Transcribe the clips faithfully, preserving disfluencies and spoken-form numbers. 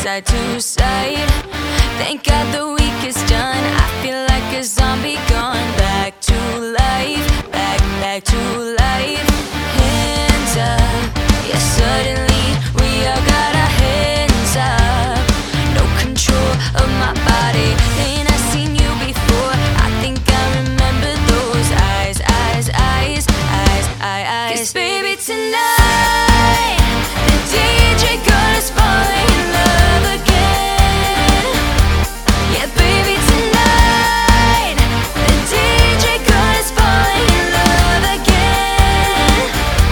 side to side. Thank God the week is done. I feel like a zombie gone back to life. Back, back to life. Hands up. Yeah, suddenly we all got our hands up. No control of my body. Ain't I seen you before? I think I remember those eyes, eyes, eyes, eyes, eyes, eyes. 'Cause baby tonight the D J got us falling in love again. Yeah, baby tonight the D J got us falling in love again.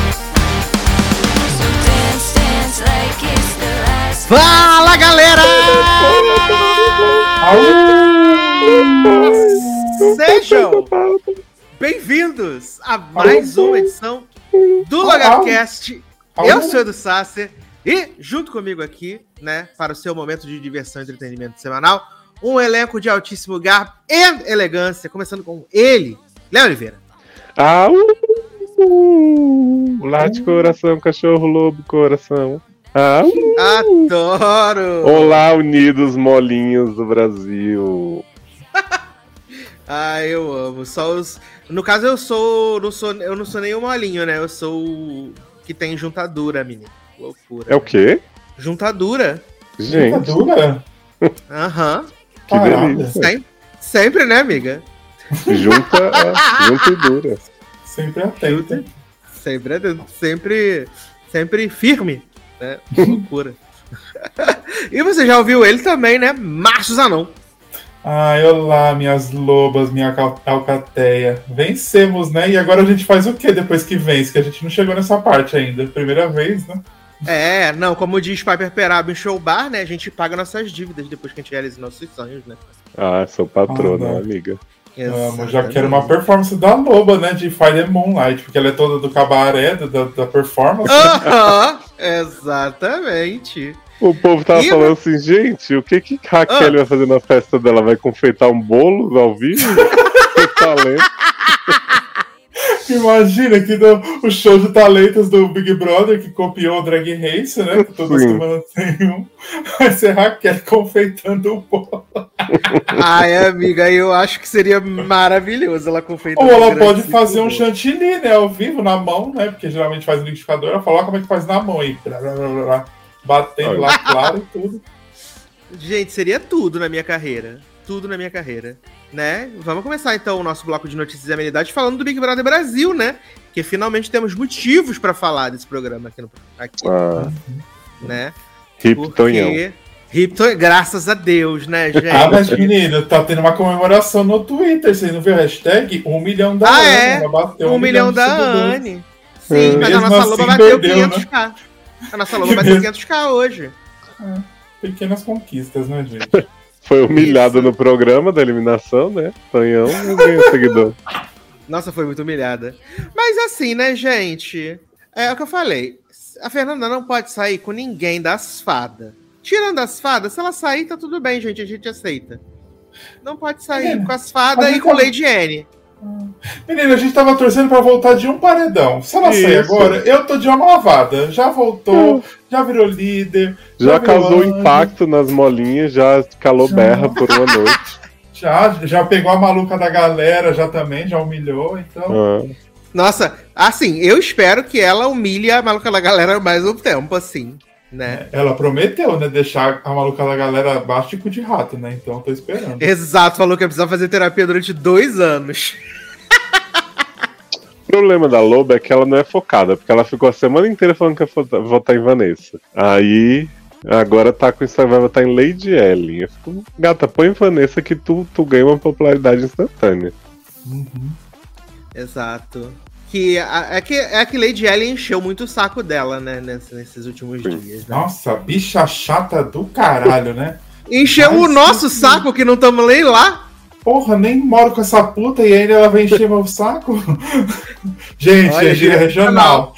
So dance, dance like it's the last. Fala, galera! Sejam bem-vindos a mais uma edição do LagarCast. Eu sou o Edu Sasser e junto comigo aqui, né, para o seu momento de diversão e entretenimento semanal, um elenco de altíssimo garbo e elegância, começando com ele, Léo Oliveira. Ah, uh, late coração, cachorro, lobo, coração. Ah, uh, Adoro! Olá, unidos molinhos do Brasil. Ah, eu amo. Só os... No caso, eu sou, não sou. Eu não sou nenhum molinho, né? Eu sou o que tem juntadura, menino. Loucura. É o quê? Juntadura. Gente. Juntadura? Aham. Que delícia. Sempre, sempre, né, amiga? Junta, junta e dura. Sempre atento. Sempre, sempre, sempre firme, né? Loucura. E você já ouviu ele também, né? Márcio Zanon. Ai, olá, minhas lobas, minha cal- alcateia. Vencemos, né? E agora a gente faz o que depois que vence? Que a gente não chegou nessa parte ainda. Primeira vez, né? É, não, como diz Piper Perabo em Show Bar, né? A gente paga nossas dívidas depois que a gente realiza nossos sonhos, né? Ah, sou patrona, Ah, não. amiga. Amo, já quero uma performance da loba, né? De Fire Moonlight, porque ela é toda do cabaré, da, da performance. Aham, exatamente. O povo tava E falando eu- assim, gente, o que que Raquel Ah. vai fazer na festa dela? Vai confeitar um bolo ao vivo? Que talento. Imagina que do, o show de talentos do Big Brother, que copiou o Drag Race, né? Que toda Sim. semana tem um. Vai ser Raquel confeitando o bolo. Ai, amiga, eu acho que seria maravilhoso ela confeitar. Ou ela um pode grande fazer um bolo. chantilly, né? Ao vivo, na mão, né? Porque geralmente faz no liquidificador. Ela fala, ó, como é que faz na mão aí. Blá, blá, blá, blá, batendo lá, claro, e tudo. Gente, seria tudo na minha carreira. Tudo na minha carreira, né? Vamos começar então o nosso bloco de notícias e amenidades falando do Big Brother Brasil, né? Que finalmente temos motivos pra falar desse programa aqui, no, aqui Ah, né? hip Tonhão. Hip Tonhão, graças a Deus, né, gente? Ah, mas menino, tá tendo uma comemoração no Twitter. Você não viu a hashtag? Um milhão da Ah, Anne. é? Ela bateu Um milhão de da seguidores. Anne. Sim, Hum. mas a Mesmo nossa assim, loba bateu perdeu, quinhentos k. A nossa loba bateu quinhentos k hoje. Pequenas conquistas, né, gente? Foi humilhado Isso. no programa da eliminação, né? Tonhão não ganhou seguidor. Nossa, foi muito humilhada. Mas assim, né, gente? É o que eu falei. A Fernanda não pode sair com ninguém das fadas. Tirando as fadas, se ela sair, tá tudo bem, gente. A gente aceita. Não pode sair É, com as fadas mas e com então- Lady Anne. Menina, a gente tava torcendo pra voltar de um paredão. Se ela sair Isso. agora, eu tô de uma lavada. Já voltou, já virou líder. Já virou causou anjo, impacto nas molinhas, já calou Já. berra por uma noite. Já, já pegou a maluca da galera, já também, já humilhou. Então, Ah. Nossa, assim, eu espero que ela humilhe a maluca da galera mais um tempo, assim, né? ela prometeu, né? Deixar a maluca da galera abaixo de cu de rato, né? Então, tô esperando. Exato, falou que ia precisar fazer terapia durante dois anos. O problema da Loba é que ela não é focada, porque ela ficou a semana inteira falando que ia votar, votar em Vanessa. Aí, agora tá com isso, vai votar em Lady Ellen. Eu fico, gata, põe em Vanessa que tu, tu ganha uma popularidade instantânea. Uhum. Exato. Que, a- é, que, é que Lady Ellen encheu muito o saco dela, né, nesse- nesses últimos dias, né? Nossa, bicha chata do caralho, né? Encheu Ai, o nosso sim. saco que não estamos nem lá. Porra, nem moro com essa puta e ainda ela vem encher meu saco? Gente, Olha, é gíria regional.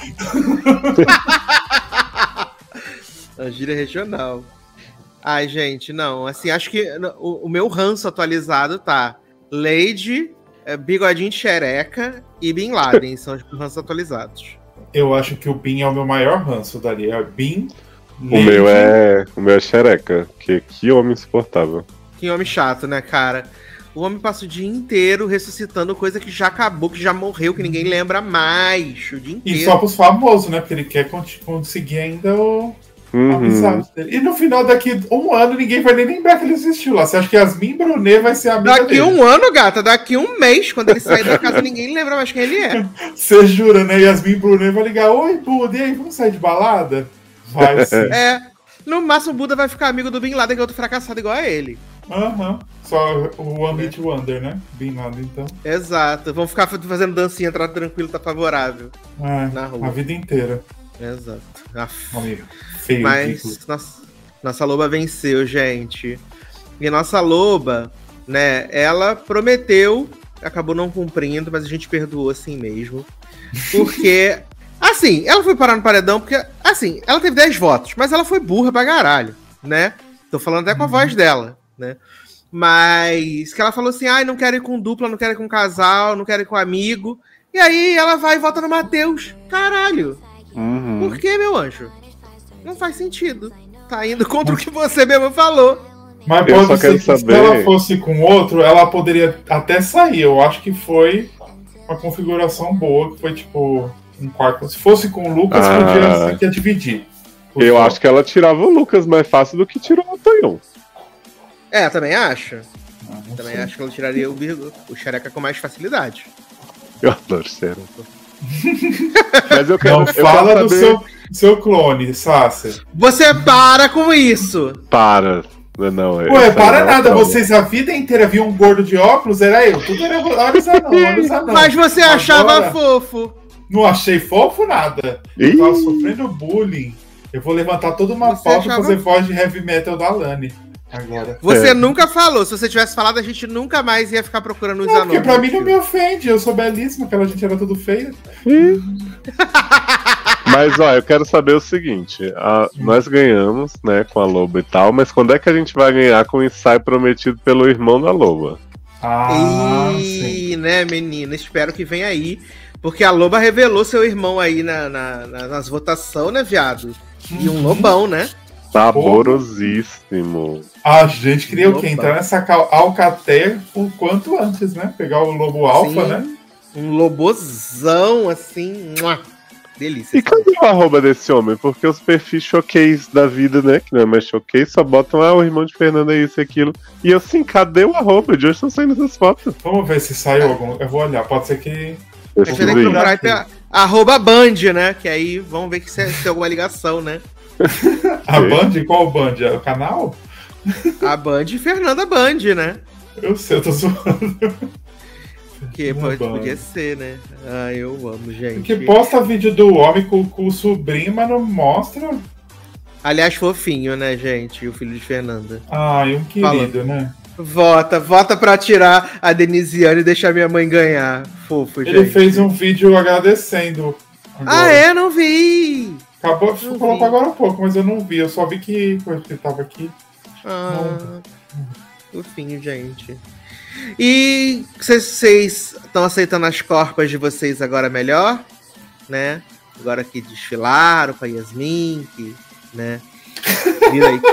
A gíria regional. Ai, gente, não. Assim, acho que o, o meu ranço atualizado tá Lady, é, Bigodinho de Xereca e Bin Laden. São os ranços atualizados. Eu acho que o Bin é o meu maior ranço dali. É Bin, O meu é. O meu é xereca. Que, que homem insuportável. Que homem chato, né, cara? O homem passa o dia inteiro ressuscitando coisa que já acabou, que já morreu, que ninguém lembra mais. O dia inteiro. E só pros famosos, né? Porque ele quer conseguir ainda o. Uhum. E no final, daqui um ano, ninguém vai nem lembrar que ele existiu lá. Você acha que Yasmin Brunet vai ser a amiga Daqui dele? um ano, gata, daqui um mês, quando ele sair da casa, ninguém lembra mais quem ele é. Você jura, né? Yasmin Brunet vai ligar: Oi, Buda, e aí, vamos sair de balada? Vai sim. É, no máximo o Buda vai ficar amigo do Bin Laden, que é outro fracassado igual a ele. Aham. Uhum. Só o One Hit Wonder, né? Bin Laden, então. Exato. Vão ficar fazendo dancinha, tá tranquilo, tá favorável. É, na rua. A vida inteira. Exato. Aff. Amigo, feio. Mas nossa, nossa loba venceu, gente. E nossa loba, né, ela prometeu, acabou não cumprindo, mas a gente perdoou assim mesmo. Porque, assim, ela foi parar no paredão porque, assim, ela teve dez votos, mas ela foi burra pra caralho, né? Tô falando até com a voz dela, né? Mas que ela falou assim, ai, não quero ir com dupla, não quero ir com casal, não quero ir com amigo. E aí ela vai e vota no Matheus. Caralho. Uhum. Por que, meu anjo? Não faz sentido. Tá indo contra o que você mesmo falou. Mas eu pode só ser quero que saber... se ela fosse com outro, ela poderia até sair. Eu acho que foi uma configuração boa, que foi tipo um quarto. Se fosse com o Lucas, ah, podia ser dividir. Eu acho que ela tirava o Lucas mais fácil do que tirou o Tonhão. É, também acho. Ah, também sei. acho que ela tiraria o, o Xereca com mais facilidade. Eu adoro Xereca. Mas eu quero, Não eu fala quero do saber... seu, seu clone, Sácia. Você para com isso! Para. Não, é, Ué, para não, nada, não. vocês a vida inteira viam um gordo de óculos, era eu. Tudo era olhos anão, olhos anão. Mas você achava Agora, fofo. Não achei fofo nada. Ih. Eu tava sofrendo bullying. Eu vou levantar toda uma Você pauta e achava- fazer voz de heavy metal da Lani. Agora. Você É. nunca falou. Se você tivesse falado, a gente nunca mais ia ficar procurando os Não, porque anões. pra mim não me ofende. Eu sou belíssima, aquela gente era tudo feia. Mas, ó, eu quero saber o seguinte. a- nós ganhamos, né, com a Loba e tal, mas quando é que a gente vai ganhar com o ensaio prometido pelo irmão da Loba? Ah, sim. E, né, menina? Espero que venha aí. Porque a Loba revelou seu irmão aí na, na- na- nas votações, né, viado? E um lobão, né? Saborosíssimo. A gente queria o quê? Opa. Entrar nessa cal- alcateia o quanto antes, né? Pegar o lobo alfa, Sim. né? Um lobozão, assim. Mua. Delícia. E cadê o arroba desse homem? Porque os perfis choqueis da vida, né? Que não é mais choquei, só botam, ah, o irmão de Fernanda é isso e aquilo. E eu assim, cadê o arroba? De onde estão saindo essas fotos? Vamos ver se saiu algum. Eu vou olhar, pode ser que. A gente vai ter que Sim. procurar aí pra- arroba Band, né? Que aí vamos ver que se se tem alguma ligação, né? A Band? Qual Band? É o canal? A Band e Fernanda Band, né? Eu sei, eu tô zoando. Que Uma pode, Band. podia ser, né? Ah, eu amo, gente. Porque posta vídeo do homem com, com o sobrinho, mas não mostra. Aliás, fofinho, né, gente? O filho de Fernanda. Ai, um querido, né? Vota, vota pra tirar a Denisiane e deixar minha mãe ganhar. Fofo, gente. Ele fez um vídeo agradecendo. agora. Ah, é? Não vi! Acabou, Não colocou vi. agora um pouco, mas eu não vi. Eu só vi que que ele tava aqui. Ah, fofinho, gente. E vocês estão aceitando as corpas de vocês agora melhor? Né? Agora que desfilaram pra Yasmin, que, né? Vira aí.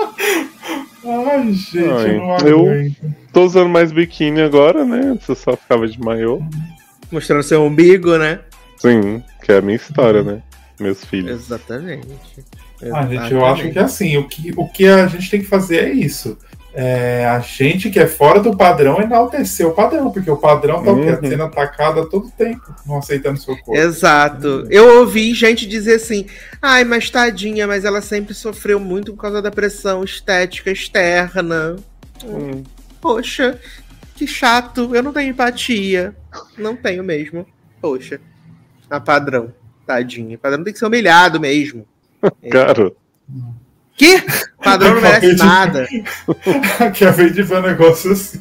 Ai, gente, Ai, eu não eu- aguento. Tô usando mais biquíni agora, né? Antes eu só ficava de maiô. Mostrando seu umbigo, né? Sim, que é a minha história, né? Meus filhos. Exatamente. Ah, gente, eu acho que assim, o que, o que a gente tem que fazer é isso. É, a gente que é fora do padrão enaltecer o padrão, porque o padrão tá o quê? Uhum. Sendo atacado a todo tempo, não aceitando seu corpo. Exato. Eu ouvi gente dizer assim, ai, mas tadinha, mas ela sempre sofreu muito por causa da pressão estética externa. Hum. Poxa, que chato. Eu não tenho empatia. Não tenho mesmo. Poxa. A padrão. Tadinha. Padrão tem que ser humilhado mesmo. Cara, Que? Padrão não merece nada. Acabei de ver um negócio assim.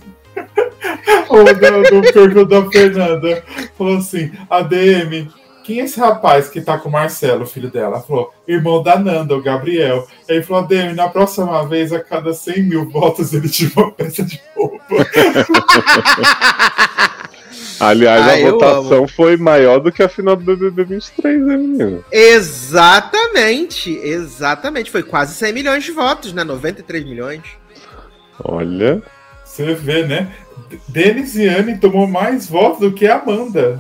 O do, do perfil da Fernanda falou assim: A D M, quem é esse rapaz que tá com o Marcelo, filho dela? Ela falou: irmão da Nanda, o Gabriel. Aí ele falou: A D M, na próxima vez, a cada cem mil votos, ele tira uma peça de roupa. Aliás, Ah, a eu votação amo. foi maior do que a final do B B B vinte e três, né, menino? Exatamente, exatamente. Foi quase cem milhões de votos, né? noventa e três milhões. Olha. Você vê, né? D- Denis e Anne tomou mais votos do que a Amanda.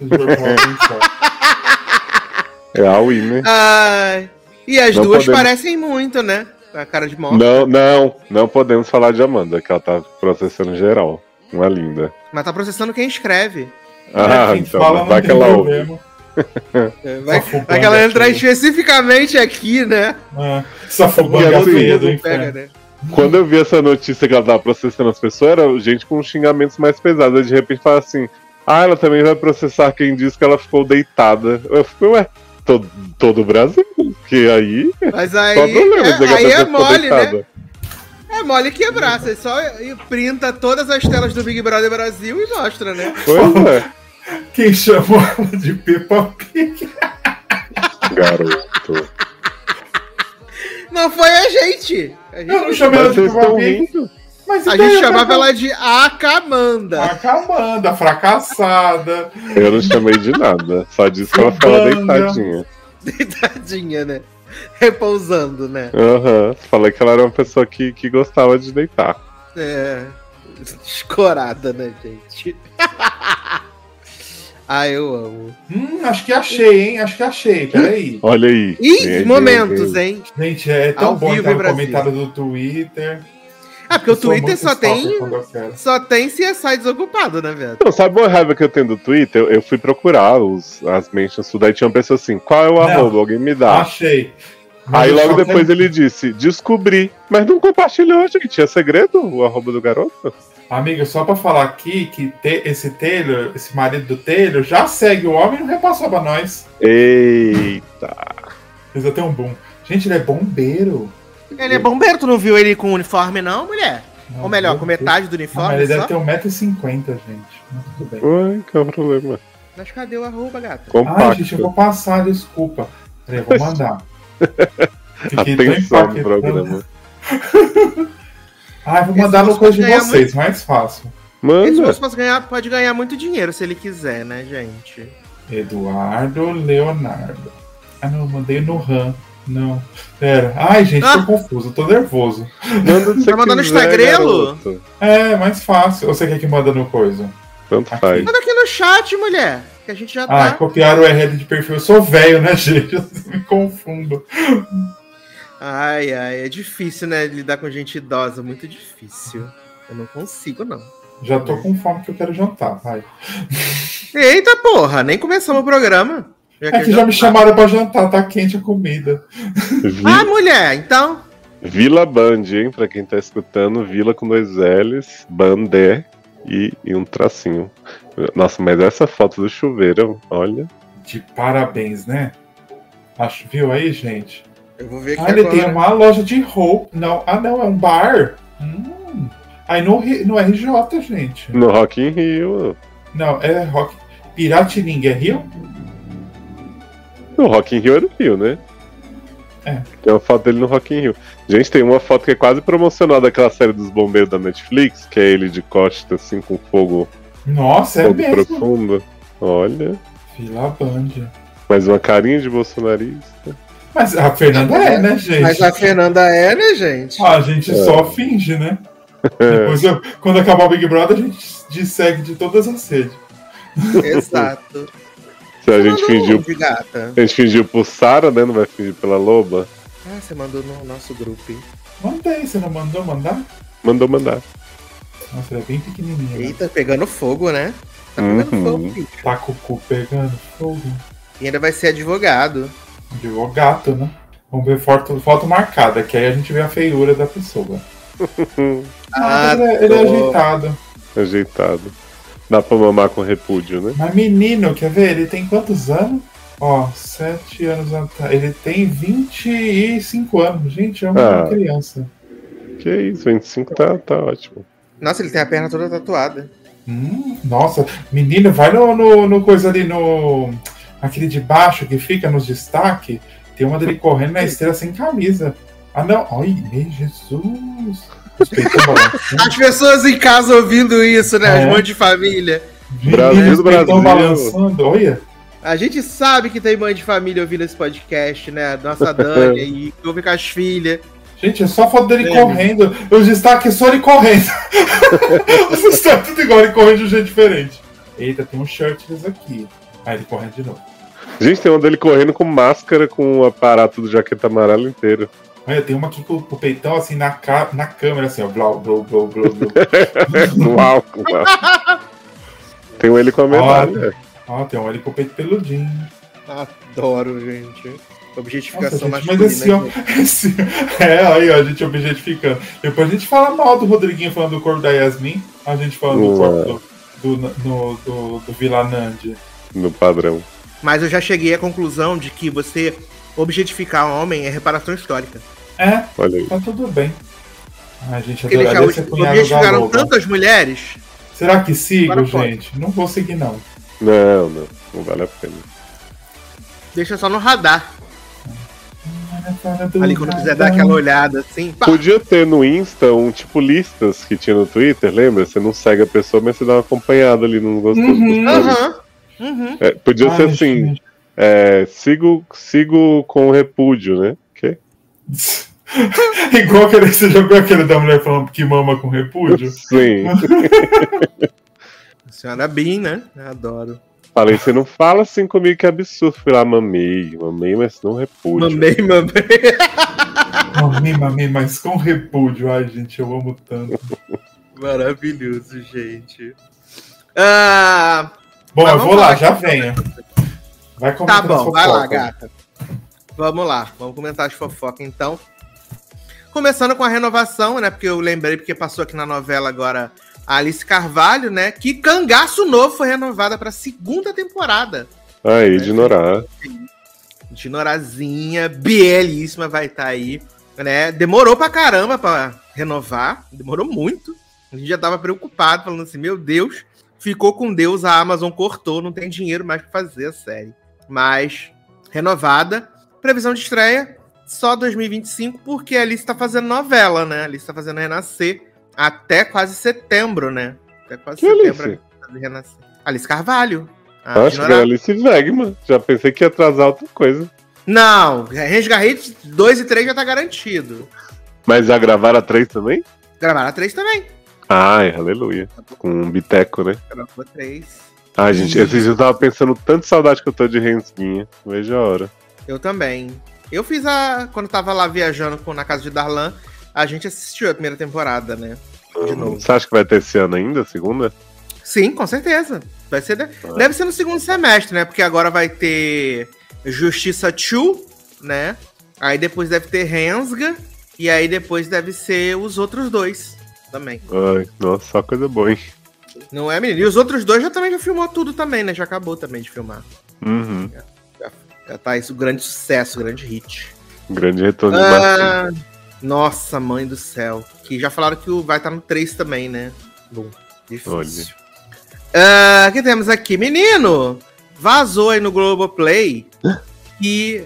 É a winner. Ai, e as Não duas podemos- parecem muito, né? Com a cara de morta. Não, não, não podemos falar de Amanda, que ela tá processando geral. Uma linda. Mas tá processando quem escreve. Ah, Quem então, fala, vai não que tem ela ouve. problema. É, Vai, Afogando vai que ela a entrar chuva. especificamente aqui, né? Ah, essa E fubanga assim, feia do Não pega, inferno. né? Quando eu vi essa notícia que ela tava processando as pessoas, era gente com xingamentos mais pesados. Aí, de repente fala assim: ah, ela também vai processar quem disse que ela ficou deitada. Eu fiquei, ué, todo, todo o Brasil? Porque aí. Mas Só aí, problema é, dizer que a aí pessoa é ficou mole, deitada. né? É mole quebrar. Você só printa todas as telas do Big Brother Brasil e mostra, né? Pois é, Quem chamou ela de Peppa Pig? garoto. Não foi a gente. A gente, Eu não chamei ela Mas de vocês Peppa estão Pig. rindo. Mas a e daí gente eu chamava tava- ela de Acamanda. A Camanda, fracassada. Eu não chamei de nada. Só disse que ela ficava Fubanga. deitadinha. Deitadinha, né? Repousando, né? Aham. Falei que ela era uma pessoa que, que gostava de deitar. É. Escorada, né, gente? Ah, eu amo. Hum, acho que achei, hein? Acho que achei. Peraí. Olha aí. Ih, Vem, momentos, vem, hein? Gente, é tão Ao bom vivo entrar em no Brasil. comentário do Twitter. Ah, porque o Eu sou Twitter muito só stalker tem, quando eu quero. só tem C S I desocupado, né, velho? Não, sabe uma raiva que eu tenho do Twitter? Eu, eu fui procurar os, as mentions tudo, aí tinha uma pessoa assim, qual é o arroba? Alguém me dá. Achei. Mas Aí eu logo só depois tenho- ele disse, descobri. Mas não compartilhou, acho que tinha segredo o arroba do garoto. Amiga, só pra falar aqui que te- esse Taylor, esse marido do Taylor, já segue o homem e não repassou pra nós. Eita. Fez até um boom. Gente, ele é bombeiro. Ele é bombeiro, tu não viu ele com uniforme, não, mulher? Não, Ou melhor, meu com Deus. metade do Não, uniforme mas ele só? deve ter um metro e cinquenta, gente. Mas tudo bem. Ué, que é o problema. Mas cadê o arroba, gata? Ai, Compacto. gente, eu vou passar, desculpa. Peraí, eu vou mandar. Fiquei tão Atenção no impactado. programa. Ai, vou Esse mandar no moço coisa de ganha vocês, mais fácil. Esse Manda. moço pode ganhar, pode ganhar muito dinheiro se ele quiser, né, gente? Eduardo Leonardo. Ah, não, mandei no RAM. Não. Pera. Ai, gente, Ah. tô confuso, tô nervoso. Manda se Tá mandando no quiser, Instagrelo? garoto. É, mais fácil. Ou você quer que manda no coisa? Tanto Aqui. faz. Manda aqui no chat, mulher. Que a gente já Ah, tá. copiaram o U R L de perfil. Eu sou velho, né, gente? Eu me confundo. Ai, ai, é difícil, né? Lidar com gente idosa, muito difícil. Eu não consigo, não. Já tô com fome que eu quero jantar, vai. Eita porra, nem começamos o programa. Já É que eu já me tá. chamaram pra jantar, tá quente a comida. Vi- Ah, mulher, então. Vila Band, hein? Pra quem tá escutando, Vila com dois L's, Bandé e, e um tracinho. Nossa, mas essa foto do chuveiro, olha. De parabéns, né? Acho, viu aí, gente? Eu vou ver aqui Ah, ele agora. tem uma loja de roupa. Não, ah, não, é um bar. Hum. Aí no, Ri- no R J, gente. No Rock in Rio. Não, é rock. Piratininga é Rio? No Rock in Rio é no Rio, né? É. Tem uma foto dele no Rock in Rio. Gente, tem uma foto que é quase promocional daquela série dos bombeiros da Netflix, que é ele de costa, assim, com fogo, Nossa, é fogo mesmo. profundo. Olha. Vila Band. Mais uma carinha de bolsonarista. Mas a Fernanda é, né, gente? Mas a Fernanda é, né, gente? Ah, a gente É. só finge, né? Depois, eu- quando acabar o Big Brother, a gente dessegue de todas as redes. Exato. Se a Você gente mandou fingiu. onde, gata? A gente fingiu por Sara, né? Não vai fingir pela Loba. Ah, você mandou no nosso grupo, hein? Mandei, você não mandou mandar? Mandou mandar. Nossa, ela é bem pequenininha. Né? Eita, pegando fogo, né? Tá pegando Uhum. fogo, filho. Tá com o cu pegando fogo. E ainda vai ser advogado. Advogado, né? Vamos ver foto, foto marcada, que aí a gente vê a feiura da pessoa. Ah, Ah, ele, é, ele é tô. ajeitado. Ajeitado. Dá pra mamar com repúdio, né? Mas menino, quer ver? Ele tem quantos anos? Ó, sete anos atrás. Ele tem vinte e cinco anos. Gente, é uma Ah. criança. Que isso, vinte e cinco tá, tá ótimo. Nossa, ele tem a perna toda tatuada. Hum, nossa, menino, vai no, no, no coisa ali, no. Aquele de baixo que fica nos destaques. Tem uma dele correndo na esteira sem camisa. Ah, não. Ai, meu Jesus. Os peitos balançando. As pessoas em casa ouvindo isso, né? É. As mães de família. Brasil do Brasil. Estão balançando, olha. A gente sabe que tem mãe de família ouvindo esse podcast, né? Nossa Dani aí, que ouve com as filhas. Gente, é só foto dele É, correndo. Os destaques só ele correndo. Os destaques tudo igual, ele correndo de um jeito diferente. Eita, tem um shirtless aqui. Aí ele correndo de novo. Gente, tem uma dele correndo com máscara, com o aparato do jaqueta amarelo inteiro. Olha, tem uma aqui com, com o peitão assim na, ca... na câmera, assim, ó. Blau, blau, blau, blau, blau. Uau, uau. Tem um ele com a medalha. Ó, tem um ali com o peito peludinho. Adoro, gente. Objetificação Nossa, gente, masculina. mas esse, esse, é, aí ó, a gente objetificando. Depois a gente fala mal do Rodriguinho falando do corpo da Yasmin. A gente falando do corpo do, do, no, do, do Vila Nandi. No padrão. Mas eu já cheguei à conclusão de que você objetificar um homem é reparação histórica. É, Olha aí. tá tudo bem. Ai, gente, Eles já adoraria ser cunhado da objetificaram Loba. tantas mulheres. Será que sigo, Agora pode. gente? Não vou seguir, não. Não, não. Não vale a pena. Deixa só no radar. Ali quando quiser dar aquela olhada assim. Pá. Podia ter no Insta um tipo listas que tinha no Twitter, lembra? Você não segue a pessoa, mas você dá uma acompanhada ali nos gostos. Uhum. Aham. Uhum. É, podia Ai, ser assim, gente. é, sigo, sigo com repúdio, né? Que? Igual aquele, você jogou aquele da mulher falando que mama com repúdio? Sim. Senhora Bin, né? Adoro. Falei, você não fala assim comigo que é absurdo. Fui lá, mamei, mamei, mas não repúdio. Mamei, mamei. Mamei, mamei, mas com repúdio. Ai, gente, eu amo tanto. Maravilhoso, gente. Ah, Bom, Mas eu vamos vou lá, lá. já venho. Vai tá comentar bom, vai lá, gata. Vamos lá, vamos comentar as fofocas então. Começando com a renovação, né? Porque eu lembrei, porque passou aqui na novela agora a Alice Carvalho, né? Que Cangaço Novo foi renovada para a segunda temporada. Aí, de Norá. De Norazinha, belíssima, vai estar aí, né? Demorou pra caramba pra renovar, demorou muito. A gente já tava preocupado, falando assim, meu Deus, ficou com Deus, a Amazon cortou, não tem dinheiro mais pra fazer a série. Mas, renovada, previsão de estreia, só dois mil e vinte e cinco, porque a Alice tá fazendo novela, né? A Alice tá fazendo Renascer até quase setembro, né? Até quase Que setembro. Alice? Alice? Renascer. Alice Carvalho. a Acho de que Norá. era Alice Wegman. Já pensei que ia atrasar outra coisa. Não, Resgarrete dois e três já tá garantido. Mas já gravaram a três também? Gravaram a três também. Ai, aleluia. Com um biteco, né? Gravou a três. Ai, gente, esses dias eu tava pensando tanto saudade que eu tô de Rensguinha. Veja a hora. Eu também. Eu fiz a... Quando tava lá viajando com- na casa de Darlan, a gente assistiu a primeira temporada, né? De novo. Você acha que vai ter esse ano ainda, a segunda? Sim, com certeza. Vai ser... de- Deve ser no segundo semestre, né? Porque agora vai ter Justiça dois, né? Aí depois deve ter Rensga. E aí depois deve ser os outros dois também. Ai, nossa, só coisa boa, hein? Não é, menino? E os outros dois já também já filmou tudo também, né? Já acabou também de filmar. Uhum. Já tá isso, grande sucesso, grande hit. Grande retorno de Marcinho. Ah, nossa, mãe do céu. Que já falaram que o vai estar no três também, né? Bom, difícil. Ah, o que temos aqui? Menino, vazou aí no Globoplay que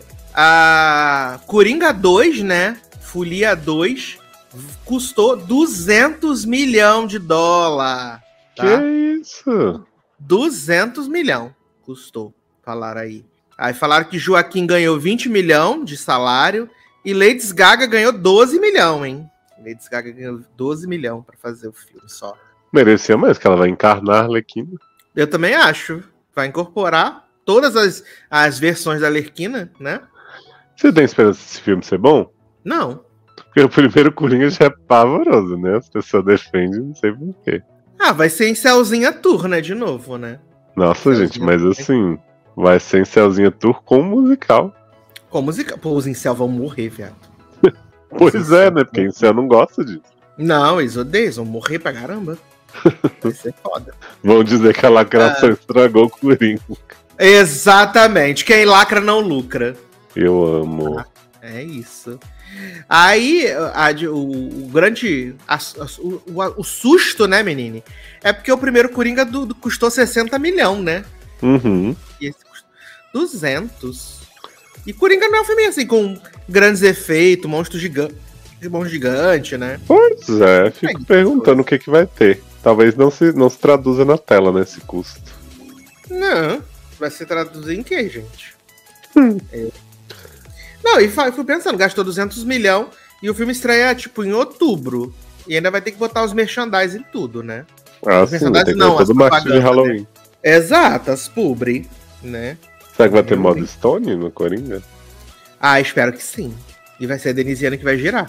a Coringa dois, né? Folia dois, custou duzentos milhões de dólar. Que Tá? isso? duzentos milhões custou, falaram aí. Aí falaram que Joaquim ganhou vinte milhões de salário e Lady Gaga ganhou doze milhões, hein? Lady Gaga ganhou doze milhões pra fazer o filme só. Merecia mais, que ela vai encarnar a Arlequina. Eu também acho. Vai incorporar todas as, as versões da Arlequina, né? Você tem esperança desse filme ser bom? Não. Porque o primeiro Coringa já é pavoroso, né? As pessoas defendem, não sei porquê. Ah, vai ser em Celzinha Tour, né? De novo, né? Nossa, Celzinha gente, mas Tour. assim, vai ser em Celzinha Tour com musical. Com música. Pô, os incel vão morrer, viado. Pois é, né? Porque em Céu não gosta disso. Não, eles odeiam, eles vão morrer pra caramba. Vai ser foda. Vão dizer que a lacração estragou o Coringa. Exatamente. Quem lacra não lucra. Eu amo. É isso. Aí, a de- o, o grande. a- a- o, o- o susto, né, menine? É porque o primeiro Coringa do, do- custou sessenta milhões, né? Uhum. E esse custou duzentos. E Coringa não é um filme assim, com grandes efeitos, monstros gigantes. Monstro gigante, né? Pois é, fico É, perguntando o que, que vai ter. Talvez não se, não se traduza na tela, né, esse custo. Não, vai ser traduzido em quê, gente? Hum. É. Não, e fui pensando, gastou duzentos milhões e o filme estreia, tipo, em outubro. E ainda vai ter que botar os merchandising em tudo, né? Ah, os sim, merchandising tem que não, ter as todo marketing de propagandas, Halloween. né? Exato, as publi, né? Será que vai ter Eu modo vi. Stone no Coringa? Ah, espero que sim. E vai ser a Denisiana que vai girar.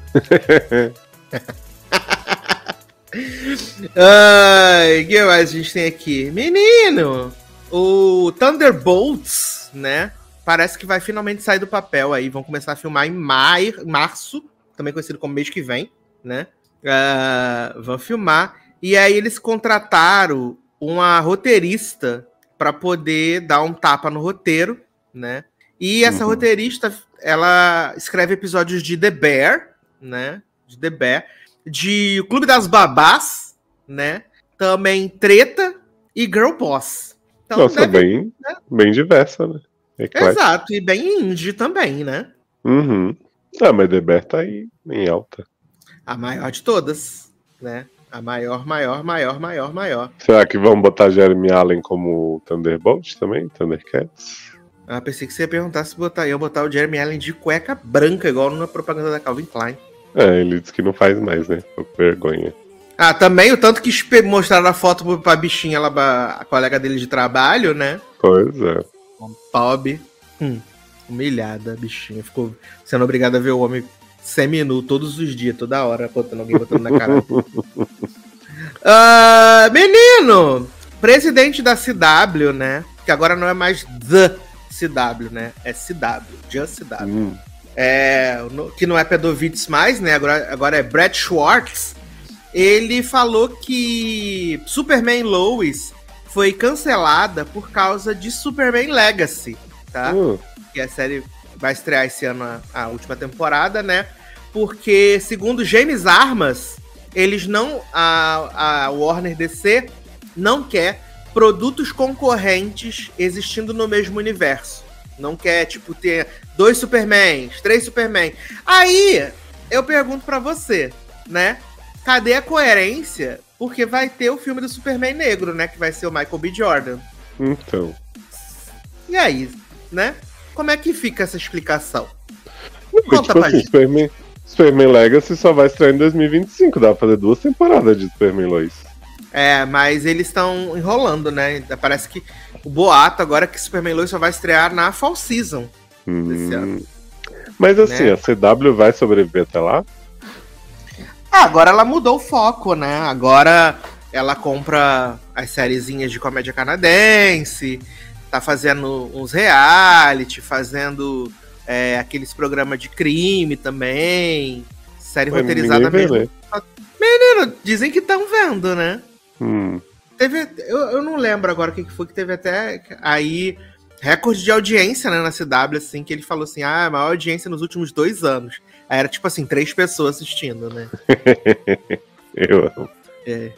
Ai, o que mais a gente tem aqui? Menino! O Thunderbolts, né? Parece que vai finalmente sair do papel aí. Vão começar a filmar em maio, março, também conhecido como mês que vem, né? Uh, vão filmar. E aí eles contrataram uma roteirista para poder dar um tapa no roteiro, né? E essa Uhum. roteirista, ela escreve episódios de The Bear, né? De The Bear, de O Clube das Babás, né? Também Treta e Girl Boss. Então, Nossa, deve... bem, bem diversa, né? Eclética. Exato, e bem indie também, né? Uhum. Ah, mas The Bear tá aí em alta. A maior de todas, né? A maior, maior, maior, maior, maior. Será que vão botar Jeremy Allen como Thunderbolt também? Thundercats? Ah, pensei que você ia perguntar se botar, eu botar o Jeremy Allen de cueca branca, igual na propaganda da Calvin Klein. É, ele disse que não faz mais, né? Tô com vergonha. Ah, também o tanto que espe- mostraram a foto pra bichinha lá, a colega dele de trabalho, né? Pois é. Toby. Hum, humilhada, a bichinha. Ficou sendo obrigada a ver o homem seminu todos os dias, toda hora, botando alguém botando na cara. Ah, menino! Presidente da C W, né? Que agora não é mais The C W, né? É C W, Just C W. Hum. É, no- que não é Pedovitz mais, né? Agora, agora é Brett Schwartz. Ele falou que Superman Lois foi cancelada por causa de Superman Legacy, tá? Hum. Que a série vai estrear esse ano a, a última temporada, né? Porque, segundo James Armas, eles não. A, a Warner D C não quer produtos concorrentes existindo no mesmo universo. Não quer, tipo, ter dois Supermans, três Superman. Aí, eu pergunto pra você, né? Cadê a coerência? Porque vai ter o filme do Superman negro, né? Que vai ser o Michael B. Jordan. Então. E aí, né? Como é que fica essa explicação? Não, Conta tipo pra assim, gente. Superman, Superman Legacy só vai estrear em dois mil e vinte e cinco. Dá pra fazer duas temporadas de Superman Lois. É, mas eles estão enrolando, né? Parece que o boato agora é que Superman Lois só vai estrear na Fall Season desse ano. Hum. Mas assim, Né? a C W vai sobreviver até lá? Ah, agora ela mudou o foco, né? Agora ela compra as sériezinhas de comédia canadense, tá fazendo uns reality, fazendo é, aqueles programas de crime também, série Mas roteirizada ninguém vê, mesmo. né? Menino, dizem que estão vendo, né? Hum. Teve, eu, eu não lembro agora o que que foi que teve até aí recorde de audiência, né, na C W, assim, que ele falou assim, ah, a maior audiência nos últimos dois anos. Aí era tipo assim, três pessoas assistindo, né? Eu amo. É.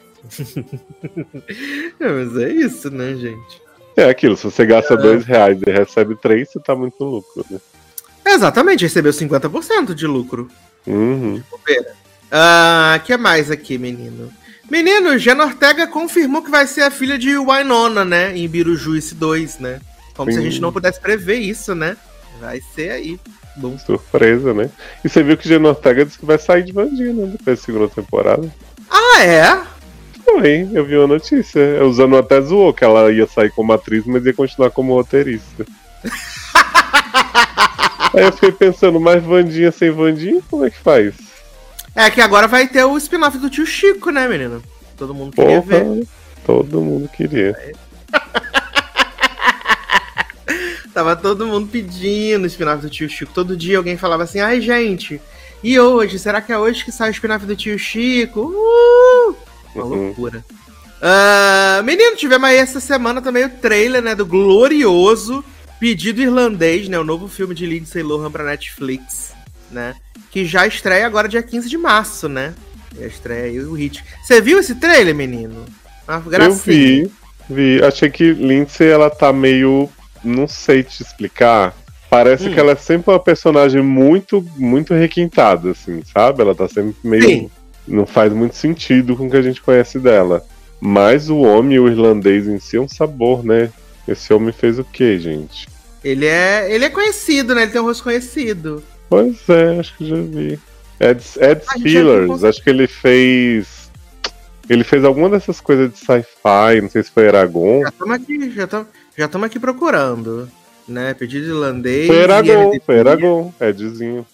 É, mas é isso, né, gente? É aquilo, se você gasta dois reais e recebe três, você tá muito no lucro, né? Exatamente, recebeu cinquenta por cento de lucro. Uhum. Ah, que mais aqui, menino? Menino, Jenna Ortega confirmou que vai ser a filha de Wynonna, né? Em Beetlejuice dois, né? Como se a gente não pudesse prever isso, né? Vai ser aí. Bom. Surpresa, né? E você viu que Jenna Ortega disse que vai sair de Vandinha, né? Depois da segunda temporada. Ah, é? Foi, eu vi uma notícia. O Zano até zoou que ela ia sair como atriz, mas ia continuar como roteirista. Aí eu fiquei pensando, mas Vandinha sem Vandinha, como é que faz? É que agora vai ter o spin-off do Tio Chico, né, menino? Todo mundo queria ver. Porra, todo mundo queria. Tava todo mundo pedindo o spin-off do Tio Chico. Todo dia alguém falava assim, ai, gente, e hoje? Será que é hoje que sai o spin-off do Tio Chico? Uh! Uma Uhum. loucura. Ah, menino, tivemos aí essa semana também o trailer, né, do glorioso Pedido Irlandês, né, o novo filme de Lindsay Lohan pra Netflix, né, que já estreia agora dia quinze de março, né, já estreia aí o hit. Você viu esse trailer, menino? Uma Eu gracinha. vi, vi. Achei que Lindsay, ela tá meio... Não sei te explicar. Parece Hum. que ela é sempre uma personagem muito, muito requintada, assim, sabe? Ela tá sempre meio... Sim. não faz muito sentido com o que a gente conhece dela. Mas o homem, o irlandês em si, é um sabor, né? Esse homem fez o quê, gente? Ele é, ele é conhecido, né? Ele tem um rosto conhecido. Pois é, acho que já vi. Ed, Ed A gente Steelers, já viu- acho que ele fez. Ele fez alguma dessas coisas de sci-fi, não sei se foi Eragon. Já estamos aqui, já estamos já tamo aqui procurando. Né? Pedido irlandês. Foi Eragon, I M D B. foi Eragon, Edzinho.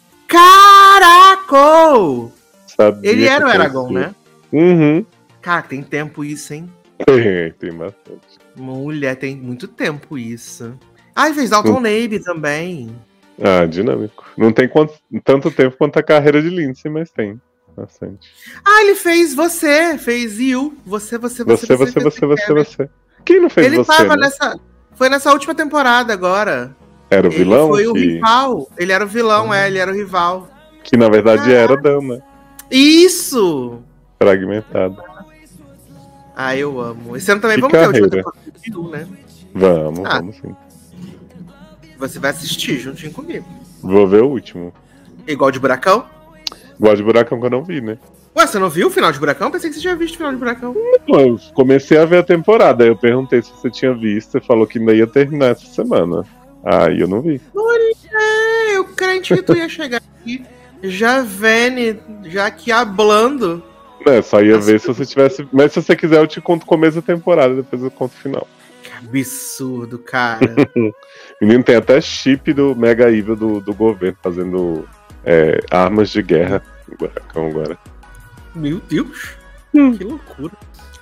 Caraca! Sabia Ele que era o conhecia. Eragon, né? Uhum. Cara, tem tempo isso, hein? Tem, tem bastante. Mulher, tem muito tempo isso. Ah, e fez Dalton Hum. Nabe também. Ah, dinâmico. Não tem quanto- tanto tempo quanto a carreira de Lindsay, mas tem bastante. Ah, ele fez você, fez You. Você, você, você, Você, você, você, você, você. Quem não fez Ele você, tava né? nessa. Foi nessa última temporada agora. Era o vilão? Ele foi o que, rival. Ele era o vilão, é, ele era o rival. que na verdade Ah. era dama. Isso! Fragmentado. Ah, eu amo. Esse ano também Que vamos ter a última carreira. temporada de You, né? Vamos, Ah. vamos sim. Você vai assistir juntinho comigo. Vou ver o último. Igual de Buracão? Gosto de Buracão que eu não vi, né? Ué, você não viu o final de Buracão? Pensei que você tinha visto o final de Buracão. Eu comecei a ver a temporada, aí eu perguntei se você tinha visto e falou que ainda ia terminar essa semana. Aí eu não vi. É, eu crente que tu ia chegar aqui já vendo, já aqui hablando. É, só ia Nossa. ver se você tivesse. Mas se você quiser, eu te conto o começo da temporada, depois eu conto o final. Que absurdo, cara. Menino, tem até chip do Mega Evil do, do governo fazendo é, armas de guerra no Buracão agora. Meu Deus, Hum. que loucura.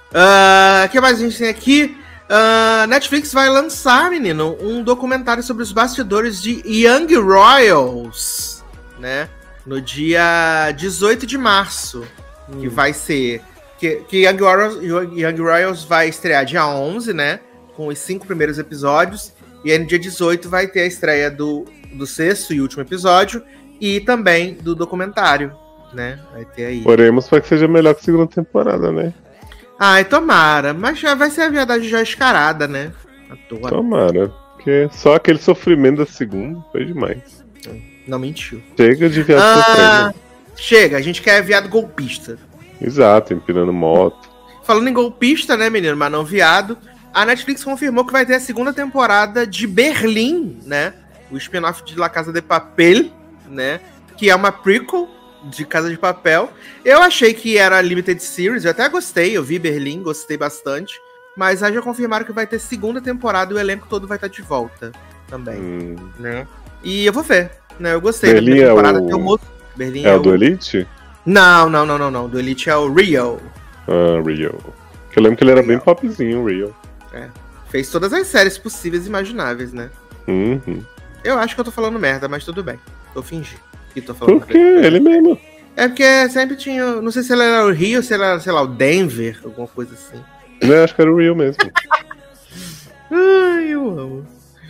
Ah, o que mais a gente tem aqui? Ah, Netflix vai lançar, menino, um documentário sobre os bastidores de Young Royals, né? No dia dezoito de março, que vai ser... Que, que Young, Royals, Young Royals vai estrear dia onze, né? Com os cinco primeiros episódios. E aí no dia dezoito vai ter a estreia do, do sexto e último episódio. E também do documentário, né? Vai ter aí. Oremos para que seja melhor que a segunda temporada, né? Ai, tomara. Mas já vai ser a verdade já escarada, né? À toa. Tomara. Porque só aquele sofrimento da segunda foi demais. Não mentiu. Chega de viado Ah, sofrendo. chega, a gente quer viado golpista. Exato, empinando moto. Falando em golpista, né, menino, mas não viado, a Netflix confirmou que vai ter a segunda temporada de Berlim, né? O spin-off de La Casa de Papel, né? Que é uma prequel de Casa de Papel. Eu achei que era limited series, eu até gostei, eu vi Berlim, gostei bastante. Mas aí já confirmaram que vai ter segunda temporada e o elenco todo vai estar de volta também, Hum, né? E eu vou ver, né? Eu gostei Berlim da primeira é temporada. o- Tem o moço... Berlim é o do Elite? Não, não, não, não, não. Do Elite é o Rio. Ah, Rio. Que eu lembro que ele era Rio. bem popzinho, o Rio. Fez todas as séries possíveis e imagináveis, né? Uhum. Eu acho que eu tô falando merda, mas tudo bem. Tô fingindo que tô falando Por quê? merda. Ele mesmo. É porque sempre tinha... Não sei se ele era o Rio ou se ele era, sei lá, o Denver, alguma coisa assim. Eu acho que era o Rio mesmo. Ai, eu amo.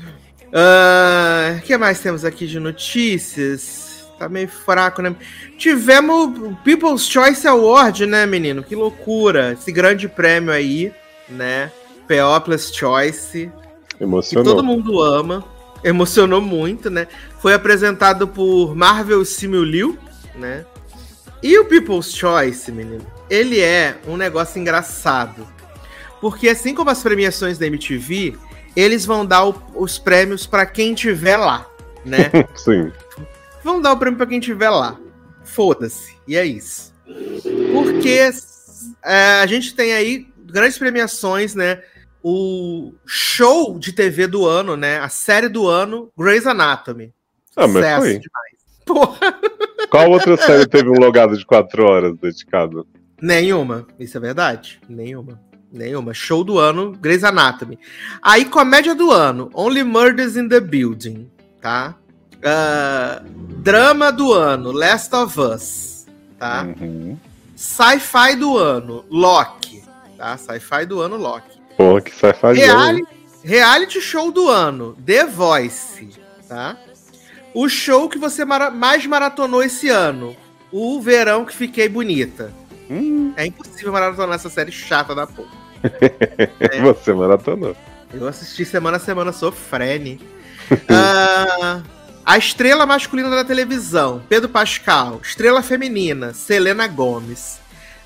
O que mais temos aqui de notícias? Tá meio fraco, né? Tivemos o People's Choice Award, né, menino? Que loucura. Esse grande prêmio aí, né? People's Choice. Que Emocionou. todo mundo ama. Emocionou muito, né? Foi apresentado por Marvel Simu Liu, né? E o People's Choice, menino, ele é um negócio engraçado. Porque assim como as premiações da M T V, eles vão dar o- os prêmios pra quem tiver lá, né? Sim. Vão dar o prêmio pra quem tiver lá. Foda-se. E é isso. Porque é, a gente tem aí grandes premiações, né? O show de T V do ano, né? A série do ano, Grey's Anatomy. Ah, mas Sucesso foi. demais. Porra, Qual outra série teve um logado de quatro horas dedicado? nenhuma. Isso é verdade? Nenhuma. Nenhuma. Show do ano, Grey's Anatomy. Aí, comédia do ano, Only Murders in the Building, tá? Ah, drama do ano, Last of Us, tá? Uhum. Sci-fi do ano, Loki, tá? Sci-fi do ano, Loki. Porra, que sai fazendo. Reality, reality show do ano, The Voice, tá? O show que você mara- mais maratonou esse ano, O Verão que Fiquei Bonita. Hum, É impossível maratonar essa série chata da porra. Você maratonou. Eu assisti semana a semana, sou frene. Ah, a estrela masculina da televisão, Pedro Pascal. Estrela feminina, Selena Gomez.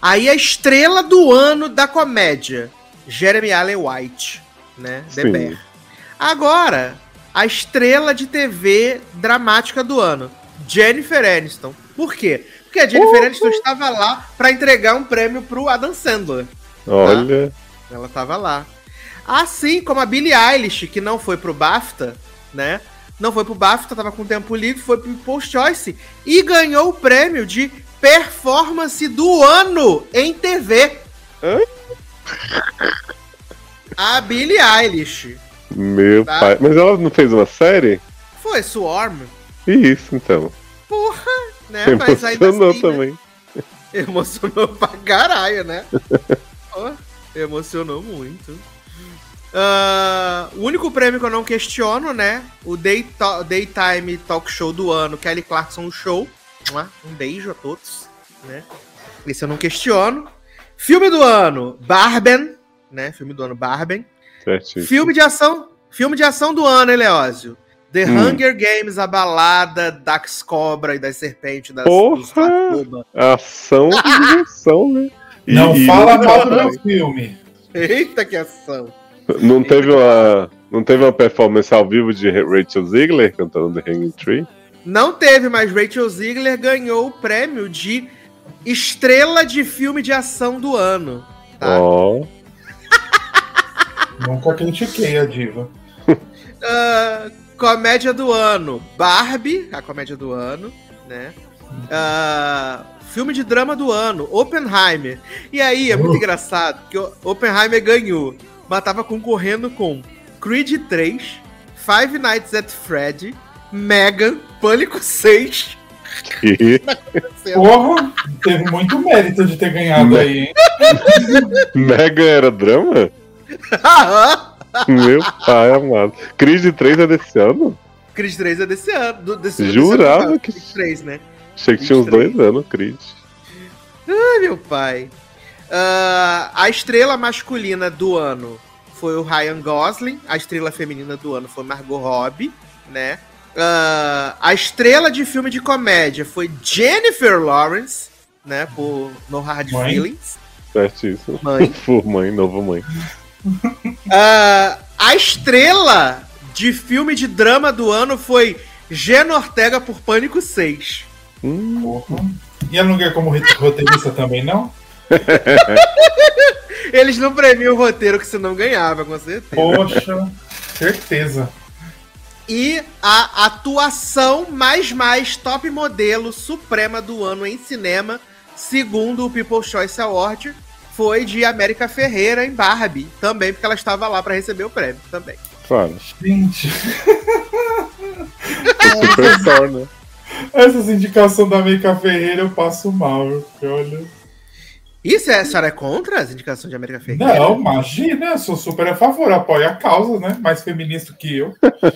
Aí a estrela do ano da comédia, Jeremy Allen White, né? The Sim. Bear. Agora, a estrela de T V dramática do ano, Jennifer Aniston. Por quê? Porque a Jennifer Uhum. Aniston estava lá para entregar um prêmio pro Adam Sandler. Olha. Ela estava lá. Assim como a Billie Eilish, que não foi pro BAFTA, né? Não foi pro BAFTA, tava com tempo livre, foi pro People's Choice e ganhou o prêmio de performance do ano em T V. Hã? A Billie Eilish. Meu Tá. pai. Mas ela não fez uma série? Foi Swarm. Isso, então. Porra, né? Mas ainda Emocionou assim, né? também. Emocionou pra caralho, né? Pô, emocionou muito. Ah, o único prêmio que eu não questiono, né? O Day to- Daytime Talk Show do ano, Kelly Clarkson Show. Um beijo a todos, né? Esse eu não questiono. Filme do ano, Barben, né? Filme do ano, Barben. Certíssimo. Filme de ação, filme de ação do ano, Eleósio. The Hum. Hunger Games, a balada das cobras e das serpentes, das Porra! dos ratos. Ação e diversão, né? E- Não e fala não- mal do meu filme. Eita, que ação. Não teve uma, não teve uma performance ao vivo de Rachel Ziegler cantando The Hanging Tree? Não teve, mas Rachel Ziegler ganhou o prêmio de estrela de filme de ação do ano. Tá? Ó. Nunca critiquei a diva. Ah, comédia do ano, Barbie, a comédia do ano, né? Ah, filme de drama do ano, Oppenheimer. E aí, é muito Uh. engraçado, que o Oppenheimer ganhou, mas tava concorrendo com Creed três, Five Nights at Freddy, Megan, Pânico seis. E Porra, teve muito mérito de ter ganhado aí, hein? Mega era drama? Aham. Meu pai amado. Creed três é desse ano? Creed três é desse ano. do- Desse, Jurava desse ano, que- Creed três, né? Achei que tinha uns dois anos, Creed. Ai, meu pai. Ah, a estrela masculina do ano foi o Ryan Gosling. A estrela feminina do ano foi Margot Robbie, né? Ah, a estrela de filme de comédia foi Jennifer Lawrence, né? Por No Hard Mãe. Feelings. Certíssimo. Mãe. For mãe, novo mãe. Ah, a estrela de filme de drama do ano foi Jenna Ortega por Pânico seis. Hum, Porra. E ela não ganha como roteirista também, não? Eles não premiam o roteiro que senão ganhava, com certeza. Poxa, certeza. E a atuação mais mais top modelo suprema do ano em cinema, segundo o People's Choice Award, foi de América Ferreira em Barbie, também porque ela estava lá para receber o prêmio também. claro. Gente, Super Thor, né? essas indicações da Mica Ferreira eu passo mal, viu? Porque olha. E se a senhora é contra as indicações de América Ferreira? Não, imagina, eu sou super a favor, apoio a causa, né? Mais feminista que eu.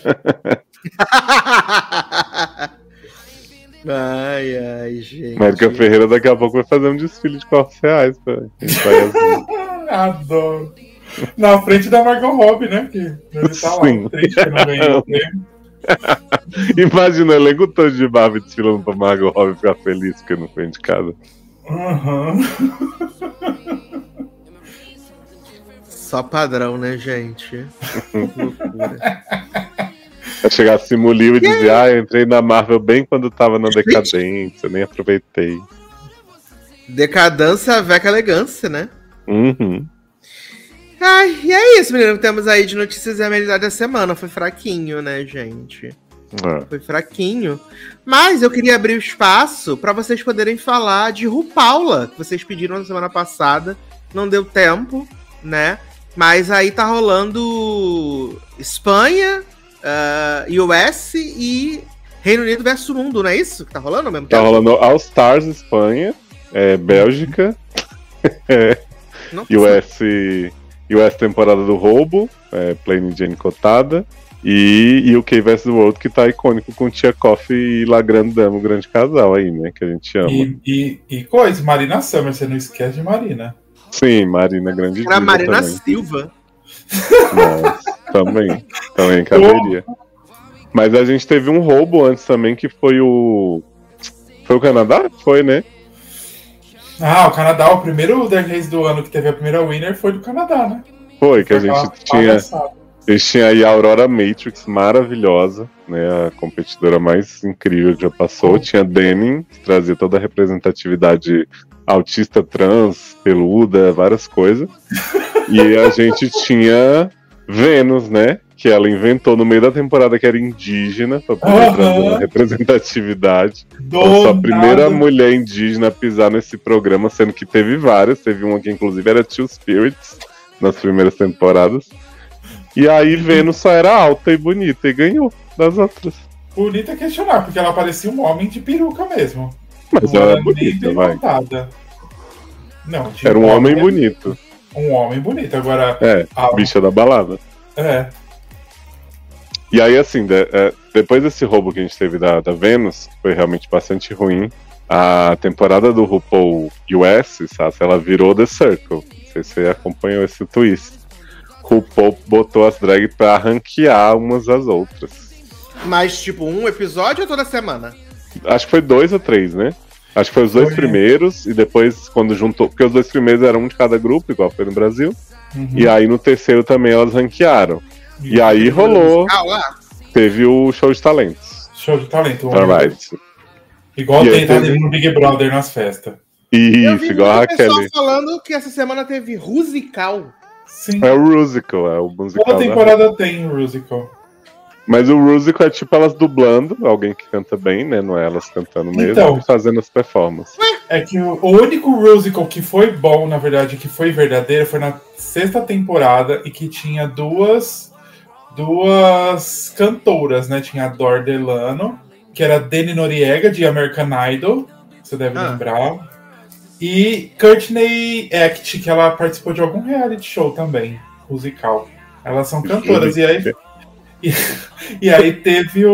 Ai, ai, gente. América Ferreira daqui a pouco vai fazer um desfile de corpos reais. Pra quem vai assim. Adoro. Na frente da Margot Robbie, né? Que ele tá lá, Sim. triste que não ganhou o prêmio. Imagina o elenco todo de Barbie desfilando pra Margot Robbie ficar feliz porque não foi indicada. Aham. Só padrão, né, gente? Loucura. Vai chegar assim no livro e dizer, ah, eu entrei na Marvel bem quando tava na decadência, nem aproveitei. Decadência, veca elegância, né? Uhum. Ai, e é isso, menino. Temos aí de notícias e amenidade da semana. Foi fraquinho, né, gente? É. Foi fraquinho. Mas eu queria abrir o espaço para vocês poderem falar de RuPaula, que vocês pediram na semana passada. Não deu tempo, né? Mas aí tá rolando Espanha, uh, U S e Reino Unido versus Mundo, não é isso que tá rolando ao mesmo Tá tempo? rolando All Stars Espanha, é, Bélgica, é, Não, U S, U S temporada do roubo, é, Plain Jane cotada, e U K versus World, que tá icônico com Tia Coffee e La Grande Dame, o grande casal aí, né, que a gente ama. E, e, e coisa, Marina Summer, você não esquece de Marina. Sim, Marina grande Era a diva Marina também. Silva. Nossa, também, também caberia. Mas a gente teve um roubo antes também, que foi o... Foi o Canadá? Foi, né? Ah, o Canadá, o primeiro Drag Race do ano que teve a primeira winner foi do Canadá, né? Foi, que a Foi gente aquela tinha. palhaçada. Eles tinham aí a Aurora Matrix, maravilhosa, né? A competidora mais incrível que já passou. Tinha Denim, que trazia toda a representatividade autista, trans, peluda, várias coisas. E a gente tinha Vênus, né? Que ela inventou no meio da temporada que era indígena, pra poder Aham. trazer uma representatividade. Do Ela foi a primeira nada. mulher indígena a pisar nesse programa, sendo que teve várias. Teve uma que inclusive era Two Spirits nas primeiras temporadas. E aí Vênus só era alta e bonita e ganhou das outras. Bonita é questionar, porque ela parecia um homem de peruca mesmo. Mas Não ela era é nem bonita, bem vai. montada. Não, tinha Era um homem é- bonito. Um homem bonito. Agora, É, a- bicha da balada. é. E aí, assim, de- é, depois desse roubo que a gente teve da, da Vênus, que foi realmente bastante ruim, a temporada do RuPaul U S, sabe, ela virou The Circle. Não sei se você acompanhou esse twist. RuPaul botou as drag pra ranquear umas às outras. Mas, tipo, um episódio ou toda semana? Acho que foi dois ou três, né? Acho que foi os dois Foi. primeiros, e depois, quando juntou. Porque os dois primeiros eram um de cada grupo, igual foi no Brasil. Uhum. E aí no terceiro também elas ranquearam. E aí rolou, Ah, lá. teve o show de talentos. Show de talento. um homem. Alright. Igual E aí tem tá teve- no Big Brother nas festas. Eu Isso, vi igual a muito pessoal Raquel. falando que essa semana teve Rusical. Sim. É o Rusical, é o musical. Toda da- temporada tem um musical. Mas o Rusical é tipo elas dublando, alguém que canta bem, né? Não é elas cantando mesmo, Então. e fazendo as performances. É que o, o único musical que foi bom, na verdade, que foi verdadeiro, foi na sexta temporada e que tinha duas duas cantoras, né? Tinha a Dor Delano, que era Dani Noriega, de American Idol, você deve Ah. lembrar. E Courtney Act, que ela participou de algum reality show também, musical. Elas são cantoras, e aí... E, e aí teve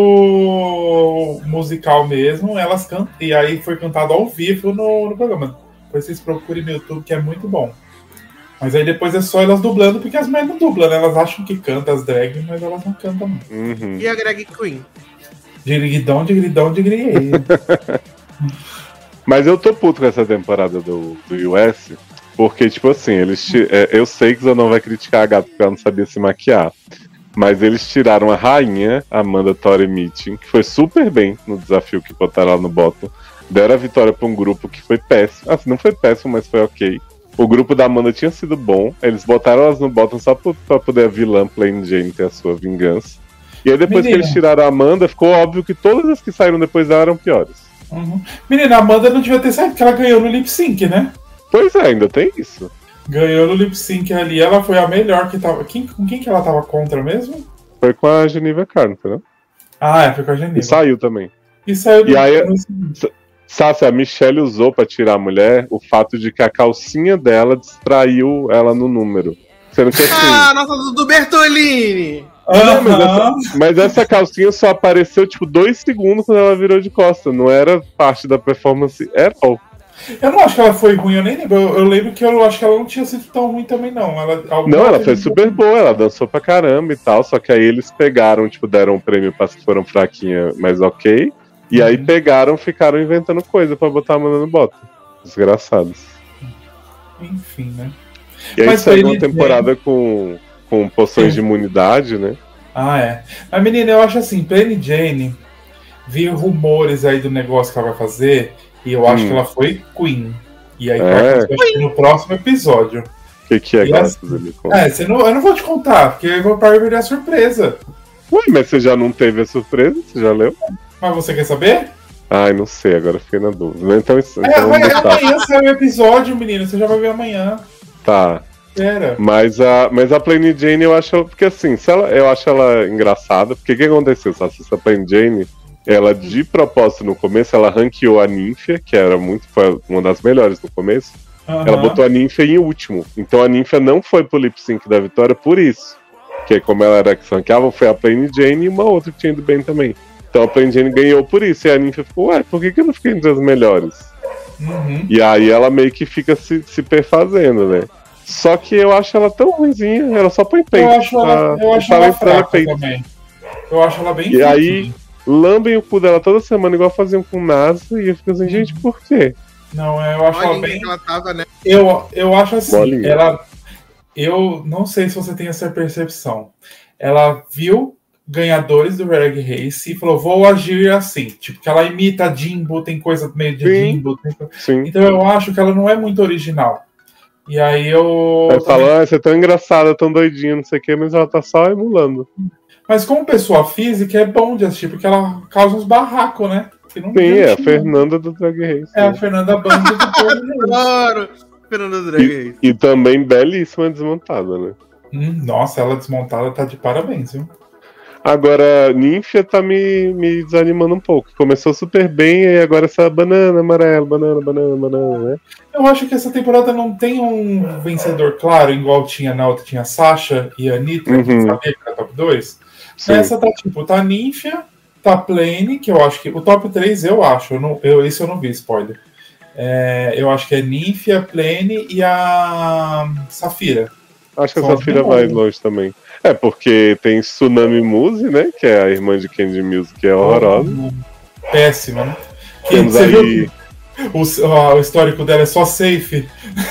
o musical mesmo, elas cantam, e aí foi cantado ao vivo no, no programa. Depois vocês procurem no YouTube, que é muito bom. Mas aí depois é só elas dublando, porque as mulheres não dublam, né? Elas acham que cantam as drag, mas elas não cantam não. Uhum. E a Greg Queen. Digriguidão, digriguidão, digriguei. Mas eu tô puto com essa temporada do, do U S, porque, tipo assim, eles ti- é, eu sei que você não vai criticar a gata porque ela não sabia se maquiar. Mas eles tiraram a rainha, Amanda Tori Meeting, que foi super bem no desafio que botaram lá no bottom. Deram a vitória pra um grupo que foi péssimo. Assim, não foi péssimo, mas foi ok. O grupo da Amanda tinha sido bom. Eles botaram elas no bottom só pra, pra poder a vilã Plain Jane ter a sua vingança. E aí depois Menina. que eles tiraram a Amanda, ficou óbvio que todas as que saíram depois dela eram piores. Uhum. Menina, a Amanda não devia ter saído, porque ela ganhou no lip sync, né? Pois é, ainda tem isso. Ganhou no lip sync ali, ela foi a melhor que tava. Quem, com quem que ela tava contra mesmo? Foi com a Geneva Carter, né? Ah, é, foi com a Geneva. E saiu também. E saiu do E aí- no- Sassi, a Michelle usou pra tirar a mulher o fato de que a calcinha dela distraiu ela no número. Sendo que assim. Ah, nossa Dudu Bertolini! Não, mas, Aham. essa, mas essa calcinha só apareceu tipo dois segundos quando ela virou de costa. Não era parte da performance at all. Eu não acho que ela foi ruim, eu nem lembro. Eu, eu lembro que eu acho que ela não tinha sido tão ruim também, não. Ela, alguma Não, ela coisa- foi super boa, ela dançou pra caramba e tal. Só que aí eles pegaram, tipo, deram um prêmio para as que foram fraquinha, mas ok. E aí pegaram, ficaram inventando coisa pra botar a Amanda no bottom. Desgraçados. Enfim, né? E aí Mas saiu foi uma temporada com, com poções de imunidade, né? Ah, é. Mas, menina, eu acho assim, Penny Jane, vi rumores aí do negócio que ela vai fazer, e eu acho Hum. que ela foi Queen. E aí, É. vai acontecer no próximo episódio. O que, que é, E graças assim- a Deus? Conta. É, você não, eu não vou te contar, porque eu vou perder a surpresa. Ué, mas você já não teve a surpresa? Você já leu? Mas você quer saber? Ai, não sei, agora fiquei na dúvida. Então, então É, vamos vai- deixar. amanhã sai o episódio, menino. Você já vai ver amanhã. Tá. Espera. Mas a, mas a Plain Jane eu acho. Porque assim, se ela, eu acho ela engraçada. Porque o que aconteceu? Sabe? Essa Plain Jane, ela de propósito no começo, ela ranqueou a Ninfia, que era muito. Foi uma das melhores no começo. Ela Aham. botou a Ninfia em último. Então a Ninfia não foi pro lip sync da vitória por isso. Que como ela era que se ranqueava, foi a Plain Jane e uma outra que tinha ido bem também. Então a Plain Jane ganhou por isso. E a Ninfia ficou, ué, por que, que eu não fiquei entre as melhores? Uhum. E aí ela meio que fica se, se perfazendo, né? Só que eu acho ela tão ruimzinha, ela só põe peito. Eu acho ela, tá? eu acho Tá ela entrando fraca peito. também. Eu acho ela bem E aí, fraquinha. lambem o cu dela toda semana, igual faziam com o NASA, e eu fico assim, gente, por quê? Não, eu acho ela Olha bem... que ela tava, né? Eu, eu acho assim, Bolinha. ela... Eu não sei se você tem essa percepção. Ela viu ganhadores do Drag Race e falou, vou agir assim. Tipo, que ela imita a Jimbo, tem coisa meio de Sim. Jimbo. Tem... Sim. Então eu acho que ela não é muito original. E aí eu... Aí também... fala, ah, você é tão engraçada, tão doidinha, não sei o que, mas ela tá só emulando. Mas como pessoa física é bom de assistir, porque ela causa uns barracos, né? Que não Sim, é a tinha. Fernanda do Drag Race. É a né? Fernanda Band do Drag Race. Adoro! Fernando Drag Race. E, e também belíssima desmontada, né? Hum, nossa, ela desmontada tá de parabéns, viu? Agora, Ninfia tá me, me desanimando um pouco. Começou super bem e agora essa banana amarela, banana, banana, banana, né? Eu acho que essa temporada não tem um vencedor claro, igual tinha na outra, tinha a Sasha e a Anitta, que Uhum. sabia que era top dois. Sim. Essa tá tipo, tá Ninfia, tá Plane, que eu acho que. O top três eu acho, eu não, eu, esse eu não vi, spoiler. É, eu acho que é Ninfia, Plane e a Safira. Acho que a Só Safira bem vai bom. longe também. É, porque tem Tsunami Muse, né? Que é a irmã de Candy Music, que é horrorosa. Péssima, né? Que, Temos você aí, viu que o, o histórico dela é só safe.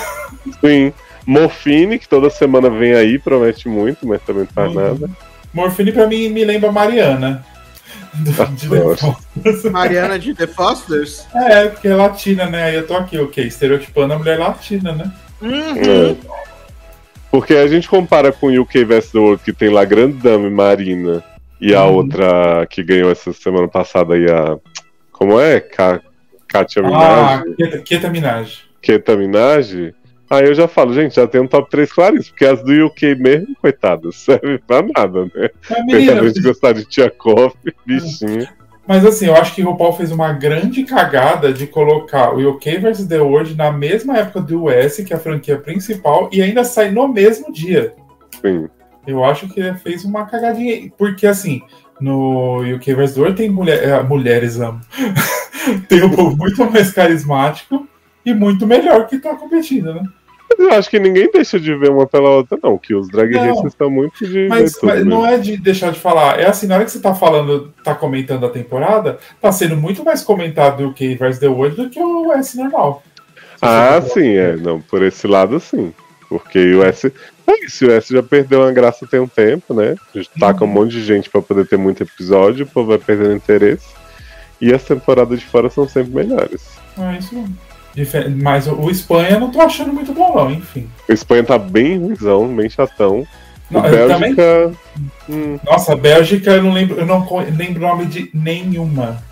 sim, Morphine, que toda semana vem aí, promete muito, mas também não faz Uhum. nada. Morfine pra mim me lembra Mariana. Do, de The Nossa. Fosters. Mariana de The Fosters. É, porque é latina, né? Aí eu tô aqui, ok, estereotipando a mulher latina, né? Uhum. É. Porque a gente compara com U K vs The World, que tem lá Grande Dame Marina, e a Uhum. outra que ganhou essa semana passada aí, a. Como é? Ka Katia Ah, Minaj? Keta, Keta Minaj. Keta Minaj? Aí eu já falo, gente, já tem um top três claríssimo, porque as do U K mesmo, coitadas, serve pra nada, né? Mas, Apesar menina, de a gente gostar de Tia Coffee, bichinho. mas assim, eu acho que o RuPaul fez uma grande cagada de colocar o U K versus The World na mesma época do U S, que é a franquia principal, e ainda sai no mesmo dia. Sim. Eu acho que ele fez uma cagadinha. Porque, assim, no U K versus. World tem mulher, é, mulheres, amo. Tem um povo muito mais carismático e muito melhor que tá competindo, né? Mas eu acho que ninguém deixa de ver uma pela outra, não. Que os drag Não. races estão muito de Mas, ver tudo mas não mesmo. é de deixar de falar. É assim, na hora que você tá falando, tá comentando a temporada, tá sendo muito mais comentado o U K versus. The World do que o U S normal. Se Ah, você for- sim, é. Não, por esse lado, sim. Porque o U S. É isso, o U S já perdeu uma graça tem um tempo, né? Taca um monte de gente pra poder ter muito episódio, o povo vai perdendo interesse. E as temporadas de fora são sempre melhores. É isso mesmo. Difer- Mas o, o Espanha eu não tô achando muito bom, não, enfim. O Espanha tá bem ruimzão, bem chatão. Não, o eu também. Bélgica. Hum, Nossa, Bélgica eu não lembro, eu não co- lembro o nome de nenhuma.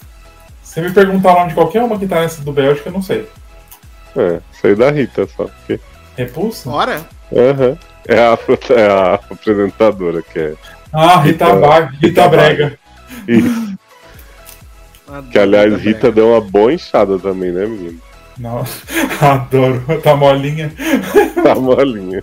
Se me perguntar o nome de qualquer uma que tá nessa do Bélgica, eu não sei. é, sei da Rita só. Porque... Repulsa? Ora. Aham. É, a, é a apresentadora que é. Ah, Rita Rita- Bag, Rita, Rita Brega. Isso. Adoro Que aliás, Rita Rita Brega. deu uma boa inchada também, né, menino? Não, adoro, tá molinha. Tá molinha.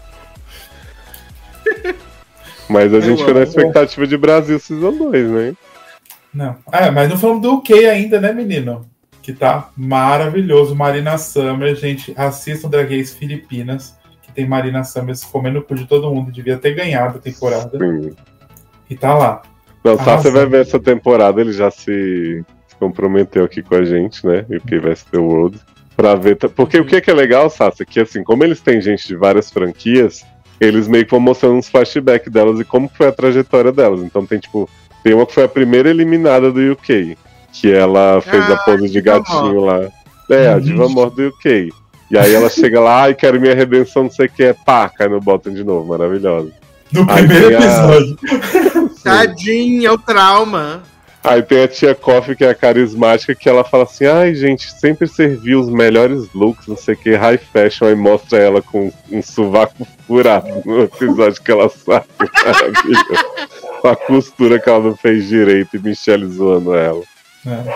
Mas a Eu gente ficou na amo. expectativa de Brasil Season dois, né? Não. Ah, mas não falamos do U K ainda, né, menino? Que tá maravilhoso. Marina Summer, gente, assistam Drag Race Filipinas, que tem Marina Summer comendo o cu de todo mundo, devia ter ganhado a temporada. Sim. E tá lá. Não, só Arrasou. você vai ver essa temporada, ele já se, se comprometeu aqui com a gente, né? E o que vai ser The World. Pra ver. ta- Porque o que é, que é legal, Sasha, que assim, como eles têm gente de várias franquias, eles meio que vão mostrando uns flashbacks delas e como que foi a trajetória delas. Então tem, tipo, tem uma que foi a primeira eliminada do U K, que ela fez Ah, a pose de Diva gatinho lá. É, a Uhum. Diva Amor do U K. E aí ela chega lá, ai, quero minha redenção, não sei o que, é pá, cai no bottom de novo, maravilhosa. No Aí primeiro tem a- episódio. Tadinha, o trauma. Aí tem a tia Coffee, que é a carismática, que ela fala assim, ai, gente, sempre serviu os melhores looks, não sei o que, high fashion, aí mostra ela com um sovaco furado no episódio que ela sai. Maravilhoso. Com a costura que ela não fez direito e Michelle zoando ela. É.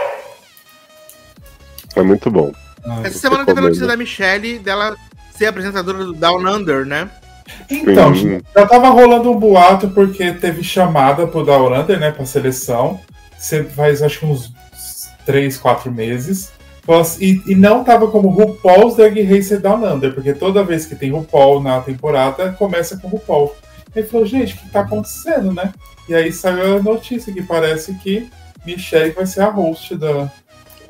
É muito bom. Ah. Essa semana teve a recomendo. notícia da Michelle dela ser apresentadora do Down Under, né? Então, Sim. já tava rolando um boato porque teve chamada pro Down Under, né, pra seleção. Você faz, acho que uns três, quatro meses. E, e não tava como RuPaul's Drag Race Down Under, porque toda vez que tem RuPaul na temporada, começa com RuPaul. Ele falou, gente, o que tá acontecendo, né? E aí saiu a notícia que parece que Michelle vai ser a host da...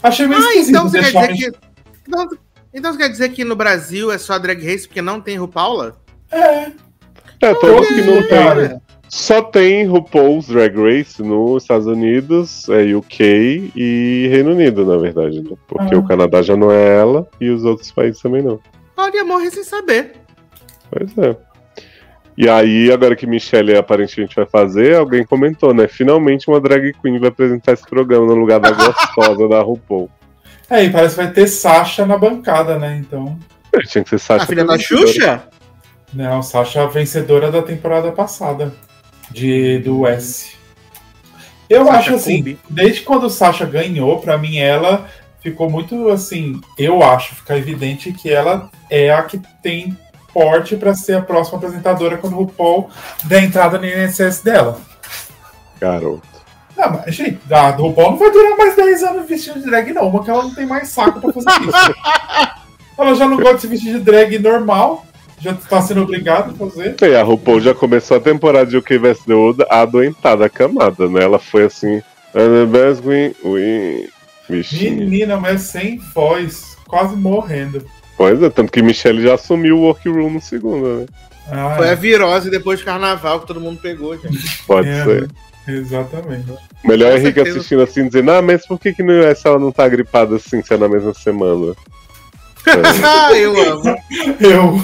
Achei meio Ah, esquisito então você quer deixar dizer que. Então, então você quer dizer que no Brasil é só Drag Race porque não tem RuPaula? É, É, todos que não tem. cara. Só tem RuPaul's Drag Race nos Estados Unidos, é U K e Reino Unido, na verdade. Né? Porque Ah. o Canadá já não é ela e os outros países também não. Olha, morrer sem saber. Pois é. E aí, agora que Michelle aparentemente vai fazer, alguém comentou, né? Finalmente uma drag queen vai apresentar esse programa no lugar da gostosa da RuPaul. É, e parece que vai ter Sasha na bancada, né? Então. É, tinha que ser Sasha. A filha da vencedora. Xuxa? Não, Sasha é a vencedora da temporada passada. De, do S. Eu Sasha acho assim, Colby. desde quando Sasha ganhou, pra mim ela ficou muito assim. Eu acho, fica evidente que ela é a que tem porte pra ser a próxima apresentadora quando o RuPaul der entrada no I N S S dela. Garoto. Não, mas, gente, a do RuPaul não vai durar mais dez anos vestindo de drag, não. Uma que ela não tem mais saco pra fazer isso. Ela já não gosta de se vestir de drag normal, já tá sendo obrigada a fazer. E a RuPaul já começou a temporada de U K vs The World adoentada, acamada, né? Ela foi assim. "And the best queen, we-" Bichinha. Menina, mas sem voz, quase morrendo. Pois é, tanto que Michelle já assumiu o workroom no segundo, né? Ah, Foi a virose depois do carnaval que todo mundo pegou, gente. Pode é, ser. Exatamente. Melhor Com Henrique certeza. assistindo assim, dizendo, ah, mas por que, que no U S ela não tá gripada assim, se é na mesma semana? Ah, eu amo. Eu.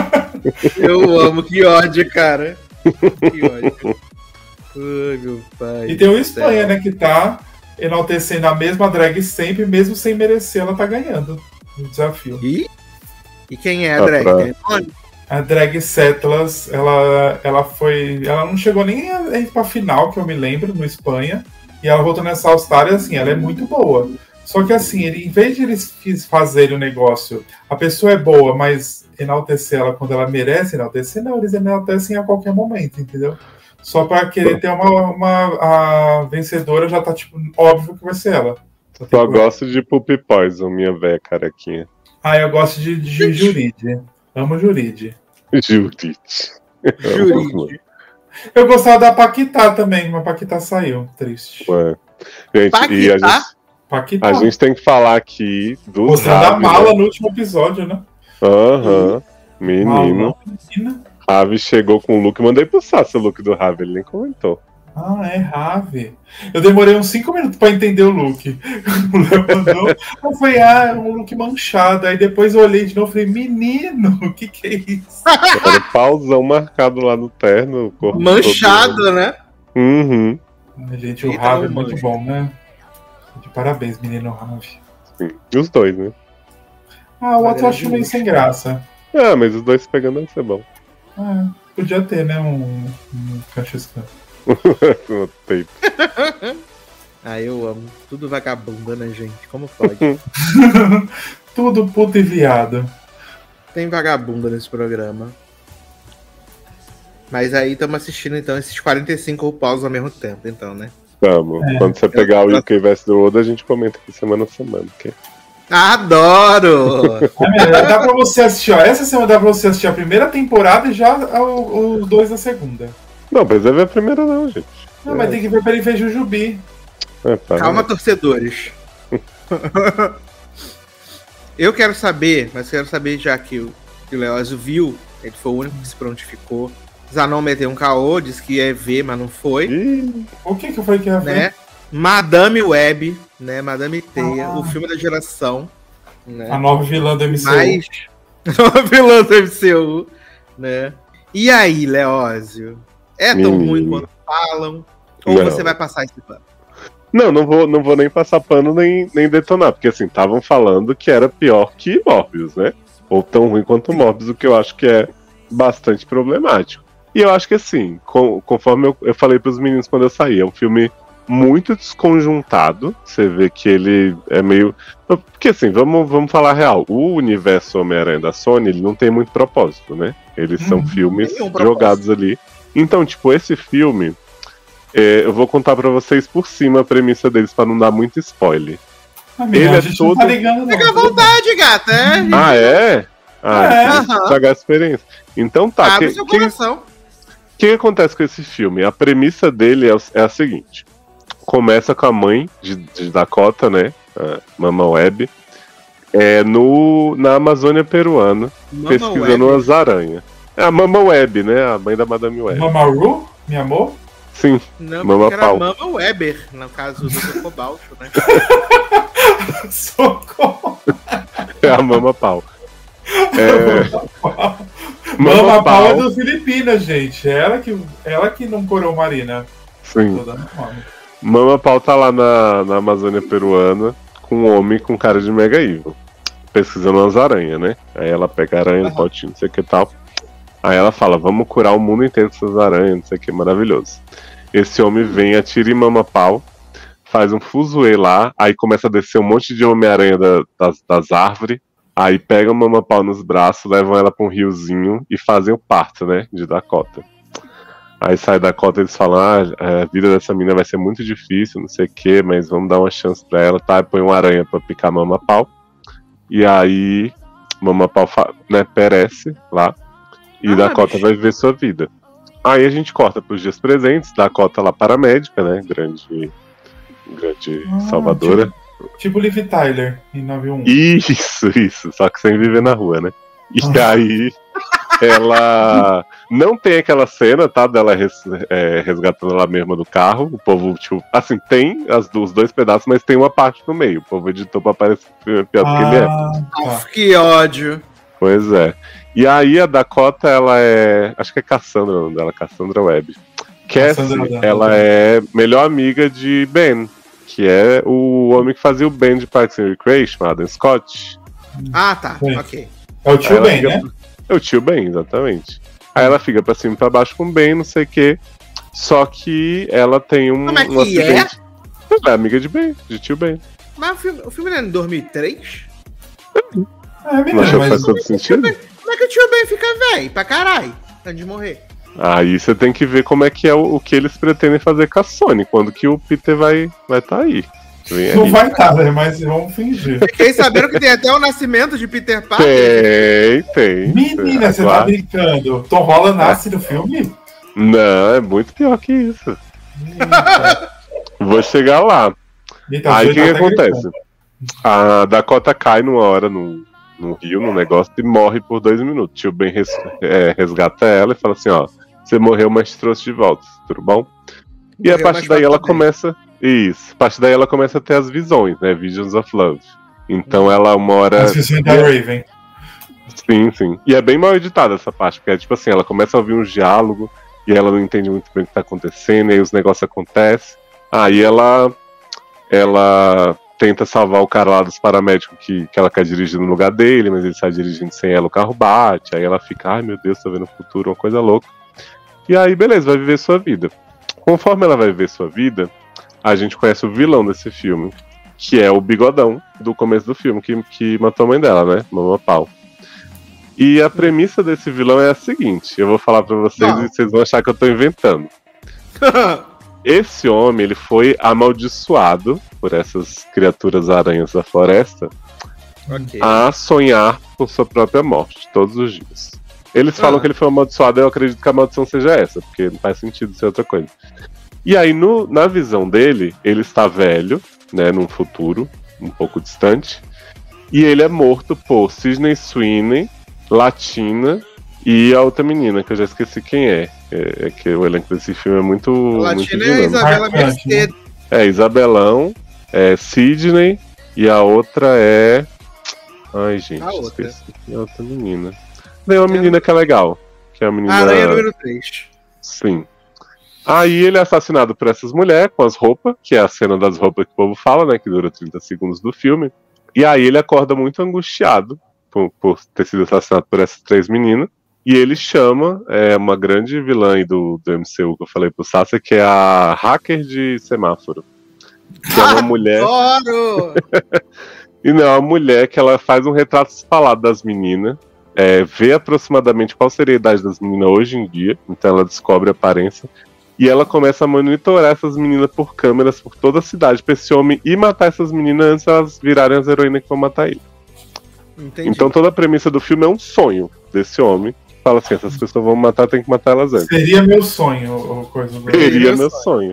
Eu amo. Que ódio, cara. Que ódio. Ai, meu pai. E tem o do Espanha, céu. né, que tá enaltecendo a mesma drag sempre, mesmo sem merecer, ela tá ganhando no desafio. E? E quem é a Ah, drag? pra- Tem nome? A drag Setlas, ela, ela foi. Ela não chegou nem a ir pra final, que eu me lembro, no Espanha. E ela voltou nessa All-Star e assim, ela é muito boa. Só que assim, ele, em vez de eles fiz- fazerem o negócio, a pessoa é boa, mas enaltecer ela quando ela merece enaltecer, não, eles enaltecem a qualquer momento, entendeu? Só pra querer ter uma, uma. A vencedora já tá, tipo, óbvio que vai ser ela. Só tem Só que- gosto de Poopy Poison, minha véia carequinha. Ah, eu gosto de, de Juride. Amo Juride. Judith. Juride. Eu gostava da Paquitá também, mas a Paquitá saiu. Triste. Ué. Gente, Paquitá? e a gente, Paquitá. a gente tem que falar aqui dos Mostrando a Ravi, mala né? no último episódio, né? Aham. Menino. Malão, menina. Ravi chegou com o look. Mandei pro Sassi o look do Ravi, ele nem comentou. Ah, é Rave. Eu demorei uns cinco minutos pra entender o look. O Léo mandou. Eu falei, ah, é um look manchado. Aí depois eu olhei de novo e falei, menino, o que que é isso? Era um pauzão marcado lá no terno. o corpo Manchado, né? todo. Uhum. Ai, gente, o Eita, Rave é não muito mancha. bom, né? De parabéns, menino Rave. Sim. E os dois, né? Ah, o outro eu Madeira acho de meio luxo. sem graça. Ah, mas os dois pegando vai ser bom. Ah, podia ter, né? Um, um cachescão. No tape. Ah, eu amo. Tudo vagabunda, né, gente? Como pode? Tudo puto e viado. Tem vagabunda nesse programa. Mas aí estamos assistindo, então, esses quarenta e cinco RuPaus ao mesmo tempo, então, né? Vamos. É. Quando você pegar o U K vs The World, a gente comenta aqui semana a semana. ok? Adoro! É melhor, dá pra você assistir, ó. Essa semana dá pra você assistir a primeira temporada e já o- os dois da segunda. Não, precisa ver a primeira não, gente. Não, mas tem que ver pra ele ver Jujubi. É, para. Calma, torcedores. Eu quero saber, mas quero saber, já que o, que o Leózio viu, ele foi o único que se prontificou. Zanon meteu um caô, disse que ia ver, mas não foi, Ih, O que que foi que ia ver? né? Madame Web, né? Madame Teia, Ah. o filme da geração, né? A nova vilã do M C U. Mas a vilã do M C U, né? E aí, Leózio? É tão Menino. ruim quanto falam? Ou Não. você vai passar esse pano? Não, não vou, não vou nem passar pano nem, nem detonar, porque assim, estavam falando que era pior que Morbius, né? Ou tão ruim quanto Morbius, o que eu acho que é bastante problemático. E eu acho que assim, com- conforme eu, eu falei pros meninos quando eu saí, é um filme muito desconjuntado. Você vê que ele é meio. Porque assim, vamos, vamos falar a real. O universo Homem-Aranha da Sony, ele não tem muito propósito, né? Eles são Uhum. filmes Nenhum propósito. jogados ali. Então, tipo, esse filme. é, eu vou contar pra vocês por cima a premissa deles pra não dar muito spoiler. Amiga, Ele a é gente todo- não tá ligando, não. Fica à vontade, gata, é? Ah, é? Ah, É, então aham. estragar a experiência. Então tá, Abre que, seu que, coração. O que acontece com esse filme? A premissa dele é, o- é a seguinte: começa com a mãe de, de Dakota, né? uh, Mama Web, é no, na Amazônia peruana, Mama pesquisando Web. umas aranhas. É a Mama Web, né? A mãe da Madame Web. Mamaru, meu amor? Sim, Não, Mama porque era Pau. Mama Weber, no caso do Cobalto, né? Socorro. É a Mama Pau. É, Mama Pau é das Filipinas, gente. É ela que, ela que não corou Marina. Sim. Tô dando nome. Mama Pau tá lá na, na Amazônia peruana com um homem com cara de mega evil, pesquisando umas aranhas, né? Aí ela pega a aranha no potinho, não sei o que tal. Aí ela fala, vamos curar o mundo inteiro com essas aranhas, não sei o que, maravilhoso. Esse homem vem, atira em Mama Pau, faz um fuzuê lá, aí começa a descer um monte de Homem-Aranha da, das, das árvores, aí pega a Mama Pau nos braços, levam ela pra um riozinho e fazem o parto, né, de Dakota. Aí sai Dakota e eles falam, ah, a vida dessa menina vai ser muito difícil, não sei o que, mas vamos dar uma chance pra ela, tá? E põe uma aranha pra picar Mama Pau. E aí, Mama Pau, né, perece lá, e Ah, Dakota bicho. vai viver sua vida. Aí a gente corta pros dias presentes, Dakota lá paramédica, né, grande, grande Ah, salvadora. Tipo, tipo Liv Tyler em nove um. Isso, isso, só que sem viver na rua, né? E aí, ela não tem aquela cena, tá? Dela res, é, resgatando ela mesma do carro. O povo, tipo, assim, tem as, os dois pedaços, mas tem uma parte no meio. O povo editou pra parecer pior do que ele é. Ah, tá. Uf, que ódio. Pois é. E aí a Dakota, ela é. Acho que é Cassandra o nome dela, Cassandra Webb. Cassie, Cassandra, ela é melhor amiga de Ben, que é o homem que fazia o Ben de Parks and Recreation, Adam Scott. Ah, tá, Sim. ok. É o tio Ela Ben, fica- né? É o tio Ben, exatamente. Aí ela fica pra cima e pra baixo com o Ben, não sei o quê. Só que ela tem um, Como é que um acidente. é? É amiga de Ben, de tio Ben. Mas o filme, o filme não é em dois mil e três? É, Não menino, achou que mas faz todo sentido? Como é que o tio Ben fica velho pra caralho antes de morrer? Aí você tem que ver como é que é o, o que eles pretendem fazer com a Sony, quando que o Peter vai vai tá aí. Vem não aí. vai estar, né? Mas vamos fingir. Fiquei sabendo que tem até o nascimento de Peter Parker. Tem, tem. Menina, você tá Aguarde. brincando? Tom Holland nasce no filme? Não, é muito pior que isso. Eita. Vou chegar lá. Então, Aí o você que, tá que até acontece? gritando. A Dakota cai numa hora no, no rio, no negócio, e morre por dois minutos. Tio Ben res, é, resgata ela e fala assim, ó, você morreu, mas te trouxe de volta, tudo bom? E a Morreu, partir mas daí tá ela bem. começa. Isso, a partir daí ela começa a ter as visões, né? Visions of Love. Então ela uma hora. As visões da Raven. Sim, sim. E é bem mal editada essa parte, porque é tipo assim, ela começa a ouvir um diálogo e ela não entende muito bem o que tá acontecendo, e aí os negócios acontecem. Aí ela. Ela tenta salvar o cara lá dos paramédicos que, que ela quer dirigir no lugar dele, mas ele sai dirigindo sem ela, o carro bate. Aí ela fica, ai meu Deus, tô vendo o futuro, uma coisa louca. E aí, beleza, vai viver sua vida. Conforme ela vai viver sua vida, a gente conhece o vilão desse filme, que é o bigodão do começo do filme, que, que matou a mãe dela, né? Mama Pau. E a premissa desse vilão é a seguinte: eu vou falar pra vocês Não. e vocês vão achar que eu tô inventando. Esse homem, ele foi amaldiçoado por essas criaturas aranhas da floresta Ok. a sonhar com sua própria morte, todos os dias. Eles falam Ah. que ele foi amaldiçoado, eu acredito que a maldição seja essa, porque não faz sentido ser outra coisa. E aí, no, na visão dele, ele está velho, né, num futuro um pouco distante, e ele é morto por Sidney Sweeney, Latina e a outra menina, que eu já esqueci quem é. É, é que o elenco desse filme é muito, muito Latina é dinâmico. Isabela Marcante, né? Mercedes. É, Isabelão, é Sidney, e a outra é... Ai, gente, A outra. esqueci. E a outra menina. Tem uma menina que é legal, que é a menina... Aranha número três. Sim. Aí ele é assassinado por essas mulheres com as roupas, que é a cena das roupas que o povo fala, né? Que dura trinta segundos do filme. E aí ele acorda muito angustiado por, por ter sido assassinado por essas três meninas. E ele chama é, uma grande vilã aí do, do M C U que eu falei pro Sasha, que é a hacker de semáforo. Que é uma mulher. Adoro! E não, é uma mulher que ela faz um retrato falado das meninas. É, vê aproximadamente qual seria a idade das meninas hoje em dia. Então ela descobre a aparência. E ela começa a monitorar essas meninas por câmeras por toda a cidade pra esse homem ir matar essas meninas antes de elas virarem as heroínas que vão matar ele. Entendi. Então toda a premissa do filme é um sonho desse homem. Fala assim, essas pessoas vão matar, tem que matar elas antes. Seria meu sonho, ou coisa do... Seria meu meu sonho.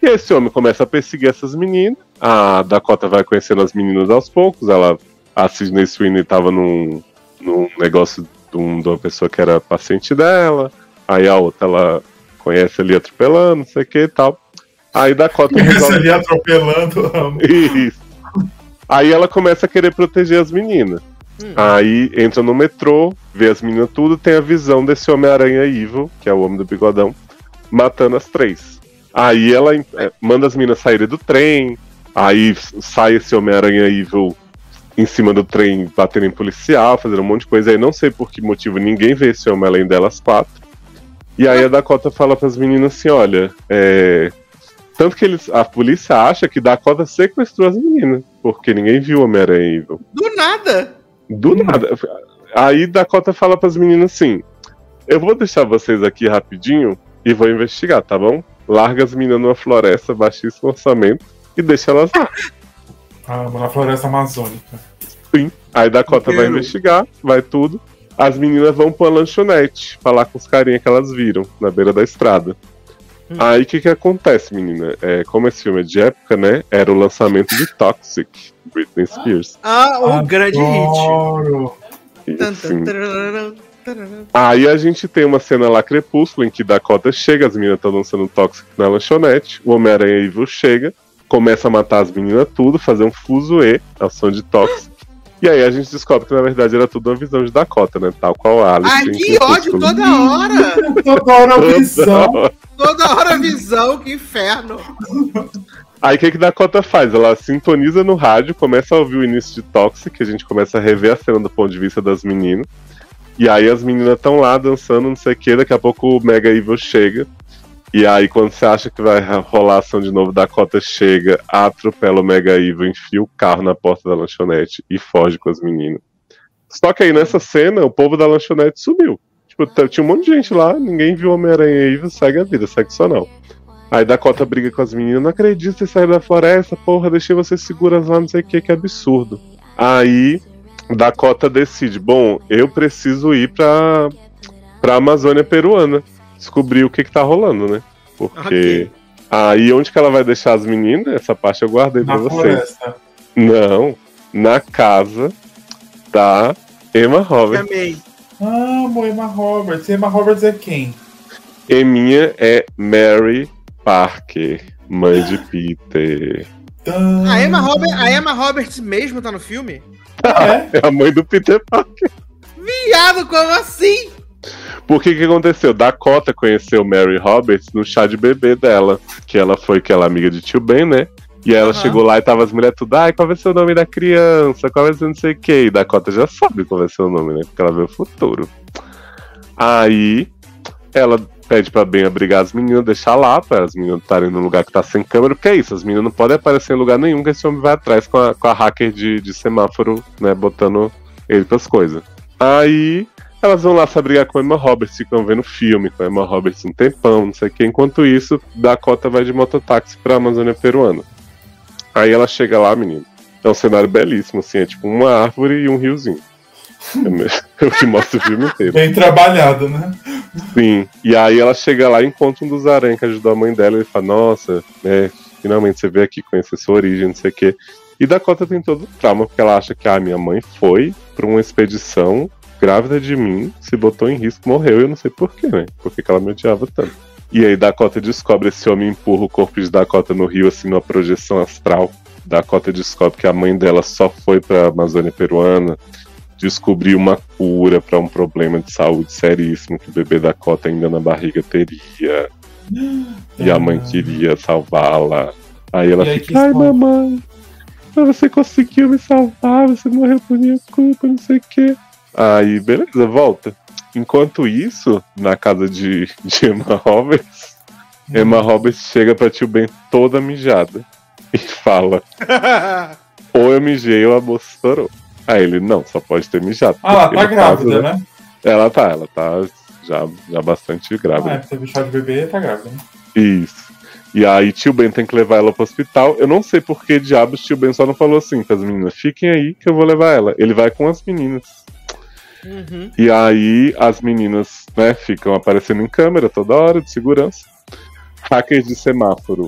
E esse homem começa a perseguir essas meninas. A Dakota vai conhecendo as meninas aos poucos. Ela, a Sydney Sweeney estava num, num negócio de, um, de uma pessoa que era paciente dela. Aí a outra, ela conhece ali atropelando, não sei o que e tal. Aí Dakota resolve... ali atropelando, amo. Isso. Aí ela começa a querer proteger as meninas. Hum. Aí entra no metrô, vê as meninas tudo, tem a visão desse Homem-Aranha Evil, que é o homem do bigodão, matando as três. Aí ela é, manda as meninas saírem do trem, aí sai esse Homem-Aranha Evil em cima do trem, batendo em policial, fazendo um monte de coisa. Aí não sei por que motivo ninguém vê esse homem além delas quatro. E aí a Dakota fala pras meninas assim, olha, é... tanto que eles, a polícia acha que Dakota sequestrou as meninas, porque ninguém viu o Homem-Aranha Evil. Do nada! Do nada. Aí Dakota fala pras meninas assim, eu vou deixar vocês aqui rapidinho e vou investigar, tá bom? Larga as meninas numa floresta, baixíssimo orçamento, e deixa elas lá. Ah, na floresta amazônica. Sim. Aí Dakota vai investigar, vai tudo. As meninas vão pra uma lanchonete, falar com os carinha que elas viram, na beira da estrada. Hum. Aí o que que acontece, menina? É, como esse filme é de época, né? Era o lançamento de Toxic, Britney Spears. Ah, o Adoro. grande hit. Sim. Aí a gente tem uma cena lá crepúsculo em que Dakota chega, as meninas estão dançando Toxic na lanchonete, o Homem-Aranha Evil chega, começa a matar as meninas tudo, fazer um fuzuê ao som de Toxic. E aí a gente descobre que na verdade era tudo uma visão de Dakota, né? Tal qual a Alice. Ai, que ódio toda hora! Toda hora visão! Toda hora visão, que inferno! Aí o que que Dakota faz? Ela sintoniza no rádio, começa a ouvir o início de Toxic, que a gente começa a rever a cena do ponto de vista das meninas. E aí as meninas estão lá dançando, não sei o que, daqui a pouco o Mega Evil chega. E aí quando você acha que vai rolar ação de novo, Dakota chega, atropela o Mega Evil, enfia o carro na porta da lanchonete e foge com as meninas. Só que aí nessa cena, o povo da lanchonete sumiu. Tipo, tinha um monte de gente lá, ninguém viu o Homem-Aranha Evil, segue a vida, segue só não. Aí Dakota briga com as meninas, não acredito em sair da floresta, porra, deixei vocês seguras lá, não sei o que, que absurdo. Aí Dakota decide, bom, eu preciso ir pra, pra Amazônia peruana, descobrir o que que tá rolando, né? Porque okay. Aí onde que ela vai deixar as meninas? Essa parte eu guardei na pra vocês. Floresta. Não, na casa da Emma Roberts. Amei. Ah, Emma Roberts. Emma Roberts é quem? Eminha é Mary Parker, mãe de Peter. A Emma, Robert, a Emma Roberts mesmo tá no filme? É? É a mãe do Peter Parker. Viado, como assim? Por que que aconteceu? Dakota conheceu Mary Roberts no chá de bebê dela, que ela foi aquela amiga de tio Ben, né? E aí ela uhum. chegou lá e tava as mulheres tudo, ai, qual vai ser o nome da criança? Qual vai ser não sei o que? E Dakota já sabe qual vai ser o nome, né? Porque ela vê o futuro. Aí ela pede pra Ben abrigar as meninas, deixar lá, para as meninas estarem num lugar que tá sem câmera, porque é isso, as meninas não podem aparecer em lugar nenhum, que esse homem vai atrás com a, com a hacker de, de semáforo, né, botando ele pras coisas. Aí elas vão lá se abrigar com a Emma Roberts, ficam vendo filme com a Emma Roberts um tempão, não sei o que. Enquanto isso, Dakota vai de mototáxi pra Amazônia peruana. Aí ela chega lá, menino, é um cenário belíssimo, assim, é tipo uma árvore e um riozinho. É o que mostra o filme inteiro. Bem trabalhado, né? Sim, e aí ela chega lá e encontra um dos aranhas que ajudou a mãe dela e ele fala, nossa, né, finalmente você veio aqui conhecer sua origem, não sei o que. E Dakota tem todo o trauma, porque ela acha que a ah, minha mãe foi pra uma expedição grávida de mim, se botou em risco, morreu, e eu não sei porquê, né? Por que ela me odiava tanto. E aí Dakota descobre, esse homem empurra o corpo de Dakota no rio, assim, numa projeção astral. Dakota descobre que a mãe dela só foi pra Amazônia peruana, descobriu uma cura pra um problema de saúde seríssimo que o bebê Dakota ainda na barriga teria. E a mãe queria salvá-la. Aí ela e fica, ai mamãe, você conseguiu me salvar, você morreu por minha culpa, não sei o que. Aí, beleza, volta. Enquanto isso, na casa de, de Emma Roberts, hum. Emma Roberts chega pra tio Ben toda mijada e fala: ou eu mijei ou a moça estourou. Aí ele, não, só pode ter mijado. Ah, ela tá grávida, caso, né? Ela tá, ela tá já, já bastante grávida. Ah, é, teve chá de bebê, tá grávida, né? Isso. E aí tio Ben tem que levar ela pro hospital. Eu não sei por que diabos tio Ben só não falou assim pras meninas, fiquem aí que eu vou levar ela. Ele vai com as meninas. Uhum. E aí as meninas, né, ficam aparecendo em câmera toda hora, de segurança. Hackers de semáforo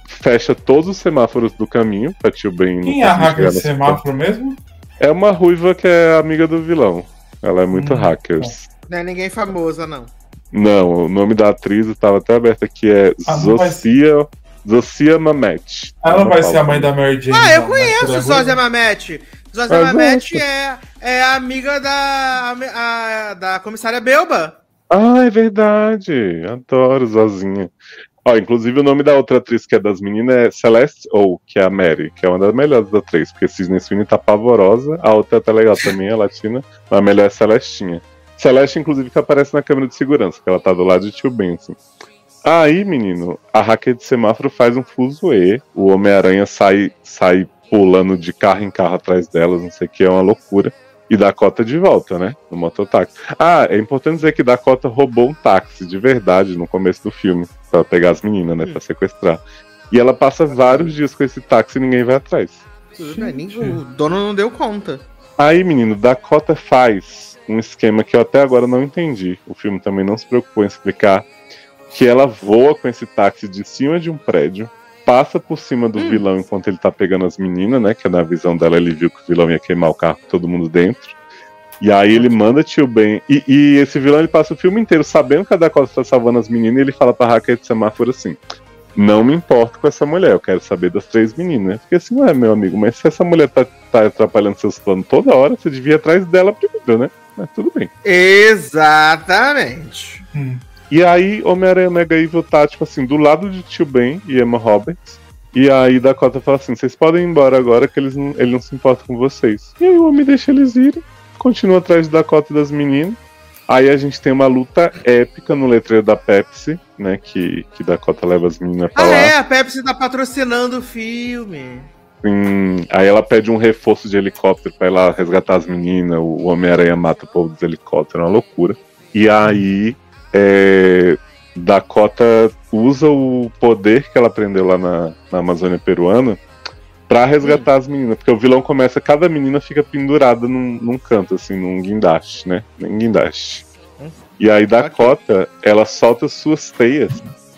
fecha todos os semáforos do caminho pra tio Ben. Quem é a hacker de semáforo mesmo? É uma ruiva que é amiga do vilão. Ela é muito hum, hackers. Não é ninguém famosa, não. Não, o nome da atriz estava até aberto aqui, é ah, Zosia, Zosia Mamet. Ela não vai ser a mãe da Mary Jane. Ah, eu não, conheço Zosia Mamet. Zosia Mamet é, é a amiga da, a, da comissária Belba. Ah, é verdade. Adoro Zozinha. Ó, inclusive o nome da outra atriz que é das meninas é Celeste Ou, que é a Mary, que é uma das melhores das três, porque Cisne Sweeney tá pavorosa, a outra tá legal também, é latina, mas a melhor é Celestinha. Celeste, inclusive, que aparece na câmera de segurança, que ela tá do lado de tio Ben, assim. Aí, menino, a hacker de semáforo faz um fuzuê, o Homem-Aranha sai, sai pulando de carro em carro atrás delas, não sei o que, é uma loucura. E Dakota de volta, né? No mototáxi. Ah, é importante dizer que Dakota roubou um táxi, de verdade, no começo do filme, pra pegar as meninas, né? Pra sequestrar. E ela passa vários dias com esse táxi e ninguém vai atrás. Tudo bem, o dono não deu conta. Aí, menino, Dakota faz um esquema que eu até agora não entendi. O filme também não se preocupou em explicar. Que ela voa com esse táxi de cima de um prédio, passa por cima do hum. vilão enquanto ele tá pegando as meninas, né? Que na visão dela ele viu que o vilão ia queimar o carro com todo mundo dentro. E aí ele manda tio Ben. E, e esse vilão ele passa o filme inteiro sabendo que a Dakota tá salvando as meninas e ele fala pra hacker de semáforo assim: não me importo com essa mulher, eu quero saber das três meninas. Porque assim, ué, meu amigo, mas se essa mulher tá, tá atrapalhando seus planos toda hora, você devia ir atrás dela primeiro, né? Mas tudo bem. Exatamente. Hum. E aí, Homem-Aranha Mega Evil tá, tipo assim, do lado de tio Ben e Emma Roberts. E aí, Dakota fala assim: vocês podem ir embora agora que eles não, ele não se importa com vocês. E aí, o homem deixa eles irem, continua atrás de Dakota e das meninas. Aí a gente tem uma luta épica no letreiro da Pepsi, né? Que, que Dakota leva as meninas pra ah, lá. Ah, é, a Pepsi tá patrocinando o filme. Sim, aí ela pede um reforço de helicóptero pra ir lá resgatar as meninas. O Homem-Aranha mata o povo dos helicópteros, é uma loucura. E aí. É, Dakota usa o poder que ela aprendeu lá na, na Amazônia peruana pra resgatar hum. as meninas, porque o vilão começa, cada menina fica pendurada num, num canto, assim, num guindaste, né? Num guindaste. Hum. E aí Dakota, ela solta suas teias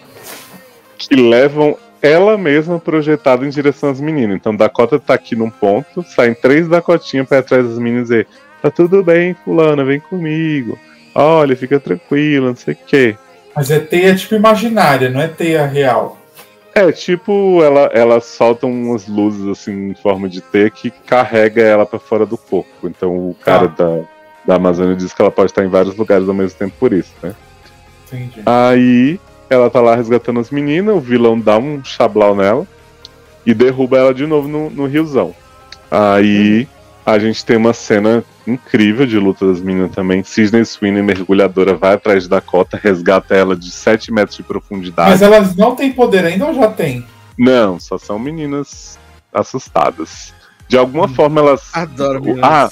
que levam ela mesma projetada em direção às meninas. Então Dakota tá aqui num ponto, saem três Dakotinhas pra ir atrás das meninas e dizer: tá tudo bem, fulana, vem comigo. Olha, fica tranquilo, não sei o quê. Mas é teia tipo imaginária, não é teia real. É, tipo, ela, ela solta umas luzes assim em forma de teia que carrega ela pra fora do corpo. Então o cara ah. da, da Amazônia diz que ela pode estar em vários lugares ao mesmo tempo por isso, né? Entendi. Aí ela tá lá resgatando as meninas, o vilão dá um chablau nela e derruba ela de novo no, no riozão. Aí... Hum. A gente tem uma cena incrível de luta das meninas também. Cisne Sweeney, mergulhadora, vai atrás de Dakota, resgata ela de sete metros de profundidade. Mas elas não têm poder ainda ou já tem? Não, só são meninas assustadas. De alguma hum. forma elas... Adoro meninas Ah,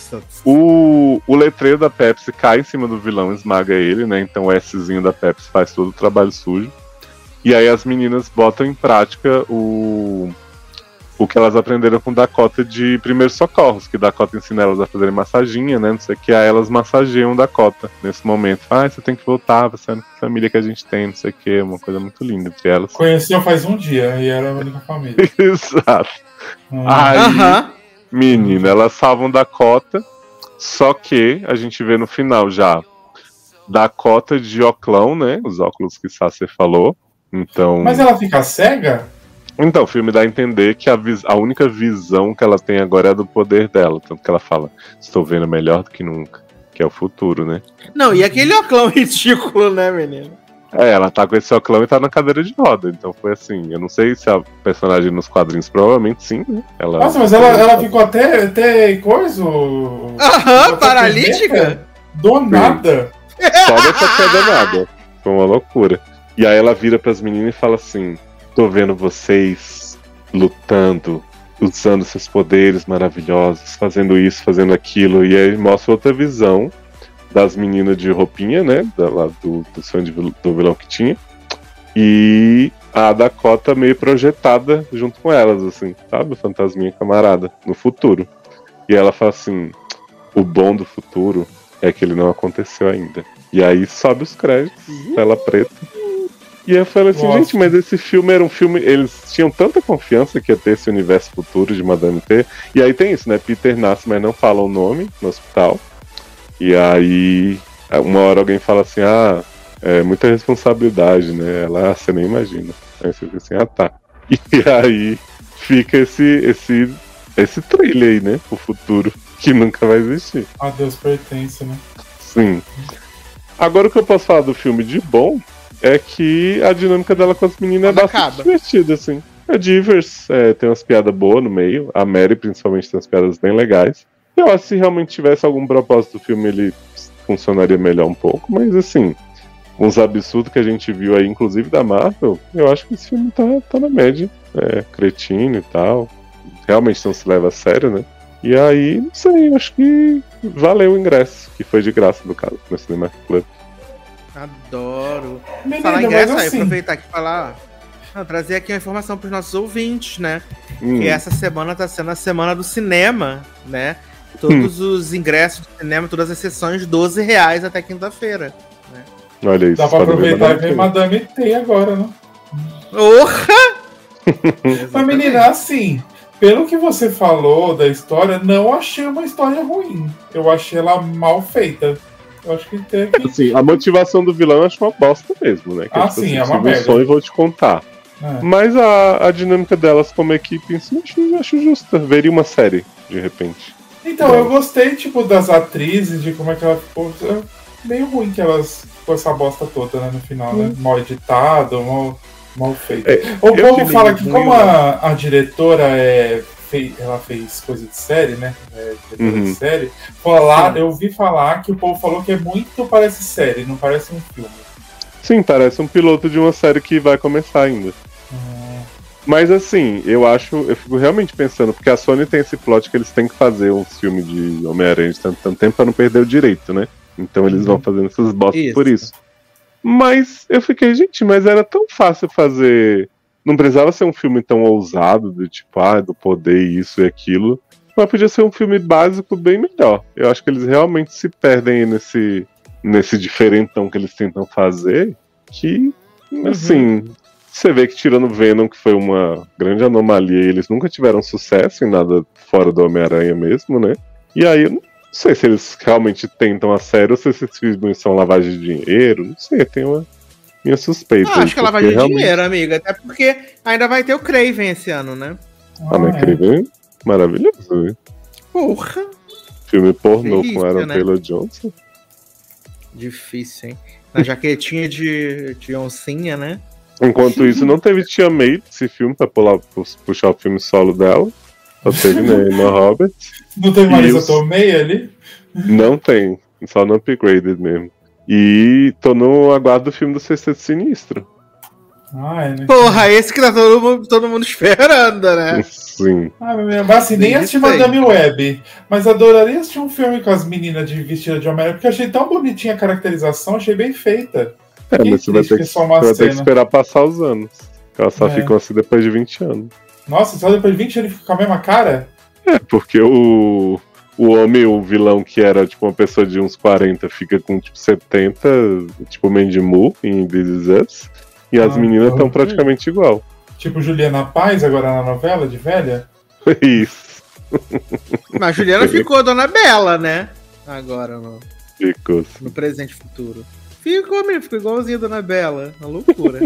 o, o letreiro da Pepsi cai em cima do vilão, esmaga ele, né? Então o Szinho da Pepsi faz todo o trabalho sujo. E aí as meninas botam em prática o... o que elas aprenderam com Dakota de primeiros socorros, que Dakota ensina elas a fazerem massaginha, né, não sei o que, aí elas massageiam Dakota nesse momento. Ah, você tem que voltar, você é a família que a gente tem, não sei o que, uma coisa muito linda entre elas. Conheceu faz um dia e era a única família. Exato. Hum. Aí, uh-huh. menina, elas salvam Dakota, só que a gente vê no final já Dakota de oclão, né, os óculos que Sasser falou, então... Mas ela fica cega? Então, o filme dá a entender que a, vis- a única visão que ela tem agora é do poder dela. Tanto que ela fala: estou vendo melhor do que nunca. Que é o futuro, né? Não, e aquele oclão ridículo, né, menino? É, ela tá com esse oclão e tá na cadeira de roda. Então foi assim. Eu não sei se a personagem nos quadrinhos, provavelmente sim, né? Ela, Nossa, mas ela, ela ficou até, até coisa. Aham, paralítica? Do nada. Só dessa queda nada. Foi uma loucura. E aí ela vira pras meninas e fala assim: tô vendo vocês lutando, usando seus poderes maravilhosos, fazendo isso, fazendo aquilo. E aí mostra outra visão das meninas de roupinha, né? Da, lá do, do sonho de, do vilão que tinha. E a Dakota meio projetada junto com elas, assim, sabe? Fantasminha camarada, no futuro. E ela fala assim: o bom do futuro é que ele não aconteceu ainda. E aí sobe os créditos, tela preta. E eu falei assim, Nossa. gente, mas esse filme era um filme... Eles tinham tanta confiança que ia ter esse universo futuro de Madame T. E aí tem isso, né? Peter nasce, mas não fala o nome no hospital. E aí, uma hora alguém fala assim, ah, é muita responsabilidade, né? Ela, ah, você nem imagina. Aí você fica assim, ah, tá. E aí fica esse, esse, esse trailer aí, né? O futuro, que nunca vai existir. A Deus pertence, né? Sim. Agora o que eu posso falar do filme de bom é que a dinâmica dela com as meninas Quando é bastante acaba. divertida, assim. É divers, é, tem umas piadas boas no meio. A Mary, principalmente, tem umas piadas bem legais. Eu acho que se realmente tivesse algum propósito do filme, ele funcionaria melhor um pouco. Mas, assim, uns absurdos que a gente viu aí, inclusive da Marvel, eu acho que esse filme tá, tá na média. É, cretino e tal. Realmente não se leva a sério, né? E aí, não sei, eu acho que valeu o ingresso, que foi de graça, no caso, no Cinema Club. Adoro. Menina, Falar em mas ingresso aí, assim, aproveitar aqui e falar. Não, trazer aqui uma informação para os nossos ouvintes, né? Hum. Que essa semana tá sendo a semana do cinema, né? Todos os ingressos do cinema, todas as sessões, doze reais até quinta-feira. Olha isso. dá pra pode ver aproveitar e ver Madame Madame T agora, né? Orra! Mas, menina, assim, pelo que você falou da história, não achei uma história ruim. Eu achei ela mal feita. Eu acho que teve. Assim, a motivação do vilão eu acho uma bosta mesmo, né? Que Ah, tipo sim, assim, é uma siga o merda. sonho e vou te contar. É. Mas a, a dinâmica delas como equipe, assim, eu acho, eu acho justa. Veria uma série, de repente. Então, eu gostei, tipo, das atrizes, de como é que ela ficou. É meio ruim que elas ficou essa bosta toda, né, no final, né? Mal editado, mal, mal feito. É, o eu povo achei fala meio que ruim, como né? a, a diretora é. Fei- ela fez coisa de série, né? É, diretora Uhum. de série. Falar, Sim. eu ouvi falar que o povo falou que é muito parece série, não parece um filme. Sim, parece um piloto de uma série que vai começar ainda. Hum, Mas assim, eu acho, eu fico realmente pensando, porque a Sony tem esse plot que eles têm que fazer um filme de Homem-Aranha de tanto, tanto tempo pra não perder o direito, né? Então eles vão fazendo essas bostas Isso. por isso. Mas eu fiquei, gente, mas era tão fácil fazer. Não precisava ser um filme tão ousado, do tipo, ah, do poder, isso e aquilo. Mas podia ser um filme básico bem melhor. Eu acho que eles realmente se perdem nesse, nesse diferentão que eles tentam fazer. Que, assim, você vê que tirando Venom, que foi uma grande anomalia, e eles nunca tiveram sucesso em nada fora do Homem-Aranha mesmo, né? E aí eu não sei se eles realmente tentam a sério ou se esses filmes são lavagem de dinheiro. Não sei, tem uma minha suspeita. Ah, aí, acho que é porque lavagem de realmente- dinheiro, amiga. Até porque ainda vai ter o Craven esse ano, né? Ah, mas é. incrível, maravilhoso, né? Porra! Filme pornô Delícia, com Aaron né? Taylor Johnson. Difícil, hein? Na jaquetinha de, de oncinha, né? Enquanto isso, não teve Tia May esse filme pra pular, pu- puxar o filme solo dela. Só teve né, Emma Roberts. Não tem Marisa Isso. Tomei ali? Não tem, só no Upgraded mesmo. E tô no aguardo do filme do Sexteto Sinistro. Ah, é, né? Porra, esse que tá todo mundo, todo mundo esperando, né? Sim. Ah, meu, mas assim, nem Isso assisti aí. Madame Web, mas adoraria assistir um filme com as meninas de vestida de Homem-Aranha, porque achei tão bonitinha a caracterização, achei bem feita. É, Fiquei mas você vai triste ter que que, é só uma você vai ter que cena. esperar passar os anos. Porque elas só É. ficam assim depois de vinte anos. Nossa, só depois de vinte anos fica com a mesma cara? É, porque o, o homem, o vilão que era tipo uma pessoa de uns quarenta, fica com tipo setenta, tipo Mandy Moore em This Is Us. E as Ah, meninas estão tá. praticamente igual. Tipo Juliana Paz, agora na novela, de velha? Isso, Mas a Juliana ficou a Dona Bela, né? Agora, no, ficou. no presente e futuro. Ficou, menino, ficou igualzinho a Dona Bela. Uma loucura.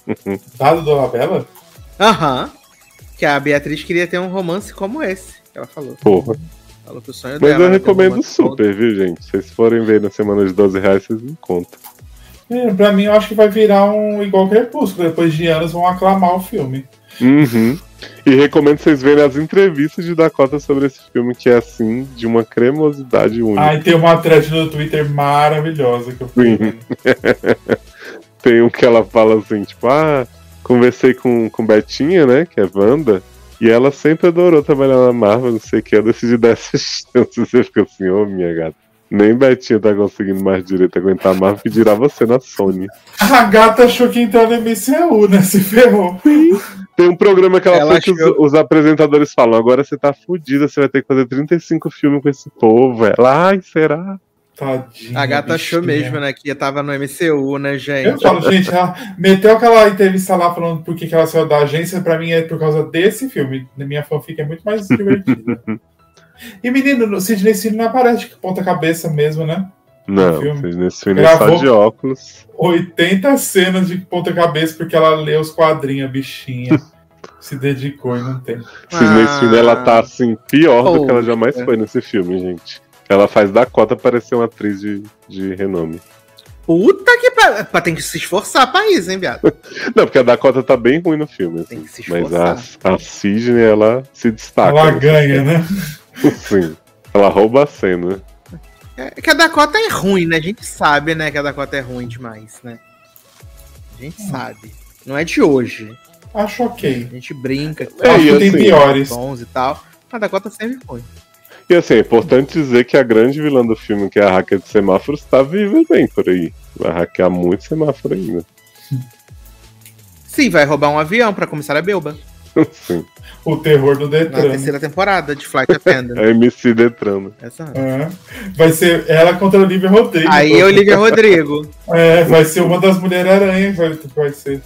Dado Dona Bela? Aham. Que a Beatriz queria ter um romance como esse, que ela falou. Porra. Falou que o sonho Mas dela eu era ter um recomendo romance super, viu, gente? Se vocês forem ver na semana de doze reais, vocês me contam. É, pra mim, eu acho que vai virar um igual Crepúsculo. Depois de anos vão aclamar o filme. Uhum. E recomendo vocês verem as entrevistas de Dakota sobre esse filme, que é assim, de uma cremosidade única. Ah, e tem uma thread no Twitter maravilhosa que eu fui Sim. vendo. Tem um que ela fala assim, tipo, ah, conversei com, com Betinha, né, que é Wanda, e ela sempre adorou trabalhar na Marvel, não sei o que, eu decidi dar essa chance. Você fica assim, ô minha gata, nem Betinha tá conseguindo mais direito aguentar a Marvel, que dirá você na Sony. A gata achou que entrou no M C U, né? Se ferrou. Tem um programa que ela, Ela falou que os, achou- os apresentadores falam, agora você tá fudida, você vai ter que fazer trinta e cinco filmes com esse povo. Ela, ai, será? Tadinha, A gata achou bichinha. mesmo, né? Que tava no M C U, né, gente? Eu falo, gente, ela meteu aquela entrevista lá falando por que que ela saiu da agência, pra mim é por causa desse filme. Na minha fanfic é muito mais divertida. E menino, o Sidney Sweeney não aparece de ponta cabeça mesmo, né? Não, filme. nesse filme é só Gravou- de óculos. oitenta cenas de ponta cabeça porque ela lê os quadrinhos, a bichinha. Se dedicou e não tem. Sidney Ah. Sweeney, ela tá assim, pior do que ela Poxa. jamais foi nesse filme, gente. Ela faz Dakota parecer uma atriz de, de renome. Puta que pariu. Tem que se esforçar pra isso, hein, viado? Não, porque a Dakota tá bem ruim no filme, Tem assim. que se Mas esforçar. a, a Sidney, ela se destaca. Ela nesse ganha, né? filme. Sim. Ela rouba a cena. É que a Dakota é ruim, né? A gente sabe, né, que a Dakota é ruim demais, né? A gente sabe. Não é de hoje. Acho ok. A gente brinca. É, Acho e que tem assim, piores. Bons e tal. A Dakota sempre foi. E assim, é importante dizer que a grande vilã do filme, que é a hacker de semáforos, tá viva bem por aí. Vai hackear muito semáforo ainda. Sim, vai roubar um avião pra comissária Belba. Sim. O terror do Na Detran. terceira temporada de Flight Attendant. É M C Detran. Essa. É. Vai ser ela contra a Olivia Rodrigo. Aí, Olivia Rodrigo. É, vai ser uma das Mulher-Aranha. Vai, vai ser.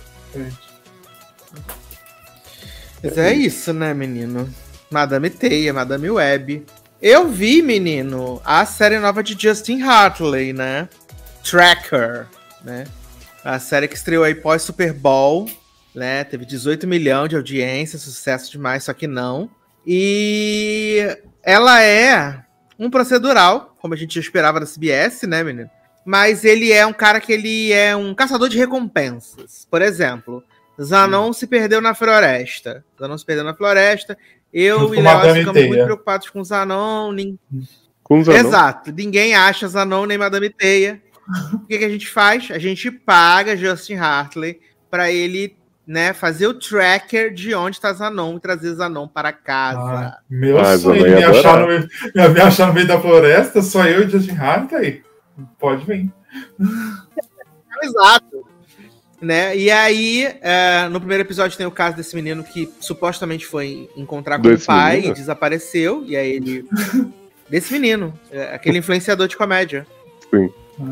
Mas é isso, né, menino? Madame Teia, Madame Web. Eu vi, menino, a série nova de Justin Hartley, né? Tracker, né? A série que estreou aí pós-Super Bowl, né? Teve dezoito milhões de audiência, sucesso demais, só que não. E ela é um procedural, como a gente esperava da C B S, né, menino? Mas ele é um cara que ele é um caçador de recompensas. Por exemplo, Zanon hum. se perdeu na floresta. Zanon se perdeu na floresta. Eu e Léo ficamos Teia. muito preocupados com Zanon. Nin... Com Zanon? Exato. Ninguém acha Zanon nem Madame Teia. O que, que a gente faz? A gente paga Justin Hartley para ele, né, fazer o tracker de onde está Zanon e trazer Zanon para casa. Ah, meu ah, sonho, me achar, no meio, me achar no meio da floresta, só eu e Justin Hartley. Pode vir. Exato. Né? E aí, é, no primeiro episódio tem o caso desse menino que supostamente foi encontrar com desse o pai menino? E desapareceu. E aí ele... Desse menino, é, aquele influenciador de comédia. Sim.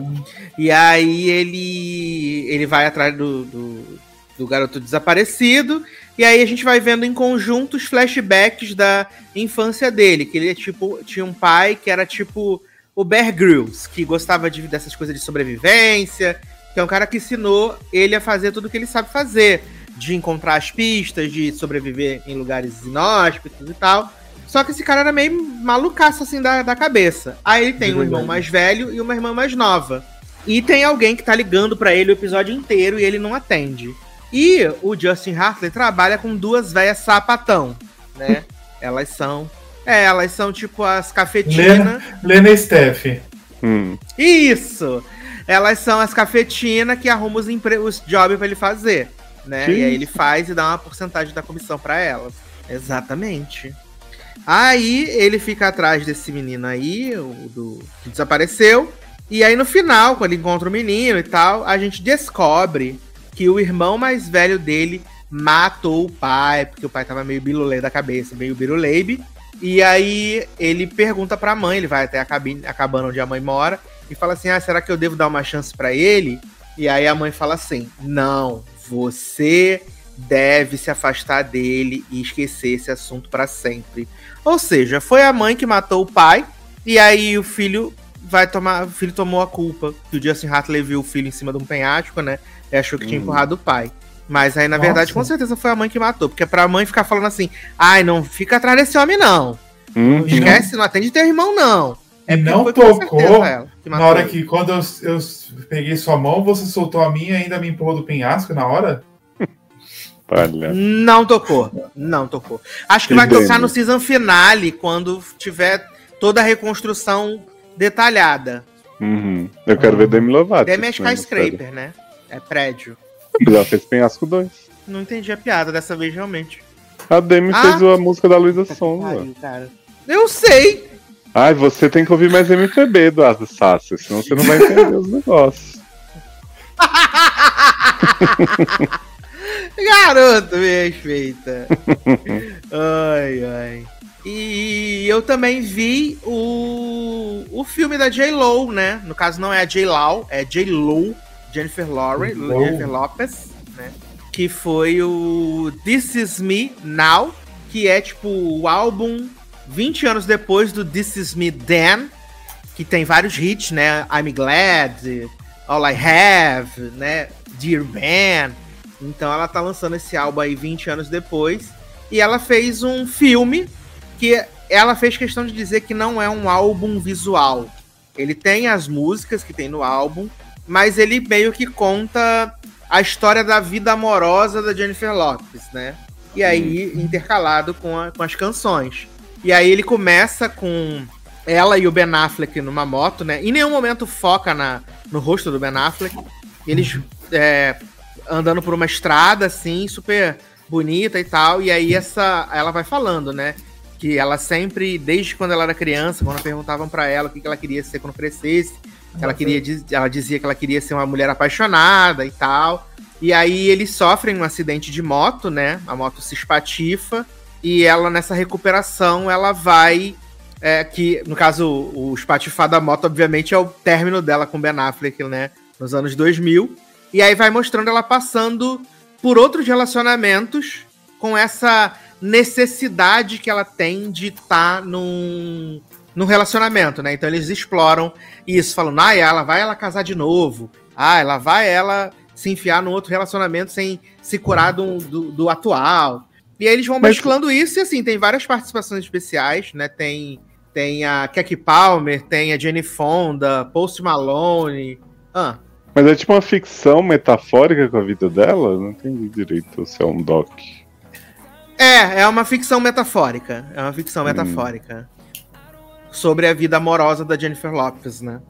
E aí ele ele vai atrás do, do, do garoto desaparecido. E aí a gente vai vendo em conjunto os flashbacks da infância dele. Que ele é tipo, tinha um pai que era tipo o Bear Grylls, que gostava de, dessas coisas de sobrevivência. Que é um cara que ensinou ele a fazer tudo o que ele sabe fazer. De encontrar as pistas, de sobreviver em lugares inóspitos e tal. Só que esse cara era meio malucaço, assim, da, da cabeça. Aí ele tem um irmão mais velho e uma irmã mais nova. E tem alguém que tá ligando pra ele o episódio inteiro e ele não atende. E o Justin Hartley trabalha com duas velhas sapatão, né? Elas são... É, elas são tipo as cafetinas... Lena, Lena e Steph. Hum. Isso! Elas são as cafetinas que arrumam os, empre... os jobs pra ele fazer, né? Que e aí ele faz e dá uma porcentagem da comissão pra elas. Exatamente. Aí ele fica atrás desse menino aí, o do que desapareceu. E aí no final, quando ele encontra o menino e tal, a gente descobre que o irmão mais velho dele matou o pai, porque o pai tava meio bilulê da cabeça, meio biruleibe. E aí ele pergunta pra mãe, ele vai até a cabine, a cabana onde a mãe mora, e fala assim, ah, será que eu devo dar uma chance pra ele? E aí a mãe fala assim, não, você deve se afastar dele e esquecer esse assunto pra sempre. Ou seja, foi a mãe que matou o pai, e aí o filho vai tomar. O filho tomou a culpa. Que o Justin Hartley viu o filho em cima de um penhasco, né? E achou que hum. tinha empurrado o pai. Mas aí, na Nossa. verdade, com certeza foi a mãe que matou. Porque é pra mãe ficar falando assim: ai, não fica atrás desse homem, não. Uhum. Não esquece, não atende teu irmão, não. É não tocou na hora que, quando eu, eu peguei sua mão, você soltou a minha e ainda me empurrou do penhasco na hora? Olha. Não tocou, não tocou. Acho que, que vai bem. tocar no season finale, quando tiver toda a reconstrução detalhada. Uhum. Eu quero uhum. ver Demi Lovato. Demi é skyscraper, né? É prédio. Ela fez Penhasco dois. Não entendi a piada dessa vez, realmente. A Demi ah, fez a música da Luísa Sonza. Eu sei! Ai, você tem que ouvir mais M P B, Eduardo Sassi, senão você não vai entender os negócios. Garoto, me respeita. Ai, ai. E eu também vi o, o filme da J-Lo, né? No caso não é a J-Law, é J-Lo, Jennifer Lawrence, Lo. Jennifer Lopez, né? Que foi o This Is Me Now, que é tipo o álbum vinte anos depois do This Is Me Then, que tem vários hits, né? I'm Glad, All I Have, né? Dear Man. Então ela tá lançando esse álbum aí vinte anos depois. E ela fez um filme que ela fez questão de dizer que não é um álbum visual. Ele tem as músicas que tem no álbum, mas ele meio que conta a história da vida amorosa da Jennifer Lopez, né? E aí, intercalado com, a, com as canções. E aí ele começa com ela e o Ben Affleck numa moto, né? Em nenhum momento foca na, no rosto do Ben Affleck. Eles é, andando por uma estrada, assim, super bonita e tal. E aí essa, ela vai falando, né? Que ela sempre, desde quando ela era criança, quando perguntavam pra ela o que ela queria ser quando crescesse, ela, queria, ela dizia que ela queria ser uma mulher apaixonada e tal. E aí eles sofrem um acidente de moto, né? A moto se espatifa. E ela, nessa recuperação, ela vai... É, que, no caso, o espatifar da moto, obviamente, é o término dela com Ben Affleck, né? Nos anos dois mil. E aí vai mostrando ela passando por outros relacionamentos com essa necessidade que ela tem de estar tá num, num relacionamento, né? Então eles exploram isso, falando, ah, ela vai ela casar de novo. Ah, ela vai ela se enfiar num outro relacionamento sem se curar do, do, do atual. E aí eles vão Mas... mesclando isso e, assim, tem várias participações especiais, né? Tem, tem a Keke Palmer, tem a Jane Fonda, Post Malone. Ah. Mas é tipo uma ficção metafórica com a vida dela? Não entendi direito se é um doc. É, é uma ficção metafórica. É uma ficção hum. metafórica. Sobre a vida amorosa da Jennifer Lopez, né?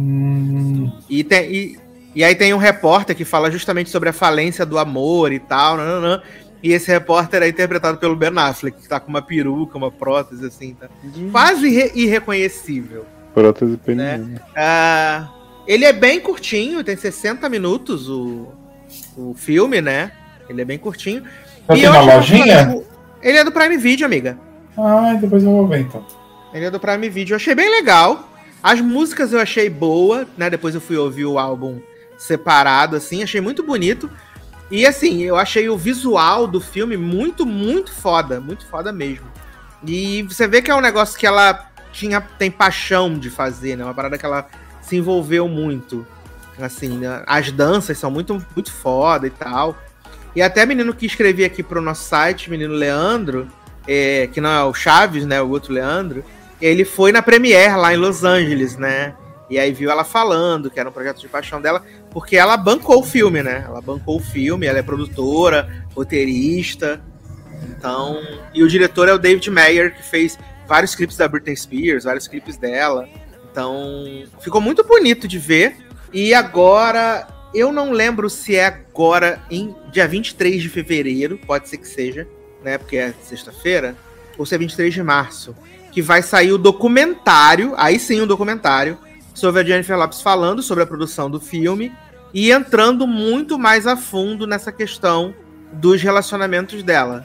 Hum. E, tem, e, e aí tem um repórter que fala justamente sobre a falência do amor e tal, não, não, não. E esse repórter é interpretado pelo Ben Affleck, que tá com uma peruca, uma prótese, assim, tá quase irre- irreconhecível. Prótese peniana. Né? Ah, ele é bem curtinho, tem sessenta minutos o, o filme, né? Ele é bem curtinho. Tá E tem uma eu achei- lojinha? Ele é do Prime Video, amiga. Ah, depois eu vou ver, então. Ele é do Prime Video. Eu achei bem legal. As músicas eu achei boa, né? Depois eu fui ouvir o álbum separado, assim. Achei muito bonito. E, assim, eu achei o visual do filme muito, muito foda. Muito foda mesmo. E você vê que é um negócio que ela tinha, tem paixão de fazer, né? Uma parada que ela se envolveu muito. Assim, né? As danças são muito, muito foda e tal. E até menino que escrevi aqui pro nosso site, menino Leandro, é, que não é o Chaves, né? O outro Leandro. Ele foi na Premiere lá em Los Angeles, né? E aí viu ela falando que era um projeto de paixão dela, porque ela bancou o filme, né? Ela bancou o filme, ela é produtora, roteirista. Então... E o diretor é o David Mayer, que fez vários clipes da Britney Spears, vários clipes dela. Então, ficou muito bonito de ver. E agora... Eu não lembro se é agora, em dia vinte e três de fevereiro, pode ser que seja, né? Porque é sexta-feira, ou se é vinte e três de março, que vai sair o documentário, aí sim um documentário, sobre a Jennifer Lopez falando sobre a produção do filme e entrando muito mais a fundo nessa questão dos relacionamentos dela.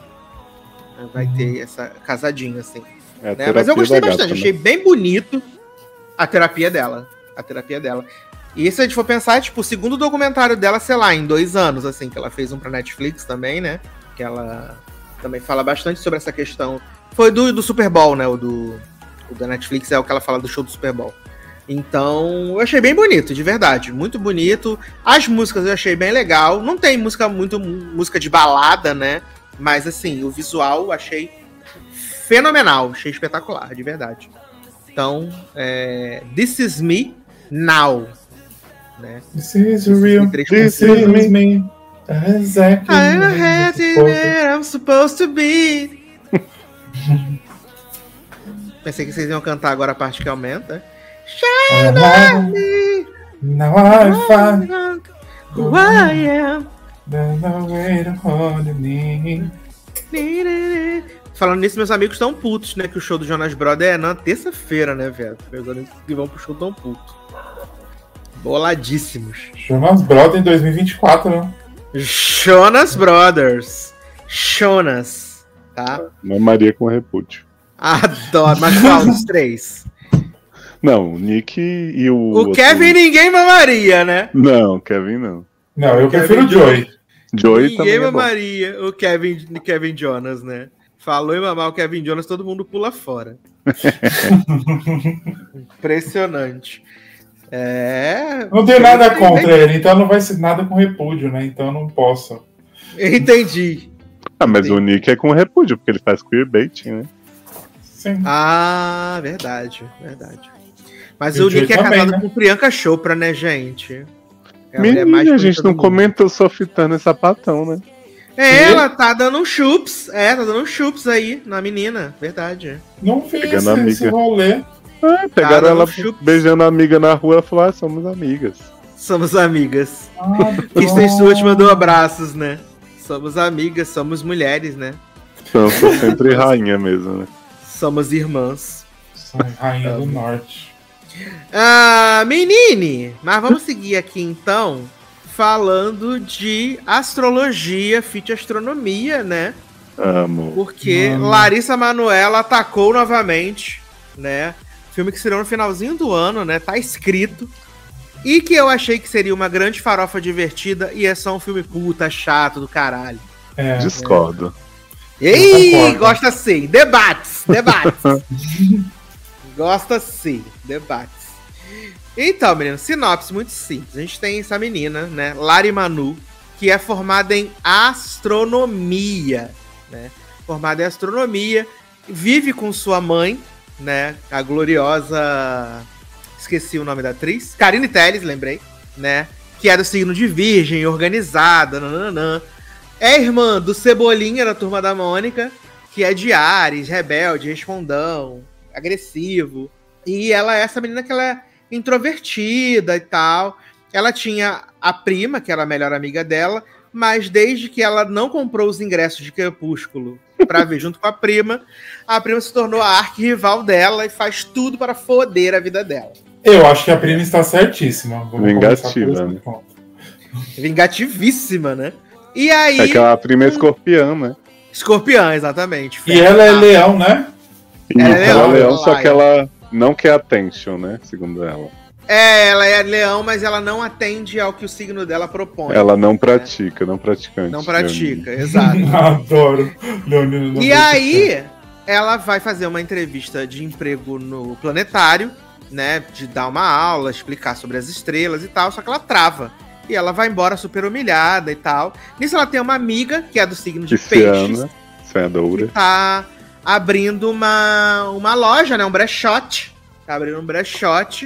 Vai Uhum. ter essa casadinha, assim. É a Né? Mas eu terapia gostei da bastante, gata, achei né? bem bonito a terapia dela. A terapia dela. E se a gente for pensar, é tipo o segundo documentário dela, sei lá, em dois anos, assim, que ela fez um pra Netflix também, né? Que ela também fala bastante sobre essa questão. Foi do, do Super Bowl, né? O do o da Netflix é o que ela fala do show do Super Bowl. Então, eu achei bem bonito, de verdade. Muito bonito. As músicas eu achei bem legal. Não tem música muito música de balada, né? Mas, assim, o visual eu achei fenomenal. Achei espetacular, de verdade. Então, é, This Is Me Now. Né? This is real. Três This canções. is me. Exactly. I'm happy where I'm supposed to be. Pensei que vocês iam cantar agora a parte que aumenta. Shine on me. Now I find Who I am. there's no way to hold me. Falando nisso, meus amigos estão putos, né? Que o show do Jonas Brothers é na terça-feira, né, velho? Meus amigos que vão pro show tão putos. Boladíssimos. Jonas Brothers em dois mil e vinte e quatro, né? Jonas Brothers. Jonas. Tá? Uma Maria com repúdio. Adoro, mas qual dos três? Não, o Nick e o... O Kevin outro... ninguém mamaria, né? Não, Kevin não. Não, eu prefiro o Joey. Joey ninguém também é mamaria bom. O Kevin, Kevin Jonas, né? Falou em mamar o Kevin Jonas, todo mundo pula fora. Impressionante. É... Não tenho nada contra ele, então não vai ser nada com repúdio, né? Então eu não posso. Entendi. Ah, mas Entendi. O Nick é com repúdio, porque ele faz queerbaiting, né? Sim. Ah, verdade, verdade. Mas e o Nick é também, casado né? com Priyanka Chopra, né, gente? Ela Menina, é mais a gente não mundo. comenta o Sofitano e Sapatão, né? É, ela tá dando um chups. É, tá dando um chups aí na menina. Verdade. Não vi Pegando esse, amiga. esse rolê. Ah, pegaram Tá ela dando chups. beijando a amiga na rua, ela falou, ah, somos amigas. Somos amigas. Ah, Kristen Stewart mandou abraços, né? Somos amigas, somos mulheres, né? Então, sou sempre rainha mesmo, né? Somos irmãs. Rainha do Norte. Ah, menine! Mas vamos seguir aqui então, falando de astrologia, fitoastronomia, né? Amo. Porque Mano. Larissa Manoela atacou novamente, né? Filme que estreou no finalzinho do ano, né? Tá escrito. E que eu achei que seria uma grande farofa divertida e é só um filme puta, chato do caralho. É, Discordo. Ei, concordo. gosta sim. Debates, debates. Gosta sim, debates. Então, menino, sinopse muito simples. A gente tem essa menina, né, Lari Manu, que é formada em astronomia, né? Formada em astronomia, vive com sua mãe, né, a gloriosa... Esqueci o nome da atriz. Karine Telles, lembrei, né? Que é do signo de Virgem, organizada, nananã. É irmã do Cebolinha, da Turma da Mônica, que é de Ares, rebelde, respondão, agressivo. E ela é essa menina que ela é introvertida e tal. Ela tinha a prima, que era a melhor amiga dela, mas desde que ela não comprou os ingressos de Crepúsculo pra ver junto com a prima, a prima se tornou a arquirrival dela e faz tudo para foder a vida dela. Eu acho que a prima está certíssima. Vamos Vingativa, começar por né? esse ponto. Vingativíssima, né? E aí... É que a prima é escorpião, né? Escorpião, exatamente. E ela é leão, né? E Ela é ela é leão, leão, só Lion. que ela não quer attention, né? Segundo ela. É, ela é leão, mas ela não atende ao que o signo dela propõe. Ela não pratica, não praticante. Não pratica, exato. Adoro. Leonino, E aí, ela vai fazer uma entrevista de emprego no planetário, né? De dar uma aula, explicar sobre as estrelas e tal, só que ela trava. E ela vai embora super humilhada e tal. Nisso ela tem uma amiga, que é do signo de peixes, Pisciana, sonhadora. que tá abrindo uma, uma loja, né? Um brechote. Tá abrindo um brechote.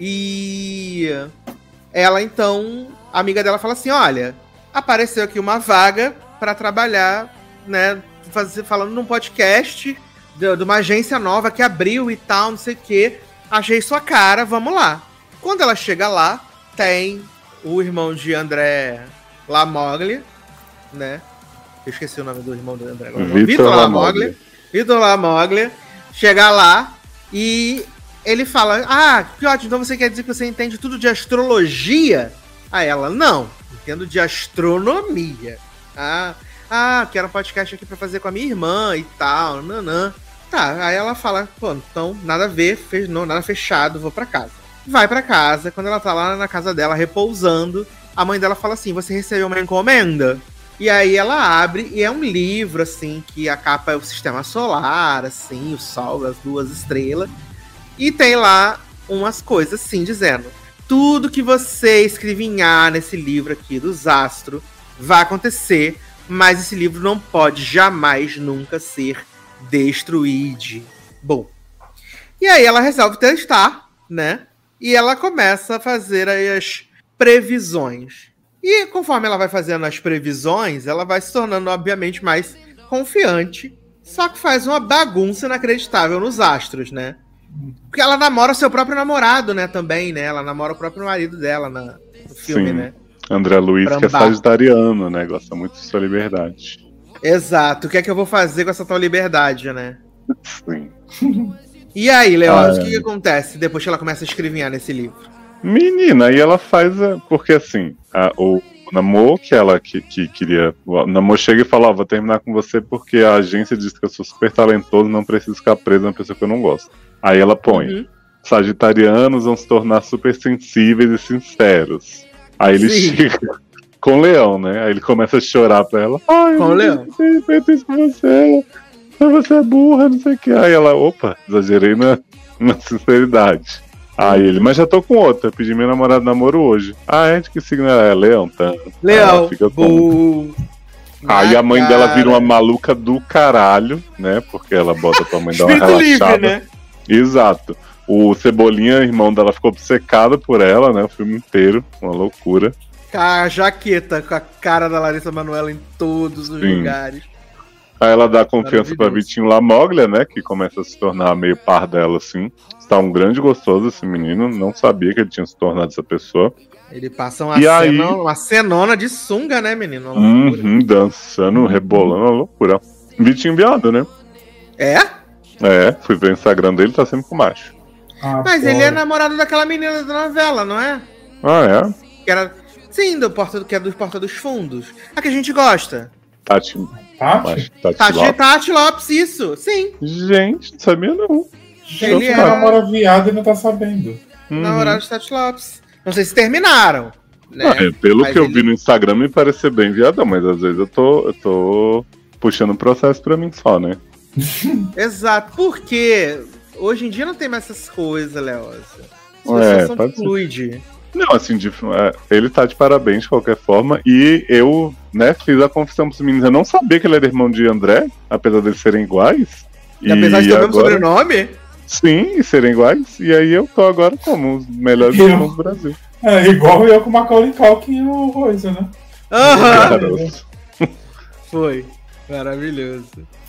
E ela, então, a amiga dela fala assim, olha, apareceu aqui uma vaga pra trabalhar, né? Fazer, falando num podcast de, de uma agência nova que abriu e tal, não sei o quê. Achei sua cara, vamos lá. Quando ela chega lá, tem o irmão de André Lamoglia, né? Eu esqueci o nome do irmão do André Lamoglia. Vitor Lamoglia. Vitor Lamoglia. Chega lá e ele fala, ah, que ótimo, então você quer dizer que você entende tudo de astrologia? Aí ela, não, entendo de astronomia. Ah, ah, quero um podcast aqui pra fazer com a minha irmã e tal, nanã. Tá, aí ela fala, pô, então nada a ver, fez, não, nada fechado, vou pra casa. Vai pra casa, quando ela tá lá na casa dela repousando, a mãe dela fala assim, você recebeu uma encomenda? E aí ela abre e é um livro, assim, que a capa é o sistema solar, assim, o sol, as duas estrelas. E tem lá umas coisas assim, dizendo, tudo que você escrevinhar nesse livro aqui dos astros vai acontecer, mas esse livro não pode jamais, nunca ser destruído. Bom, e aí ela resolve testar, né? E ela começa a fazer aí as previsões. E conforme ela vai fazendo as previsões, ela vai se tornando, obviamente, mais confiante. Só que faz uma bagunça inacreditável nos astros, né? Porque ela namora seu próprio namorado, né? Também, né? Ela namora o próprio marido dela na, no filme, Sim. né? André Luiz, que é Brambá. sagitariano, né? Gosta muito de sua liberdade. Exato. O que é que eu vou fazer com essa tal liberdade, né? Sim. E aí, Leoz, Ah, o que, que acontece depois que ela começa a escrevinhar nesse livro? Menina, e ela faz a... Porque assim, a- o Namor, que ela que, que queria. O Namor chega e fala: Ó, vou terminar com você porque a agência disse que eu sou super talentoso, não preciso ficar preso na pessoa que eu não gosto. Aí ela põe: uhum. Sagitarianos vão se tornar super sensíveis e sinceros. Aí ele Sim. chega com o Leão, né? Aí ele começa a chorar pra ela. Ai, com o Leão. Eu feito isso com você. Você é burra, não sei o que. Aí ela, opa, exagerei na, na sinceridade. Aí ele, mas já tô com outra, pedi meu namorado namoro hoje. Ah, é? De que signo ela é? Leão, tá? Leão. Fica com... Aí a mãe cara. dela vira uma maluca do caralho, né? Porque ela bota pra mãe dar uma relaxada. Livre, né? Exato. O Cebolinha, irmão dela, ficou obcecado por ela, né? O filme inteiro, uma loucura. A jaqueta com a cara da Larissa Manoela em todos os Sim. lugares. Aí ela dá confiança pra Vitinho Lamoglia, né? Que começa a se tornar meio par dela, assim. Está um grande gostoso esse menino. Não sabia que ele tinha se tornado essa pessoa. Ele passa uma, cena, aí... uma cenona de sunga, né, menino? Uhum, dançando, rebolando, uma loucura. Vitinho viado, né? É? É, fui ver o Instagram dele, tá sempre com macho. Ah, Mas porra. ele é namorado daquela menina da novela, não é? Ah, é? Que era... Sim, do Porta, que é do Porta dos Fundos. A que a gente gosta. Tati. Tati? Tati, Tati, Lopes. Tati Lopes, isso. Sim. Gente, não sabia não. Ele é... namora viado e não tá sabendo. Uhum. Namorado de Tati Lopes. Não sei se terminaram. Né? Ah, é, pelo mas que eu ele... vi no Instagram, me pareceu bem viadão, mas às vezes eu tô, eu tô puxando o processo pra mim só, né? Exato, porque hoje em dia não tem mais essas coisas, Leosa. As é, pessoas são fluide. Não, assim, de, é, ele tá de parabéns de qualquer forma. E eu, né, fiz a confissão pros meninos. Eu não sabia que ele era irmão de André, apesar de eles serem iguais. E, e apesar de ter agora... o mesmo sobrenome? Sim, e serem iguais. E aí eu tô agora como os melhores eu... irmãos do Brasil. É, igual eu com o Macaulay Culkin e o Rosa, né? Aham! Foi. Maravilhoso.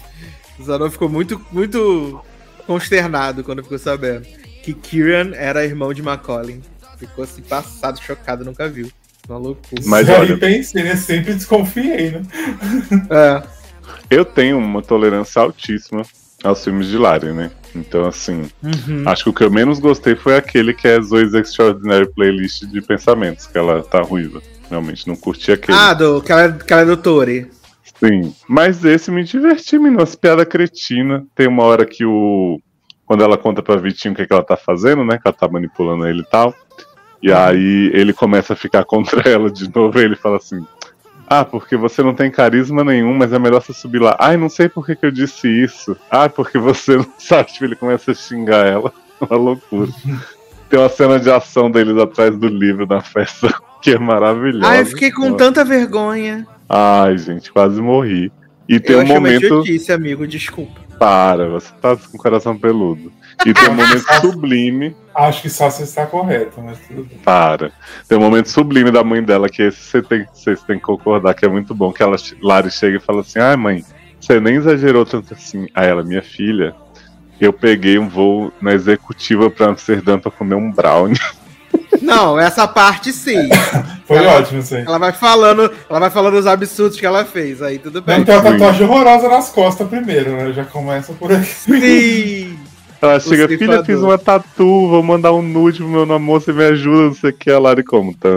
O Zanon ficou muito, muito consternado quando ficou sabendo que Kieran era irmão de Macaulay. Ficou assim, passado, chocado, nunca viu. Uma loucura. Mas aí olha, pensei, né? Sempre desconfiei, né? É. Eu tenho uma tolerância altíssima aos filmes de Lari, né? Então, assim, uhum. acho que o que eu menos gostei foi aquele que é Zoe's Extraordinary Playlist de Pensamentos, que ela tá ruiva. Realmente, não curti aquele. Ah, do, que, ela, que ela é do Tori. Sim, mas esse me diverti, menino, umas piadas cretinas. Tem uma hora que o... Quando ela conta pra Vitinho o que, é que ela tá fazendo, né? Que ela tá manipulando ele e tal. E aí ele começa a ficar contra ela de novo e ele fala assim: ah, porque você não tem carisma nenhum, mas é melhor você subir lá. Ai, não sei por que, que eu disse isso. Ah, porque você não sabe. Ele começa a xingar ela. Uma loucura. Tem uma cena de ação deles atrás do livro na festa que é maravilhosa. Ai, eu fiquei com Nossa. tanta vergonha. Ai, gente, quase morri. E tem eu um momento. Eu disse, amigo, desculpa. Para, você tá com o coração peludo. E tem um momento sublime. Acho que só você está correto, mas tudo bem. Para. Tem um momento sublime da mãe dela, que esse você tem, vocês têm que concordar, que é muito bom. Que ela, Lari chega e fala assim: ai, mãe, você nem exagerou tanto assim. Aí ela, minha filha, eu peguei um voo na executiva pra Amsterdã pra comer um brownie. Não, essa parte sim. Foi ela, ótimo, sim. Ela vai falando, ela vai falando os absurdos que ela fez, aí tudo bem. Não, tem uma tatuagem horrorosa nas costas primeiro, né? Já começa por aí. Sim! Ela chega, filha, fiz uma tatu, vou mandar um nude pro meu namoro, você me ajuda, não sei o que, a Lari como? Tá.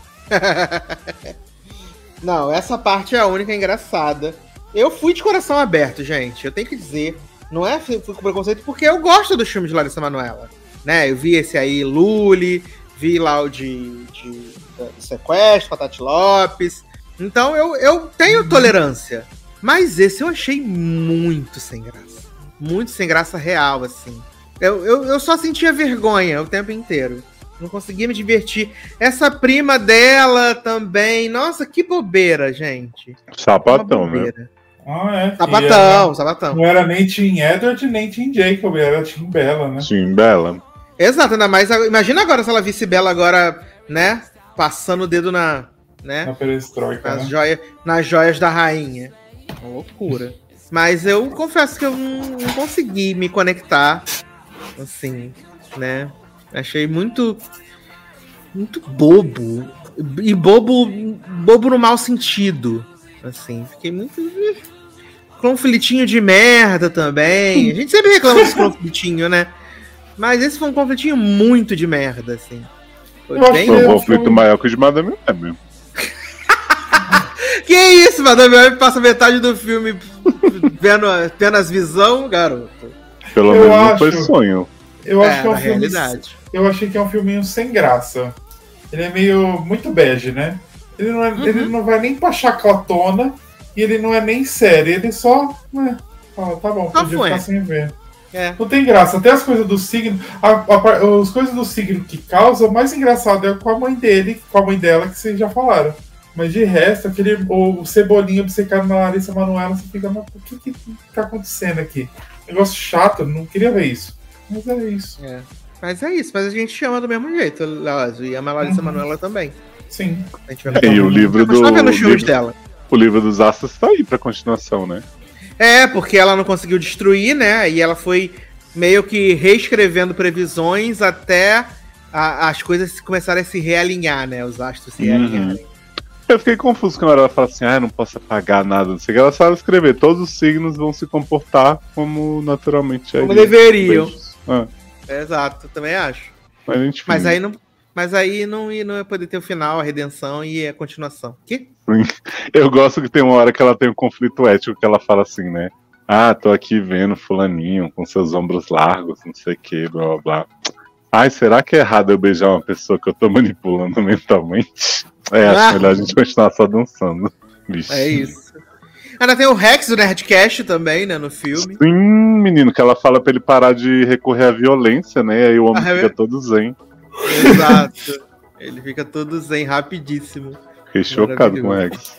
Não, essa parte é a única engraçada. Eu fui de coração aberto, gente, eu tenho que dizer. Não é fui com preconceito, porque eu gosto dos filmes de Larissa Manoela. Né? Eu vi esse aí, Lully, vi lá o de, de, de Sequestro, com a Tati Lopes. Então eu, eu tenho tolerância. Mas esse eu achei muito sem graça. Muito sem graça real, assim. Eu, eu, eu só sentia vergonha o tempo inteiro. Não conseguia me divertir. Essa prima dela também. Nossa, que bobeira, gente. Sapatão, né? Ah, é. Sapatão, era, sapatão. Não era nem Team Edward, nem Team Jacob. Era Team Bella, né? Team Bella. Exato, ainda mais. Imagina agora se ela visse Bella agora, né? Passando o dedo na. Né, na perestroika. Nas, né? joia, nas joias da rainha. Uma loucura. Mas eu confesso que eu não, não consegui me conectar. Assim, né? Achei muito. Muito bobo. E bobo. Bobo no mau sentido. Assim, fiquei muito. Conflitinho de merda também. A gente sempre reclama desse conflitinho, né? Mas esse foi um conflitinho muito de merda, assim. Foi eu bem. Foi um conflito foi... maior que o de Madame Web. Que isso, Madame Web passa metade do filme vendo apenas visão, garoto. Pelo Eu menos não acho- foi sonho. Eu acho É, que é um na filme. realidade. Eu achei que é um filminho sem graça. Ele é meio muito bege, né? Ele não, é- Uhum. ele não vai nem pra chacotona e ele não é nem sério. Ele só. Né, fala, tá bom, Só podia foi. ficar sem ver. É. Não tem graça. Até as coisas do signo. A, a, as coisas do signo que causam, o mais engraçado é com a mãe dele, com a mãe dela, que vocês já falaram. Mas de resto, aquele o, o Cebolinha obcecado na Larissa Manoela, você fica, mas o que que tá acontecendo aqui? Negócio chato, eu não queria ver isso. Mas é isso. É. Mas é isso, mas a gente ama do mesmo jeito, Leózio. E ama a Larissa Uhum. Manoela também. Sim. A gente vai É, e o livro vai continuar do. vendo os filmes livro- dela. O livro dos astros tá aí pra continuação, né? É, porque ela não conseguiu destruir, né? E ela foi meio que reescrevendo previsões até a- as coisas começarem a se realinhar, né? Os astros se Uhum. realinharem. Eu fiquei confuso quando ela fala assim, ah, eu não posso apagar nada, não sei o que. Ela sabe escrever, todos os signos vão se comportar como naturalmente Como é. deveriam. Beijos. Ah, É, exato, também acho. mas enfim. Mas aí não, mas aí não, ia- não ia poder ter o final, a redenção e a continuação. Que? Eu gosto que tem uma hora que ela tem um conflito ético que ela fala assim, né? Ah, tô aqui vendo fulaninho com seus ombros largos, não sei o que, blá blá blá. Ai, será que é errado eu beijar uma pessoa que eu tô manipulando mentalmente? É, acho Ah. melhor a gente continuar só dançando. Vixe. É isso. Ainda tem o Rex do Nerdcast também, né, no filme. Sim, menino, que ela fala pra ele parar de recorrer à violência, né? E aí o homem Ah, é? fica todo zen. Exato. Ele fica todo zen, rapidíssimo. Fiquei chocado com o Maravilhoso. Rex.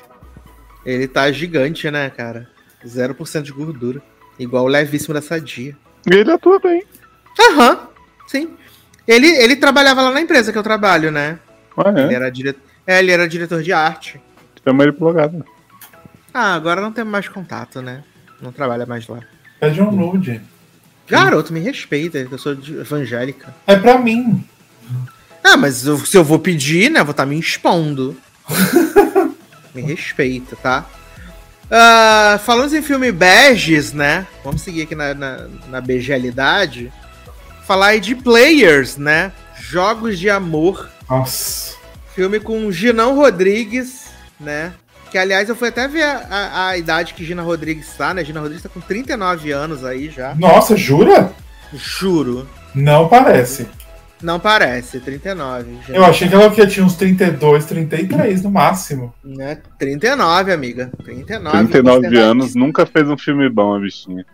Ele tá gigante, né, cara? zero por cento de gordura. Igual o levíssimo da Sadia. E ele atua bem. Aham, sim. Ele, ele trabalhava lá na empresa que eu trabalho, né? Ah, Ele, é? era dire... é, ele era diretor de arte. Chama ele pro logado. Ah, agora não temos mais contato, né? Não trabalha mais lá. Pede um nude. Garoto, me respeita, eu sou de- evangélica. É pra mim. Ah, mas eu- se eu vou pedir, né? Eu vou estar me expondo. Me respeita, tá? Ah, falando em filme Beges, né? Vamos seguir aqui na, na, na begelidade. Falar aí de Players, né? Jogos de Amor. Nossa. Filme com Ginão Rodrigues, né? Que, aliás, eu fui até ver a, a, a idade que Gina Rodrigues tá, né? Gina Rodrigues tá com trinta e nove anos aí já. Nossa, jura? Juro. Não parece. Não parece, trinta e nove. Gina. Eu achei que ela que tinha uns trinta e dois, trinta e três no máximo. Né? trinta e nove, amiga. trinta e nove. trinta e nove considerado- anos, nunca fez um filme bom, a bichinha.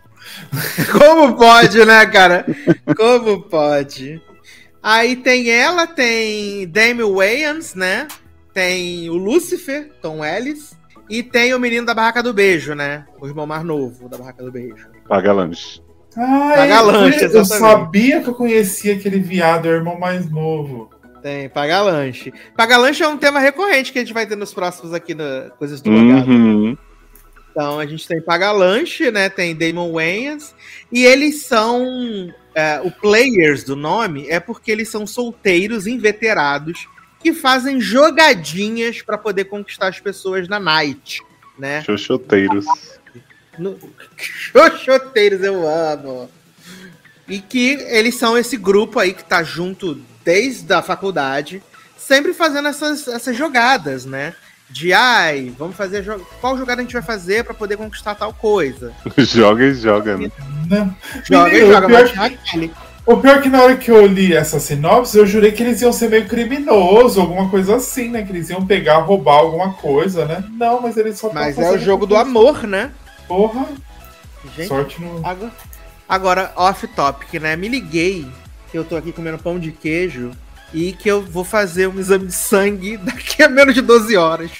Como pode, né, cara? Como pode? Aí tem ela, tem Dame Wayans, né? Tem o Lucifer, Tom Ellis. E tem o menino da Barraca do Beijo, né? O irmão mais novo da Barraca do Beijo. Paga lanche. Ah, Paga eu- lanche, eu exatamente. sabia que eu conhecia aquele viado, o irmão mais novo. Tem Paga Lanche. Paga Lanche é um tema recorrente que a gente vai ter nos próximos aqui no Coisas do Logado. Uhum. Então a gente tem Paga Lanche, né? Tem Damon Wayans. E eles são. É, o Players do nome é porque eles são solteiros inveterados que fazem jogadinhas para poder conquistar as pessoas na night, né? Xoxoteiros. No... Xoxoteiros, eu amo. E que eles são esse grupo aí que tá junto desde a faculdade, sempre fazendo essas, essas jogadas, né? De, ai, vamos fazer... Jo... Qual jogada a gente vai fazer pra poder conquistar tal coisa? Joga e joga, né? Não. Joga e Menino, joga, o pior mas que- aquele. O pior é que na hora que eu li essa sinopse, eu jurei que eles iam ser meio criminoso, alguma coisa assim, né? Que eles iam pegar, roubar alguma coisa, né? Não, mas eles só tão Mas é o fazendo jogo do coisa. amor, né? Porra, Gente, sorte no... agora, agora off-topic, né? Me liguei que eu tô aqui comendo pão de queijo e que eu vou fazer um exame de sangue daqui a menos de doze horas.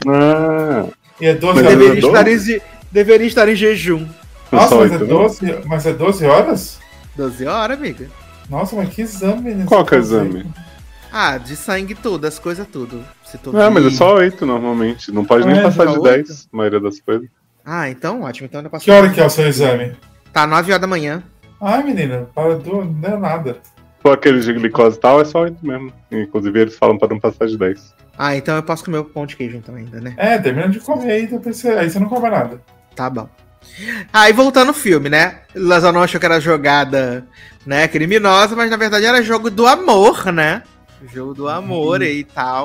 Ah, E é doze Mas horas. Deveria é estar, em, je- deveria estar em jejum. Nossa, só mas é, oito, né? doze, mas é doze horas? doze horas, amiga? Nossa, mas que exame, né? Qual que é o Você fazer? exame? Ah, de sangue tudo, as coisas tudo. Ah, mas é só oito normalmente. Não pode Ah, nem é, passar só de oito? dez, a maioria das coisas. Ah, então ótimo. Então eu passo. Que hora que é o seu exame? Tá nove horas da manhã. Ai, menina, para do... não é nada. For aquele de glicose e tal, é só oito mesmo. Inclusive eles falam pra não passar de dez. Ah, então eu posso comer o pão de queijo então ainda, né? É, termina de comer aí, depois você... aí você não come nada. Tá bom. Aí voltando ao filme, né? Lazanon achou que era jogada, né, criminosa, mas na verdade era jogo do amor, né? Jogo do amor Uhum. e tal.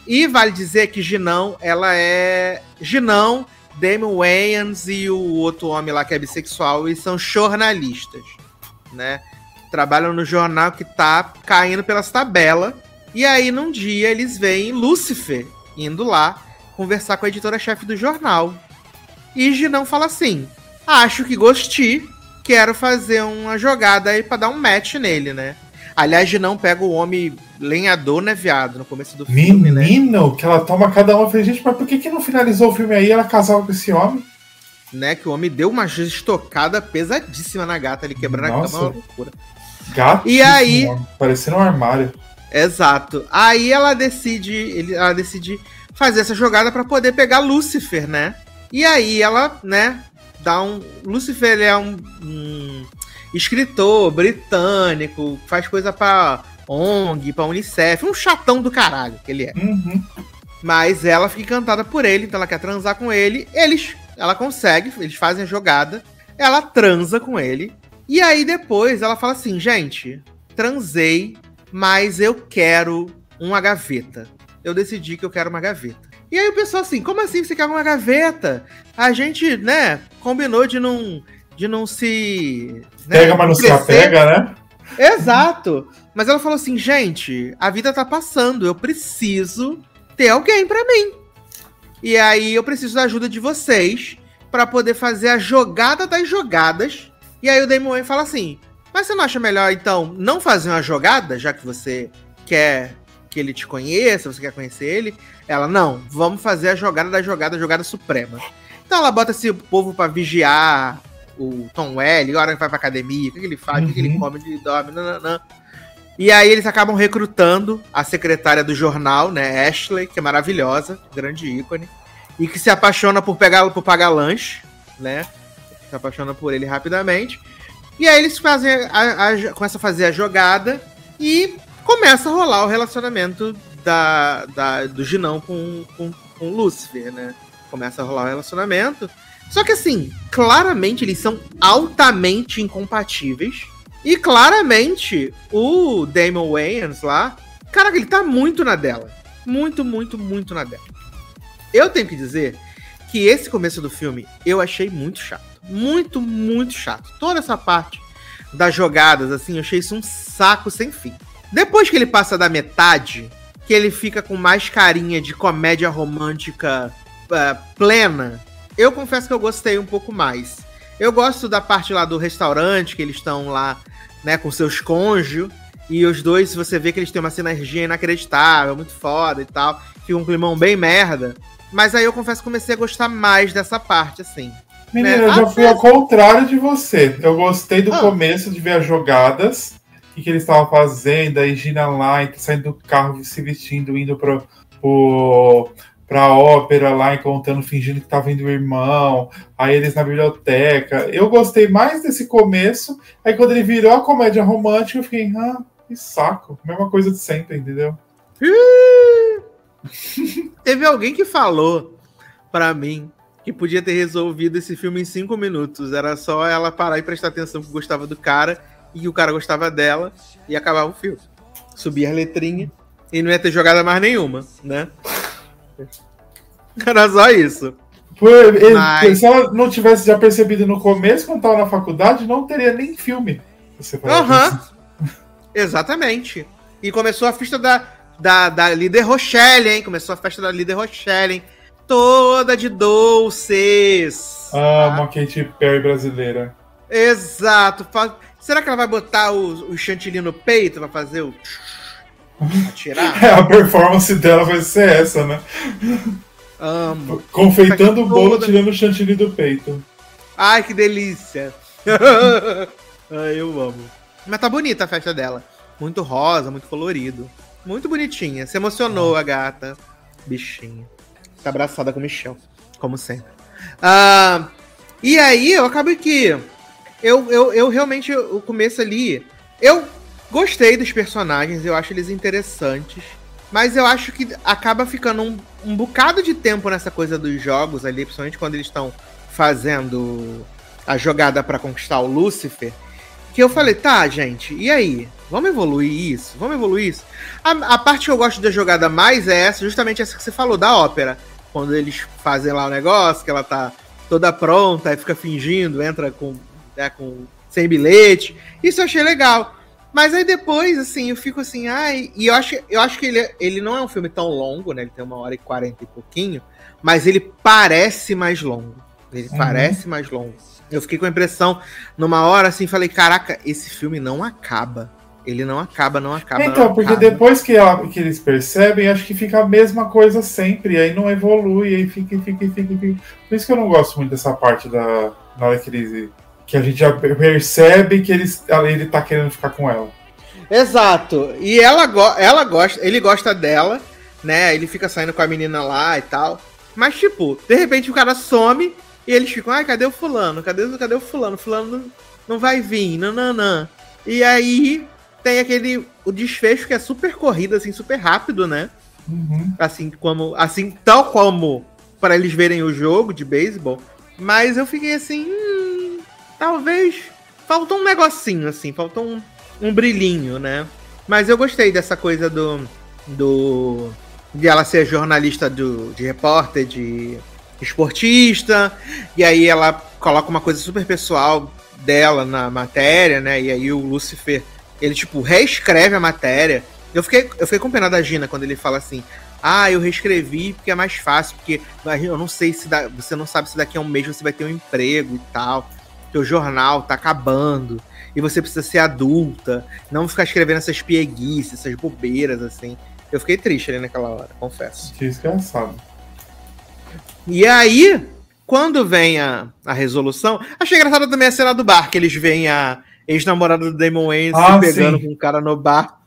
E vale dizer que Ginão, ela é... Ginão, Damon Wayans e o outro homem lá que é bissexual, eles são jornalistas, né? Trabalham no jornal que tá caindo pelas tabelas. E aí, num dia, eles veem Lúcifer indo lá conversar com a editora-chefe do jornal. E Ginão fala assim, acho que gostei, quero fazer uma jogada aí pra dar um match nele, né? Aliás, Ginão pega o homem lenhador, né, viado, no começo do filme, né? Menino, que ela toma cada uma. Eu falei, gente, mas por que que não finalizou o filme aí e ela casava com esse homem? Né, que o homem deu uma estocada pesadíssima na gata, ele quebrando a cama, uma loucura. Gato, e aí, parecendo um armário. Exato. Aí ela decide, ele, ela decide fazer essa jogada pra poder pegar Lúcifer, né? E aí ela, né, dá um... Lúcifer, ele é um, um escritor britânico, faz coisa pra O N G, pra Unicef, um chatão do caralho que ele é. Uhum. Mas ela fica encantada por ele, então ela quer transar com ele. Eles, ela consegue, eles fazem a jogada, ela transa com ele. E aí depois ela fala assim, gente, transei, mas eu quero uma gaveta. Eu decidi que eu quero uma gaveta. E aí o pessoal assim, como assim você quer uma gaveta? A gente, né, combinou de não, de não se... Né, pega, mas não se apega, né? Exato. Mas ela falou assim, gente, a vida tá passando, eu preciso ter alguém pra mim. E aí eu preciso da ajuda de vocês pra poder fazer a jogada das jogadas. E aí o Damon Wayans fala assim, mas você não acha melhor, então, não fazer uma jogada, já que você quer que ele te conheça, você quer conhecer ele? Ela, não, vamos fazer a jogada da jogada, a jogada suprema. Então ela bota esse povo pra vigiar o Tom Welling, a hora que vai pra academia, o que, que ele faz, uhum. o que, que ele come, o que ele dorme, nananã. E aí eles acabam recrutando a secretária do jornal, né, Ashley, que é maravilhosa, grande ícone, e que se apaixona por, pegar, por pagar lanche, né? Se apaixona por ele rapidamente. E aí eles fazem a, a, começam a fazer a jogada e começa a rolar o relacionamento da, da, do Ginão com, com, com Lúcifer, né? Começa a rolar o relacionamento. Só que assim, claramente eles são altamente incompatíveis. E claramente o Damon Wayans lá, caraca, ele tá muito na dela. Muito, muito, muito na dela. Eu tenho que dizer que esse começo do filme eu achei muito chato. Muito, muito chato. Toda essa parte das jogadas, assim, eu achei isso um saco sem fim. Depois que ele passa da metade, que ele fica com mais carinha de comédia romântica uh, plena, eu confesso que eu gostei um pouco mais. Eu gosto da parte lá do restaurante, que eles estão lá, né, com seus cônjuges, e os dois, você vê que eles têm uma sinergia inacreditável, muito foda e tal, fica um climão bem merda. Mas aí eu confesso que comecei a gostar mais dessa parte, assim. Menina, né? eu já ah, fui ao contrário de você. Eu gostei do ah. começo de ver as jogadas, o que eles estavam fazendo, a Gina lá, saindo do carro, se vestindo, indo pro, pro, pra ópera lá, e contando, fingindo que tá vendo o irmão, aí eles na biblioteca. Eu gostei mais desse começo, aí quando ele virou a comédia romântica, eu fiquei, ah, que saco. Mesma coisa de sempre, entendeu? Teve alguém que falou pra mim que podia ter resolvido esse filme em cinco minutos. Era só ela parar e prestar atenção que gostava do cara e que o cara gostava dela e acabava o filme. Subia as letrinhas e não ia ter jogada mais nenhuma, né? Era só isso. Por, Mas... Se ela não tivesse já percebido no começo, quando tava na faculdade, não teria nem filme. Aham. Uhum. Exatamente. E começou a festa da, da, da líder Rochelle, hein? Começou a festa da líder Rochelle, hein? Toda de doces. Ah, uma tá? Katy Perry brasileira. Exato. Será que ela vai botar o, o chantilly no peito pra fazer o... Atirar? É, a performance dela vai ser essa, né? Amo. Confeitando o bolo, toda... tirando o chantilly do peito. Ai, que delícia. Ai, eu amo. Mas tá bonita a festa dela. Muito rosa, muito colorido. Muito bonitinha. Se emocionou a gata. Bichinha. Tá abraçada com o Michel. Como sempre. Ah, e aí, eu acabo que... Eu, eu, eu realmente, o começo ali... Eu gostei dos personagens. Eu acho eles interessantes. Mas eu acho que acaba ficando um, um bocado de tempo nessa coisa dos jogos ali. Principalmente quando eles estão fazendo a jogada pra conquistar o Lúcifer. Que eu falei, tá, gente, e aí? Vamos evoluir isso, vamos evoluir isso. A, a parte que eu gosto da jogada mais é essa, justamente essa que você falou, da ópera. Quando eles fazem lá o negócio, que ela tá toda pronta, aí fica fingindo, entra com, né, com sem bilhete. Isso eu achei legal. Mas aí depois, assim, eu fico assim, ai... E eu acho, eu acho que ele, ele não é um filme tão longo, né? Ele tem uma hora e quarenta e pouquinho, mas ele parece mais longo. Ele uhum. parece mais longo. Eu fiquei com a impressão, numa hora, assim, falei, caraca, esse filme não acaba. Ele não acaba, não acaba. Então, não porque acaba. depois que, ela, que eles percebem, acho que fica a mesma coisa sempre, aí não evolui, aí fica, fica, fica, fica. Por isso que eu não gosto muito dessa parte da. Na hora que eles. Que a gente já percebe que eles, ele tá querendo ficar com ela. Exato. E ela, ela gosta, ele gosta dela, né? Ele fica saindo com a menina lá e tal. Mas, tipo, de repente o cara some e eles ficam, ai, cadê o fulano? Cadê, cadê o fulano? Fulano não vai vir, nananã. E aí tem aquele. O desfecho que é super corrido, assim, super rápido, né? Uhum. Assim como. Assim, tal como para eles verem o jogo de beisebol. Mas eu fiquei assim. Hum, talvez. Faltou um negocinho, assim, faltou um, um brilhinho, né? Mas eu gostei dessa coisa do. do de ela ser jornalista do, de repórter, de esportista. E aí ela coloca uma coisa super pessoal dela na matéria, né? E aí o Lúcifer. Ele, tipo, reescreve a matéria. Eu fiquei, eu fiquei com pena da Gina quando ele fala assim, ah, eu reescrevi porque é mais fácil, porque eu não sei se dá, você não sabe se daqui a um mês você vai ter um emprego e tal, teu jornal tá acabando, e você precisa ser adulta, não ficar escrevendo essas pieguices, essas bobeiras, assim. Eu fiquei triste ali naquela hora, confesso. Descansado. E aí, quando vem a, a resolução, achei engraçado também a cena do bar, que eles veem a ex-namorada do Damon Wayans ah, se pegando sim. com um cara no bar.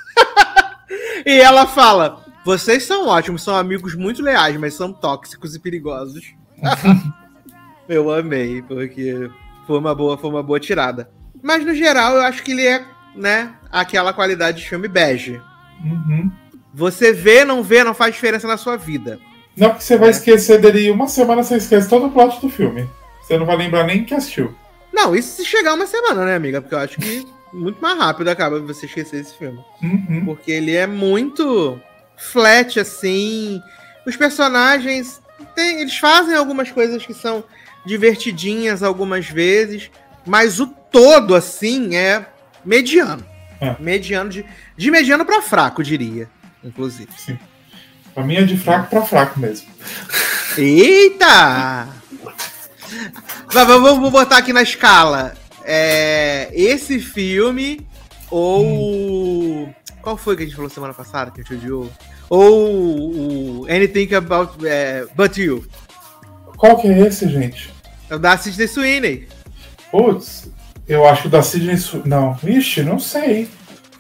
E ela fala, vocês são ótimos, são amigos muito leais, mas são tóxicos e perigosos. Eu amei, porque foi uma boa, foi uma boa tirada. Mas, no geral, eu acho que ele é, né, aquela qualidade de filme bege. Uhum. Você vê, não vê, não faz diferença na sua vida. Não, porque você vai esquecer dele uma semana, você esquece todo o plot do filme. Você não vai lembrar nem que assistiu. Não, isso se chegar uma semana, né, amiga? Porque eu acho que muito mais rápido acaba você esquecer esse filme. Uhum. Porque ele é muito flat, assim. Os personagens, tem, eles fazem algumas coisas que são divertidinhas algumas vezes, mas o todo, assim, é mediano. É. Mediano, de, de mediano pra fraco, diria, inclusive. Sim. Pra mim é de fraco pra fraco mesmo. Eita! Vamos botar aqui na escala. É, esse filme ou... Hum. Qual foi que a gente falou semana passada que a gente odiou? Ou o Anything About é, But You. Qual que é esse, gente? É o da Sidney Sweeney. Putz, eu acho que o da Sidney Sweeney... Não, ixi, não sei.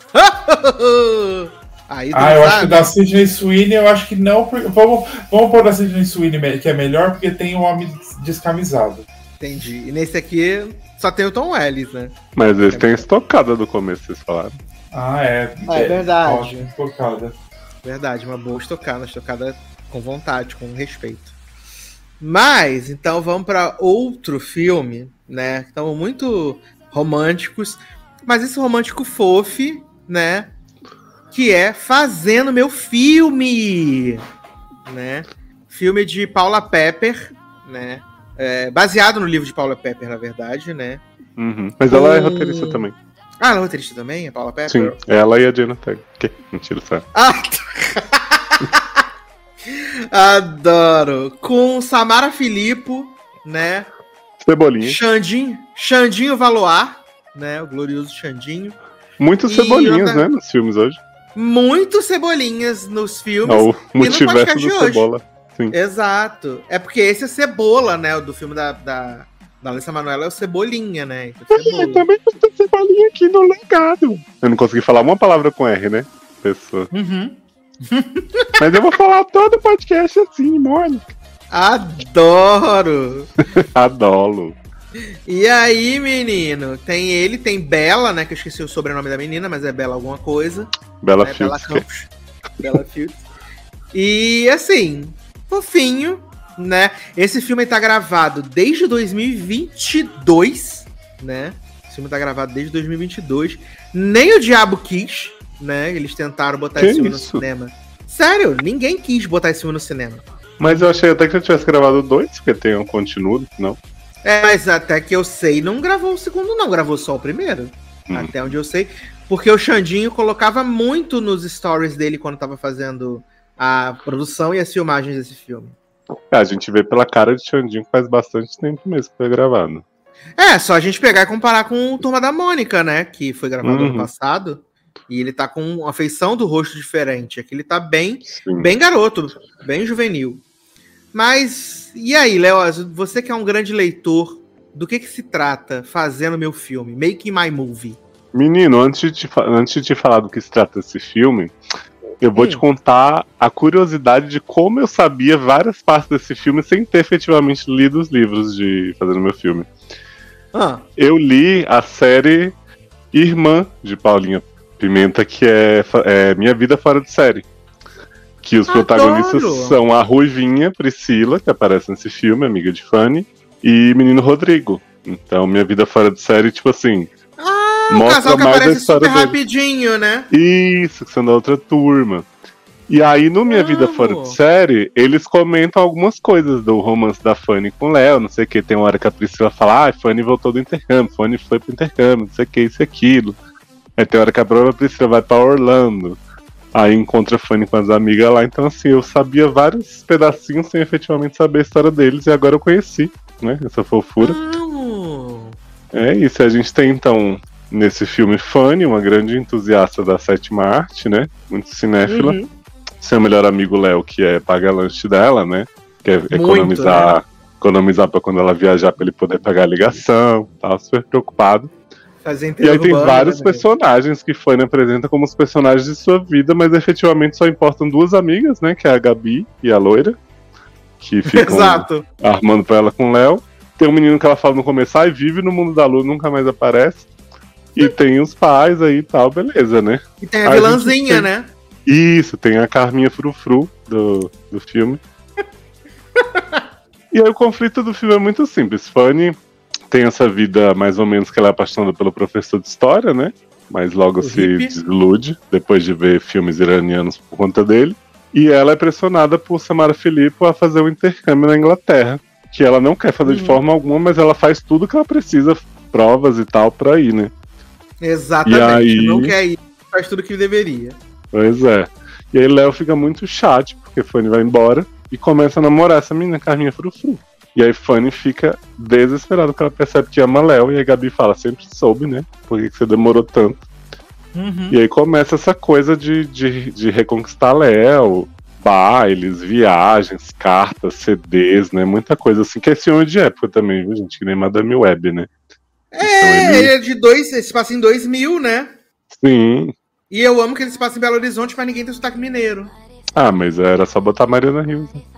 Aí, ah, eu sabe? acho que o da Sidney Sweeney, eu acho que não. Vamos, vamos pôr da Sidney Sweeney, que é melhor, porque tem um homem descamisado. Entendi. E nesse aqui só tem o Tom Ellis, né? Mas eles têm estocada do começo, vocês falaram. Ah, é. Ah, é verdade. Ótimo, estocada. Verdade, uma boa estocada, estocada com vontade, com respeito. Mas, então vamos para outro filme, né? Estamos muito românticos, mas esse romântico fofo, né? Que é Fazendo Meu Filme, né? Filme de Paula Pepper, né? É, baseado no livro de Paula Pepper, na verdade, né? Uhum. Mas ela um... é roteirista também. Ah, ela é roteirista também? A Paula Pepper? Sim, ela e a Jenna Tag. Que? Mentira, sério. Ah, adoro. Com Samara Filippo, né? Cebolinha. Xandinho, Xandinho Valois, né? O glorioso Xandinho. Muitos cebolinhas, né? Nos filmes hoje. Muito cebolinhas nos filmes. É o multiverso do Cebola. Sim. Exato. É porque esse é Cebola, né? O do filme da, da, da Alissa Manoela é o Cebolinha, né? Então, Cebola. Eu também tô Cebolinha aqui no legado. Eu não consegui falar uma palavra com R, né? Pessoa. Uhum. Mas eu vou falar todo o podcast assim, mole. Adoro! Adoro. E aí, menino? Tem ele, tem Bela, né? Que eu esqueci o sobrenome da menina, mas é Bela alguma coisa. Bela né? Fields. Bela Campos. Bela Fields. E assim, fofinho, né? Esse filme tá gravado desde dois mil e vinte e dois, né? Esse filme tá gravado desde dois mil e vinte e dois. Nem o diabo quis, né? Eles tentaram botar Que esse filme isso? no cinema. Sério, ninguém quis botar esse filme no cinema. Mas eu achei até que eu tivesse gravado dois, porque tem um continuo, não? É, mas até que eu sei, não gravou o segundo, não. Gravou só o primeiro. Hum. Até onde eu sei. Porque o Xandinho colocava muito nos stories dele quando tava fazendo a produção e as filmagens desse filme. É, a gente vê pela cara de Xandinho que faz bastante tempo mesmo que foi gravado. É, só a gente pegar e comparar com o Turma da Mônica, né? Que foi gravado Uhum. ano passado. E ele tá com uma feição do rosto diferente. Aqui ele tá bem, Sim. bem garoto, bem juvenil. Mas, e aí, Léo? Você que é um grande leitor, do que que se trata fazendo meu filme? Making My Movie. Menino, antes de, te, fa- antes de te falar do que se trata esse filme, eu vou Hum. te contar a curiosidade de como eu sabia várias partes desse filme sem ter efetivamente lido os livros de Fazendo Meu Filme. Ah, Eu li a série Irmã de Paulinha Pimenta, que é, fa- é Minha Vida Fora de Série. Que os Adoro! protagonistas são a Ruivinha Priscila, que aparece nesse filme, amiga de Fanny, e menino Rodrigo. Então, Minha Vida Fora de Série, tipo assim, ah o mostra casal que mais a aparece história super dele. rapidinho, né? Isso, que são da outra turma. E aí, no Minha Vida Amo. Fora de Série, eles comentam algumas coisas do romance da Fanny com o Léo, não sei o que. Tem uma hora que a Priscila fala, ah, Fanny voltou do intercâmbio, Fanny foi pro intercâmbio, não sei o que, isso e aquilo. Aí tem hora que a própria Priscila vai pra Orlando. Aí encontra a Fanny com as amigas lá. Então, assim, eu sabia vários pedacinhos sem efetivamente saber a história deles. E agora eu conheci, né, essa fofura. Amo. É isso, a gente tem então nesse filme Fanny, uma grande entusiasta da sétima arte, né? Muito cinéfila. Uhum. Seu melhor amigo Léo, que é pagar lanche dela, né? Que é Muito, economizar, né? economizar pra quando ela viajar pra ele poder pagar a ligação, tal, super preocupado. Fazer E aí tem urbana, vários né? personagens que Fanny apresenta como os personagens de sua vida, mas efetivamente só importam duas amigas, né? Que é a Gabi e a Loira, que ficam Exato. armando pra ela com o Léo. Tem um menino que ela fala no começo, ai, vive no mundo da lua, nunca mais aparece. E tem os pais aí e tal, beleza, né? E tem a A vilãzinha, gente tem- né? Isso, tem a Carminha Frufru do, do filme. E aí o conflito do filme é muito simples. Fanny tem essa vida mais ou menos que ela é apaixonada pelo professor de história, né? Mas logo O se hippie. desilude depois de ver filmes iranianos por conta dele. E ela é pressionada por Samara Filippo a fazer um intercâmbio na Inglaterra. Que ela não quer fazer de Uhum. forma alguma, mas ela faz tudo que ela precisa, provas e tal, pra ir, né? Exatamente. E aí- Não quer ir, faz tudo que deveria. Pois é. E aí Léo fica muito chato, porque Fanny vai embora e começa a namorar essa menina, Carminha Frufru. E aí Fanny fica desesperada porque ela percebe que ama Léo. E aí Gabi fala, sempre soube, né? Por que que você demorou tanto? Uhum. E aí começa essa coisa de, de, de reconquistar Léo, bailes, viagens, cartas, C Ds, né? Muita coisa assim, que é filme de época também, viu, gente? Que nem Madame Web, né? É, Então ele é de dois, esse passa em dois mil, né? Sim. E eu amo que ele se passa em Belo Horizonte, mas ninguém tem sotaque mineiro. Ah, mas era só botar Mariana Rios. Né?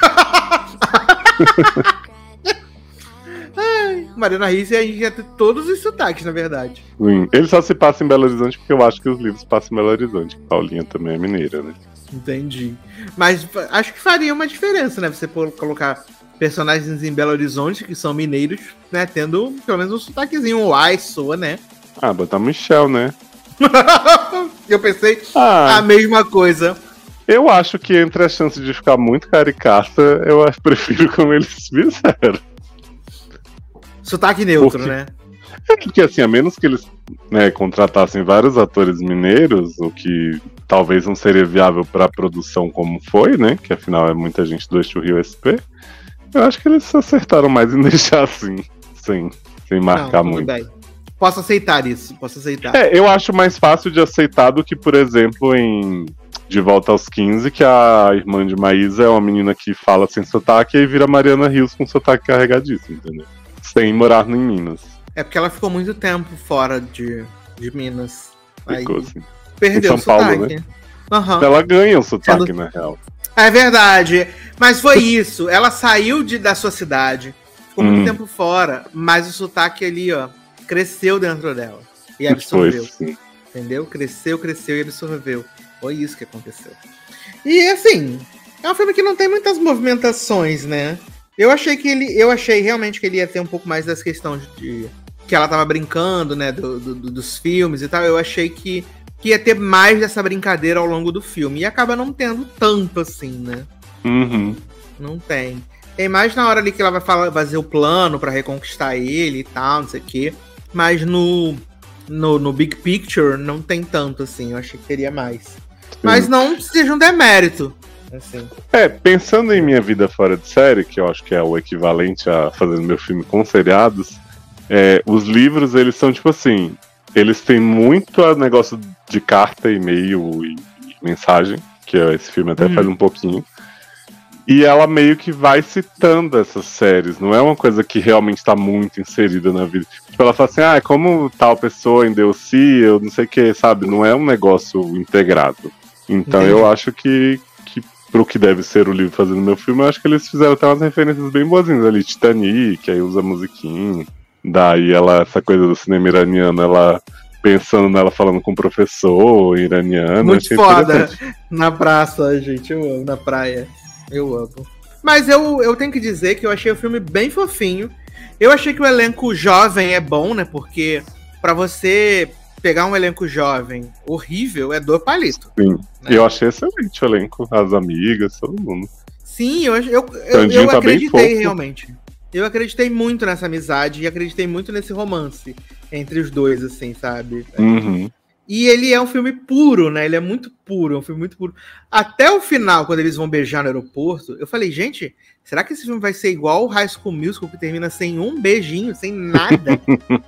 Mariana Risse a gente ia ter todos os sotaques, na verdade. Sim. Ele só se passa em Belo Horizonte porque eu acho que os livros passam em Belo Horizonte. Paulinha também é mineira, né? Entendi. Mas fa- acho que faria uma diferença, né? Você pôr- colocar personagens em Belo Horizonte que são mineiros, né? Tendo pelo menos um sotaquezinho, um ai, soa, né? Ah, botar Michel, né? Eu pensei Ah, a mesma coisa. eu acho que entre a chance de ficar muito caricata, eu acho- prefiro como eles fizeram. Sotaque neutro, Porque- né? É porque assim, a menos que eles né, contratassem vários atores mineiros, o que talvez não seria viável para a produção como foi, né? Que afinal é muita gente do Eixo Rio S P. Eu acho que eles acertaram mais em deixar assim, sem, sem marcar Não, tudo muito. bem. Posso aceitar isso, posso aceitar. É, eu acho mais fácil de aceitar do que, por exemplo, em De Volta aos quinze, que a irmã de Maísa é uma menina que fala sem sotaque e aí vira Mariana Rios com sotaque carregadíssimo, entendeu? Sem morar em Minas. É porque ela ficou muito tempo fora de, de Minas. Aí Ficou assim. perdeu Em o São Paulo, sotaque. né? Aham. Ela ganha o sotaque, Sendo- na real. É verdade. Mas foi isso. Ela saiu de, da sua cidade, ficou muito Hum. tempo fora, mas o sotaque ali, ó, cresceu dentro dela. E Foi, absorveu. sim. Entendeu? Cresceu, cresceu e absorveu. Foi isso que aconteceu. E assim, é um filme que não tem muitas movimentações, né? Eu achei que ele. Eu achei realmente que ele ia ter um pouco mais das questões de que ela tava brincando, né, do, do, dos filmes e tal, eu achei que, que ia ter mais dessa brincadeira ao longo do filme. E acaba não tendo tanto assim, né? Uhum. Não tem. Tem mais na hora ali que ela vai falar, fazer o plano pra reconquistar ele e tal, não sei o quê. Mas no, no, no Big Picture não tem tanto, assim. Eu achei que teria mais. Sim. Mas não seja um demérito. Assim. É, pensando em Minha Vida Fora de Série, que eu acho que é o equivalente a fazendo meu filme com seriados, é, os livros, eles são tipo assim, eles têm muito negócio de carta, e-mail e, e mensagem, que esse filme até hum. faz um pouquinho, e ela meio que vai citando essas séries, não é uma coisa que realmente está muito inserida na vida. Tipo, ela fala assim, ah, como tal pessoa em Delcy, eu não sei o que, sabe, não é um negócio integrado. Então Entendi. Eu acho que pro que deve ser o livro fazendo meu filme, eu acho que eles fizeram até umas referências bem boazinhas ali, Titanic, aí usa musiquinha, daí ela, essa coisa do cinema iraniano, ela pensando nela falando com o professor iraniano. Muito foda, na praça, gente, eu amo, na praia, eu amo. Mas eu, eu tenho que dizer que eu achei o filme bem fofinho, eu achei que o elenco jovem é bom, né, porque pra você pegar um elenco jovem horrível é dor palito. Sim, né? Eu achei excelente o elenco, as amigas, todo mundo. Sim, eu, eu, eu, eu tá acreditei realmente. Eu acreditei muito nessa amizade e acreditei muito nesse romance entre os dois, assim, sabe? Uhum. E ele é um filme puro, né? Ele é muito puro, é um filme muito puro. Até o final, quando eles vão beijar no aeroporto, eu falei, gente, será que esse filme vai ser igual o High School Musical, que termina sem um beijinho, sem nada?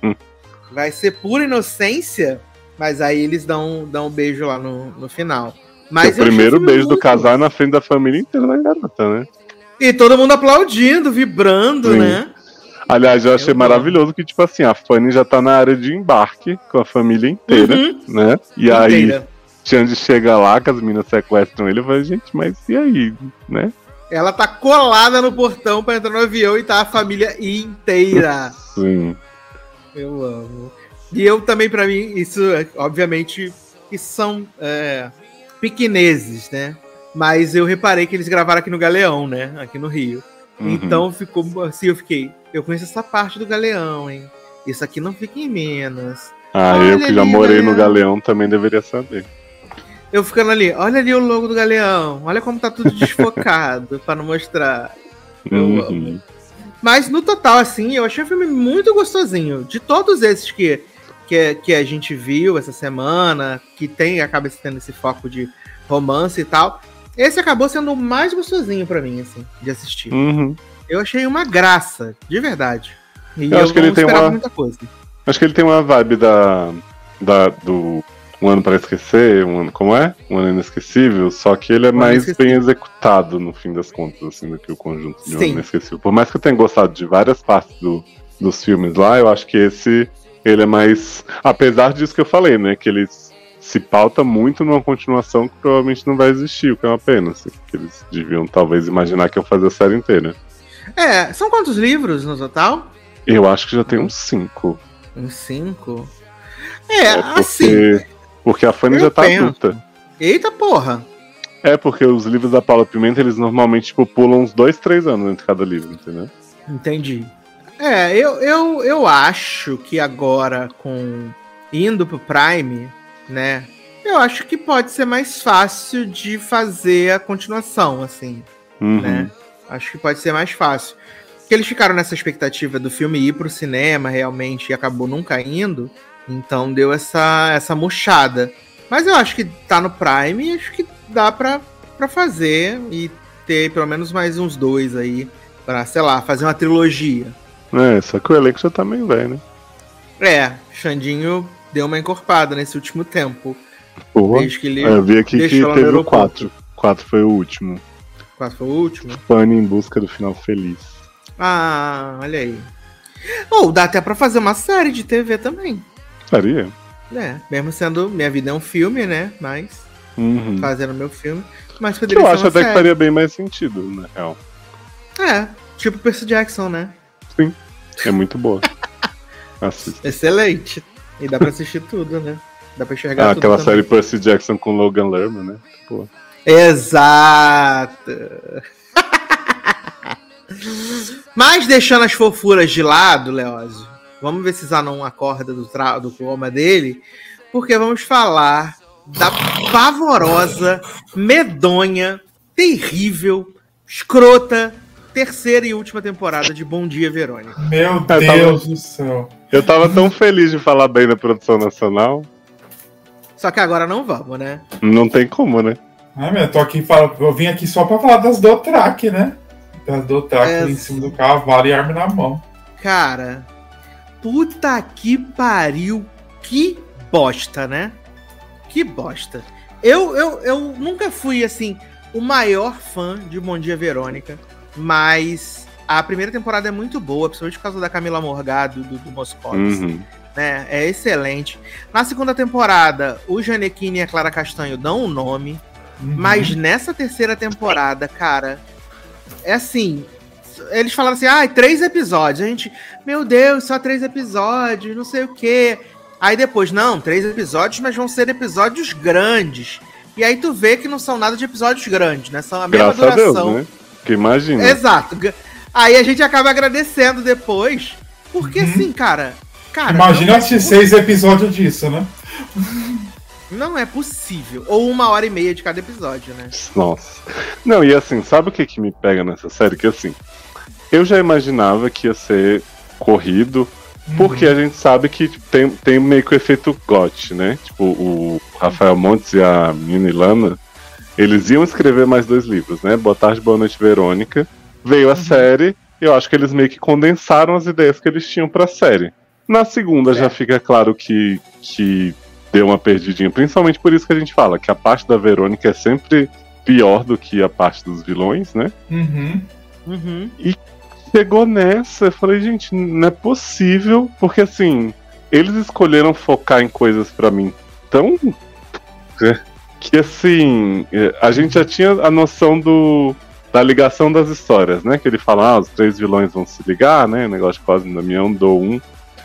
Vai ser pura inocência, mas aí eles dão, dão um beijo lá no, no final. Mas o primeiro beijo muito... do casal é na frente da família inteira da garota, né? E todo mundo aplaudindo, vibrando, Sim. né? Aliás, eu achei eu maravilhoso amo. que, tipo assim, a Fanny já tá na área de embarque com a família inteira, uhum. né? E inteira. aí, Xande chega lá, que as meninas sequestram ele, e fala, gente, mas e aí, né? Ela tá colada no portão pra entrar no avião e tá a família inteira. Sim. Eu amo. E eu também, pra mim, isso, obviamente, isso são é, pequeneses, né? Mas eu reparei que eles gravaram aqui no Galeão, né? Aqui no Rio. Uhum. Então ficou assim, eu fiquei, eu conheço essa parte do Galeão, hein? Isso aqui não fica em Minas. Ah, olha eu que já morei Galeão. no Galeão também deveria saber. Eu ficando ali, olha ali o logo do Galeão, olha como tá tudo desfocado pra não mostrar. Eu uhum. amo. Mas no total, assim, eu achei o filme muito gostosinho. De todos esses que, que, que a gente viu essa semana, que tem, acaba tendo esse foco de romance e tal, esse acabou sendo o mais gostosinho pra mim, assim, de assistir. Uhum. Eu achei uma graça, de verdade. E eu, eu acho que ele tem uma... muita coisa. Acho que ele tem uma vibe da, da, do Um Ano Para Esquecer, um ano, como é? Um Ano Inesquecível, só que ele é um mais bem executado, no fim das contas, assim, do que o conjunto de Um Ano Inesquecível. Por mais que eu tenha gostado de várias partes do, dos filmes lá, eu acho que esse, ele é mais... Apesar disso que eu falei, né, que ele se pauta muito numa continuação que provavelmente não vai existir, o que é uma pena, assim, que eles deviam talvez imaginar que eu fazer a série inteira. É, são quantos livros no total? Eu acho que já tem uns cinco. Uns cinco? É, é porque... assim... Porque a Fanny já tá penso. adulta. Eita porra! É, porque os livros da Paula Pimenta, eles normalmente, tipo, pulam uns dois, três anos entre cada livro, entendeu? Entendi. É, eu, eu, eu acho que agora, com indo pro Prime, né, eu acho que pode ser mais fácil de fazer a continuação, assim, uhum. né? Acho que pode ser mais fácil. Porque eles ficaram nessa expectativa do filme ir pro cinema, realmente, e acabou nunca indo. Então deu essa, essa murchada. Mas eu acho que tá no Prime e acho que dá pra, pra fazer e ter pelo menos mais uns dois aí pra, sei lá, fazer uma trilogia. É, só que o elenco já tá meio velho, né? É, Xandinho deu uma encorpada nesse último tempo. Porra, desde que ele eu vi aqui que teve o quatro. quatro foi o último. quatro foi o último? Fanny em busca do final feliz. Ah, olha aí. Ou oh, dá até pra fazer uma série de T V também. Faria? É, mesmo sendo Minha Vida é um filme, né? Mas uhum. fazendo meu filme. Mas poderia eu ser acho uma até série. que faria bem mais sentido, na real. É, tipo Percy Jackson, né? Sim, é muito boa. Assista. Excelente. E dá pra assistir tudo, né? Dá pra enxergar ah, tudo aquela também. série Percy Jackson com Logan Lerman, né? Pô. Exato. Mas deixando as fofuras de lado, Leózio, Vamos ver se Zanon acorda do, tra- do coma dele, porque vamos falar da pavorosa, medonha, terrível, escrota, terceira e última temporada de Bom Dia, Verônica. Meu Eu tava- Deus do céu. Eu tava tão feliz de falar bem da produção nacional. Só que agora não vamos, né? Não tem como, né? Ai, meu, eu tô aqui, fala- eu vim aqui só pra falar das Dothraki, né? Das Dothraki É. ali em cima do cavalo e arma na mão. Cara, puta que pariu, que bosta, né? Que bosta. Eu, eu, eu nunca fui, assim, o maior fã de Bom Dia, Verônica, mas a primeira temporada é muito boa, principalmente por causa da Camila Morgado, do, do Moscovitz, Uhum. né? É excelente. Na segunda temporada, o Janequine e a Clara Castanho dão o nome, Uhum. mas nessa terceira temporada, cara, é assim. Eles falaram assim, ah, três episódios. A gente, meu Deus, só três episódios, não sei o quê. Aí depois, não, três episódios, mas vão ser episódios grandes. E aí tu vê que não são nada de episódios grandes, né? São a mesma Graças a Deus, duração. né? Porque imagina. Exato. Aí a gente acaba agradecendo depois. Porque Uhum. assim, cara. cara Imagina não, assistir é, seis episódios disso, né? não é possível. Ou uma hora e meia de cada episódio, né? Nossa. Não, e assim, sabe o que, que me pega nessa série? Que assim, eu já imaginava que ia ser corrido, porque a gente sabe que tem, tem meio que o efeito G O T, né? Tipo, o Rafael Montes e a menina Ilana, eles iam escrever mais dois livros, né? Boa Tarde, Boa Noite, Verônica. Veio a série, e eu acho que eles meio que condensaram as ideias que eles tinham pra série. Na segunda já fica claro que, que deu uma perdidinha, principalmente por isso que a gente fala, que a parte da Verônica é sempre pior do que a parte dos vilões, né? Uhum. Uhum. Chegou nessa, eu falei, gente, não é possível, porque assim, eles escolheram focar em coisas pra mim tão. que assim, a gente já tinha a noção do. Da ligação das histórias, né? Que ele fala, ah, os três vilões vão se ligar, né? Negócio de Cosme e Damião, dou um.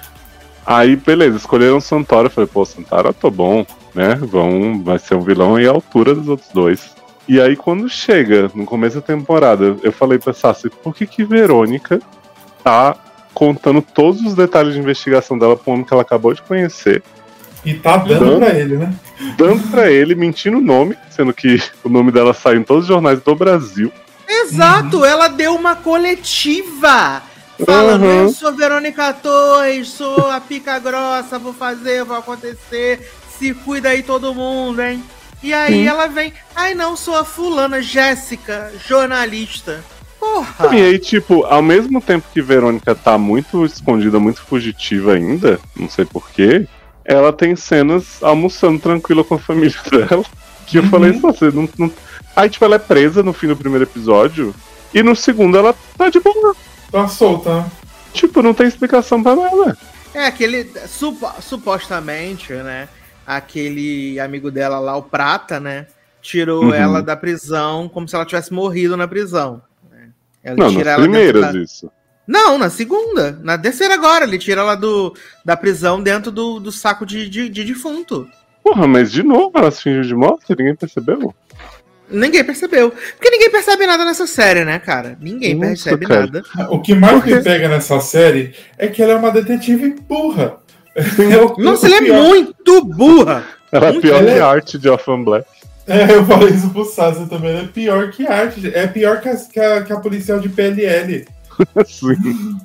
Aí, beleza, escolheram o Santoro. Eu falei, pô, Santoro, tô bom, né? Vão, vai ser um vilão aí à altura dos outros dois. E aí, quando chega, no começo da temporada, eu falei pra Sassi, por que que Verônica tá contando todos os detalhes de investigação dela pra um homem que ela acabou de conhecer, E tá dando Dando. pra ele, né? dando pra ele, mentindo o nome, sendo que o nome dela saiu em todos os jornais do Brasil. Exato, ela deu uma coletiva falando, Uhum. eu sou Verônica Torres, sou a pica grossa, vou fazer, vou acontecer, se cuida aí todo mundo, hein? E aí Sim. ela vem, ai não, sou a fulana Jéssica, jornalista. Porra! E aí, tipo, ao mesmo tempo que Verônica tá muito escondida, muito fugitiva ainda, não sei porquê, ela tem cenas almoçando tranquila com a família dela. Que eu Uhum. falei, "Pô, você não, não. Aí, tipo, ela é presa no fim do primeiro episódio, e no segundo ela tá de boa. Tá solta, né? Tipo, não tem explicação pra nada. É, aquele, supo- supostamente, né, aquele amigo dela lá, o Prata, né, tirou Uhum. ela da prisão como se ela tivesse morrido na prisão. Né? Ela Não, tira nas ela dentro primeiras da- isso. Não, na segunda. Na terceira agora. Ele tira ela do, da prisão dentro do, do saco de, de, de defunto. Porra, mas de novo ela se fingiu de morte, ninguém percebeu? Ninguém percebeu. Porque ninguém percebe nada nessa série, né, cara? Ninguém Nossa, percebe cara. nada. O que mais me pega nessa série é que ela é uma detetive burra. É o- Nossa, o ela é pior. muito burra. Ela é Muito pior ela que é- a arte de Orphan Black. É, eu falei isso pro Sassi também. Ela é pior que arte. É pior que a, que a, que a policial de P L L. Sim.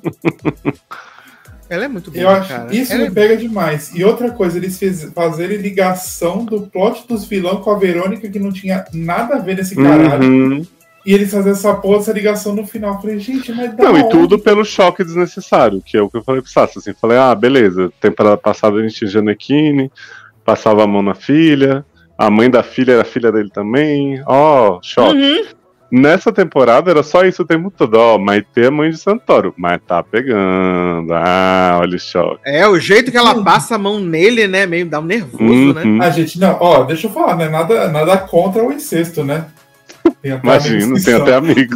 Ela é muito burra, Eu acho cara. isso Ela me é- pega demais. E outra coisa, eles fiz, fazerem ligação do plot dos vilões com a Verônica, que não tinha nada a ver nesse caralho. Uhum. E eles fazem essa porra, essa ligação no final. Eu falei, gente, mas da Não, e onde? tudo pelo choque desnecessário, que é o que eu falei pro Sassi, assim, falei, ah, beleza, temporada passada a gente tinha Janequine, passava a mão na filha, a mãe da filha era filha dele também, ó, choque. Uhum. Nessa temporada era só isso o tempo todo, ó, Maitê é mãe de Santoro, mas tá pegando, ah, olha o choque. É, o jeito que ela passa a mão nele, né? Meio dá um nervoso, né? Uhum. Ah, gente, não, ó, deixa eu falar, né? Nada, nada contra o incesto, né? Tem até amigos Imagina, que tem são. até amigos.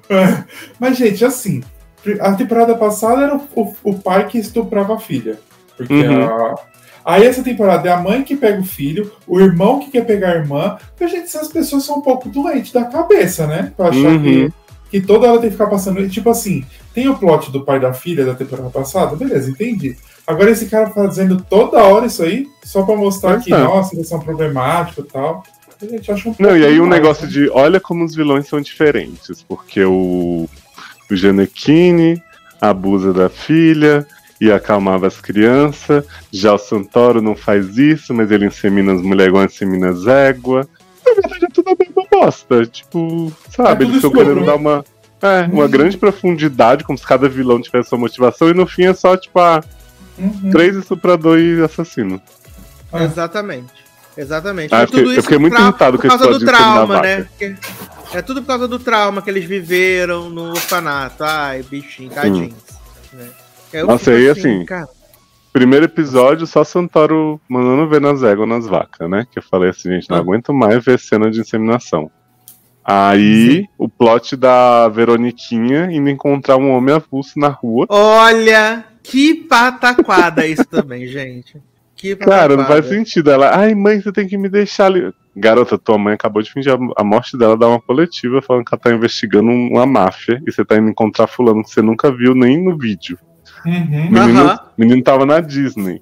Mas, gente, assim, a temporada passada era o, o pai que estuprava a filha. Porque Uhum. a... Aí essa temporada é a mãe que pega o filho, o irmão que quer pegar a irmã. Porque, gente, essas pessoas são um pouco doentes da cabeça, né? Pra achar Uhum. que, que toda hora tem que ficar passando. Tipo assim, tem o plot do pai da filha da temporada passada, beleza, entendi. Agora esse cara fazendo toda hora isso aí, só pra mostrar que, nossa, eles são problemáticos e tal. A gente acha um Não, e aí um demais, negócio né? de, olha como os vilões são diferentes, porque o, o Gianecchini abusa da filha e acalmava as crianças, já o Santoro não faz isso, mas ele insemina as mulheres igual insemina as éguas. Na verdade é tudo a mesma bosta, tipo, sabe, É eles estão tudo querendo estupro, dar uma, é, uma Uhum. grande profundidade, como se cada vilão tivesse sua motivação, e no fim é só, tipo, ah, Uhum. três estuprador e assassino. Ah. Exatamente. Exatamente. Ah, E eu fiquei- tudo eu isso fiquei muito trau- irritado por com esse causa do plot de inseminar trauma, vaca. né? Porque é tudo por causa do trauma que eles viveram no orfanato. Ai, bichinho, tadinhos. Né? Eu Nossa, fico aí, assim, cara, Primeiro episódio, só Santoro mandando ver nas éguas, nas vacas, né? Que eu falei assim, gente, não Ah. aguento mais ver cena de inseminação. Aí, Sim. o plot da Veroniquinha indo encontrar um homem avulso na rua. olha, que pataquada isso também, gente. Que pataquada. Cara, não faz sentido. Ela, ai mãe, você tem que me deixar ali. Garota, tua mãe acabou de fingir a- a morte dela, dar uma coletiva falando que ela tá investigando um- uma máfia e você tá indo encontrar fulano que você nunca viu nem no vídeo. Uhum. O menino, Aham. menino tava na Disney.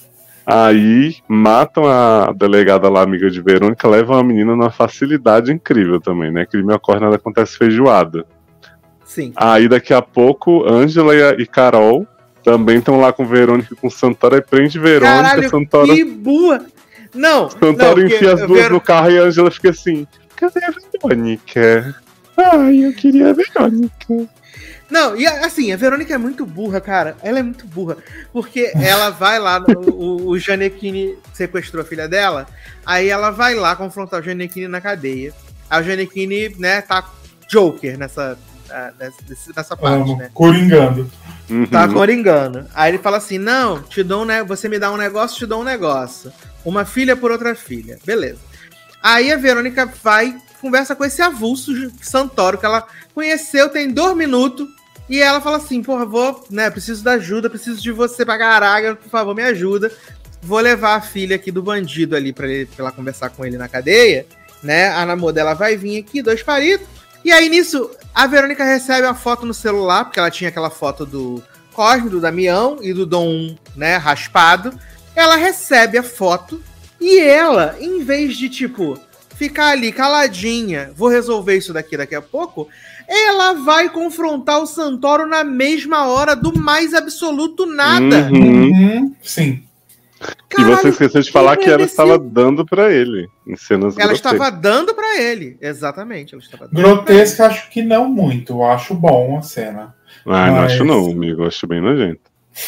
Aí matam a delegada lá, amiga de Verônica, levam a menina numa facilidade incrível também, né? Crime ocorre, nada acontece feijoada. Sim. Aí daqui a pouco, Ângela e, a- e Carol também estão lá com Verônica e com Santoro, aí prende Verônica, Caralho, Santoro, que burra. Não, Santoro não, porque enfia as eu duas ver- no carro e a Ângela fica assim, cadê a Verônica? Ai, eu queria a Verônica. Não, e assim, a Verônica é muito burra, cara. Ela é muito burra. Porque ela vai lá, no- o, o Gianecchini sequestrou a filha dela, aí ela vai lá confrontar o Gianecchini na cadeia. Aí o Gianecchini, né, tá Joker nessa, ah, nessa, nessa parte, Amo. né? Coringando. Uhum. Tá coringando. Aí ele fala assim: não, te dou um, ne- você me dá um negócio, te dou um negócio. Uma filha por outra filha. Beleza. Aí a Verônica vai, conversa com esse avulso Santoro, que ela conheceu, tem dois minutos, e ela fala assim: porra, vou, né, preciso da ajuda, preciso de você pra caraca, por favor, me ajuda. Vou levar a filha aqui do bandido ali pra, ele, pra ela conversar com ele na cadeia, né? A namor dela vai vir aqui, dois palitos. E aí nisso, a Verônica recebe a foto no celular, porque ela tinha aquela foto do Cosme, do Damião e do Dom, né, raspado. Ela recebe a foto e ela, em vez de, tipo, ficar ali caladinha, vou resolver isso daqui daqui a pouco, ela vai confrontar o Santoro na mesma hora do mais absoluto nada. Uhum. Uhum. Sim. E você esqueceu de falar que que ela imbecil. estava dando pra ele em cenas Ela grotescas. estava dando pra ele. Exatamente, ela estava dando Grotesca, acho que não muito. Eu acho bom a cena. Ah, não Mas- acho não, amigo. Eu acho bem nojento.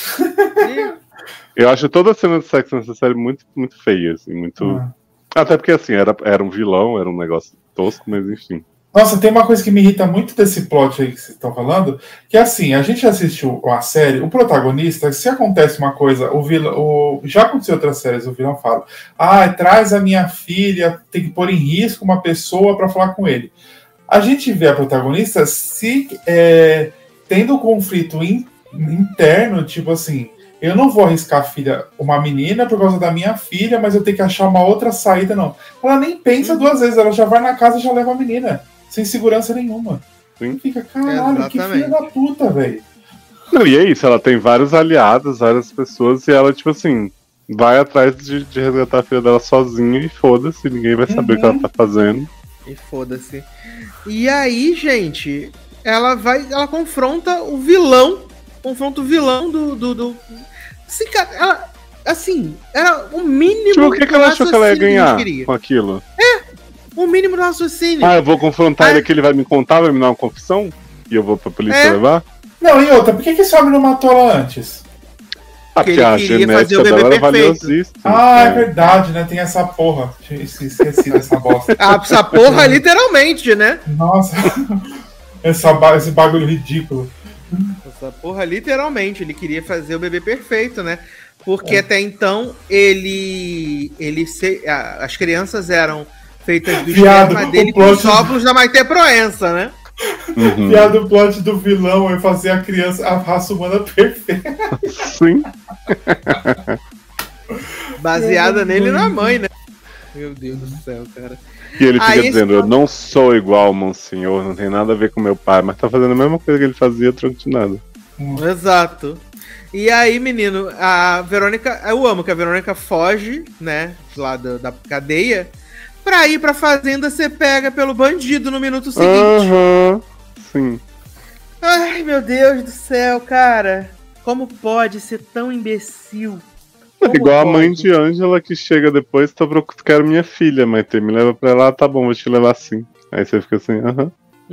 pra ele. Eu acho toda a cena de sexo nessa série muito, muito feia, assim, muito... Ah. Até porque, assim, era, era um vilão, era um negócio tosco, mas enfim. Nossa, tem uma coisa que me irrita muito desse plot aí que vocês estão falando, que é assim, a gente assistiu a série, o protagonista, se acontece uma coisa, o vilão, o, já aconteceu em outras séries, o vilão fala, ah, traz a minha filha, tem que pôr em risco uma pessoa para falar com ele. A gente vê a protagonista se é, tendo um conflito in, interno, tipo assim, eu não vou arriscar a filha, uma menina por causa da minha filha, mas eu tenho que achar uma outra saída, não. Ela nem pensa duas vezes, ela já vai na casa e já leva a menina. Sem segurança nenhuma. Sim. Fica, caralho, que Exatamente. filha da puta, velho. Não, e é isso, ela tem vários aliados, várias pessoas, e ela, tipo assim, vai atrás de, de resgatar a filha dela sozinha e foda-se, ninguém vai saber o que ela tá fazendo. E foda-se. E aí, gente, ela vai. Ela confronta o vilão. Confronta o vilão do. do, do... Assim, cara, ela. Assim, era o mínimo. Tipo, o que, que ela do achou que ela ia raciocínio ganhar que a gente queria. com aquilo? O mínimo do raciocínio. Ah, eu vou confrontar Ah. ele que ele vai me contar, vai me dar uma confissão? E eu vou pra polícia É. levar? Não, e outra, por que, que esse homem não matou ela antes? Ah, Porque porque ele a queria genética fazer o bebê dela era perfeito. valiosíssima. Ah, é É. verdade, né? Tem essa porra. Tinha esqueci dessa bosta. Ah, essa porra, literalmente, né? Nossa. Essa, ba- esse bagulho ridículo. Essa porra, literalmente. Ele queria fazer o bebê perfeito, né? Porque É. até então ele. ele se, a- as crianças eram feitas do Viado, esperma o dele com os plot- óvulos da Maite Proença, né? Uhum. Piada do plot do vilão é fazer a criança, a raça humana perfeita. Sim. Baseada Meu nele e na Deus. mãe, né? Meu Deus do céu, cara. E ele fica Aí, dizendo, eu não sou igual ao Monsenhor, não tem nada a ver com meu pai, mas tá fazendo a mesma coisa que ele fazia, troco de nada. Exato. E aí, menino, a Verônica, eu amo que a Verônica foge, né, lá do, da cadeia, pra ir pra fazenda ser pega pelo bandido no minuto seguinte. Aham, uhum, sim. Ai, meu Deus do céu, cara. Como pode ser tão imbecil? Como Igual pode? a mãe de Ângela que chega depois, tá procurando, quero minha filha, mas te me leva pra lá, tá bom, vou te levar sim. Aí você fica assim, aham.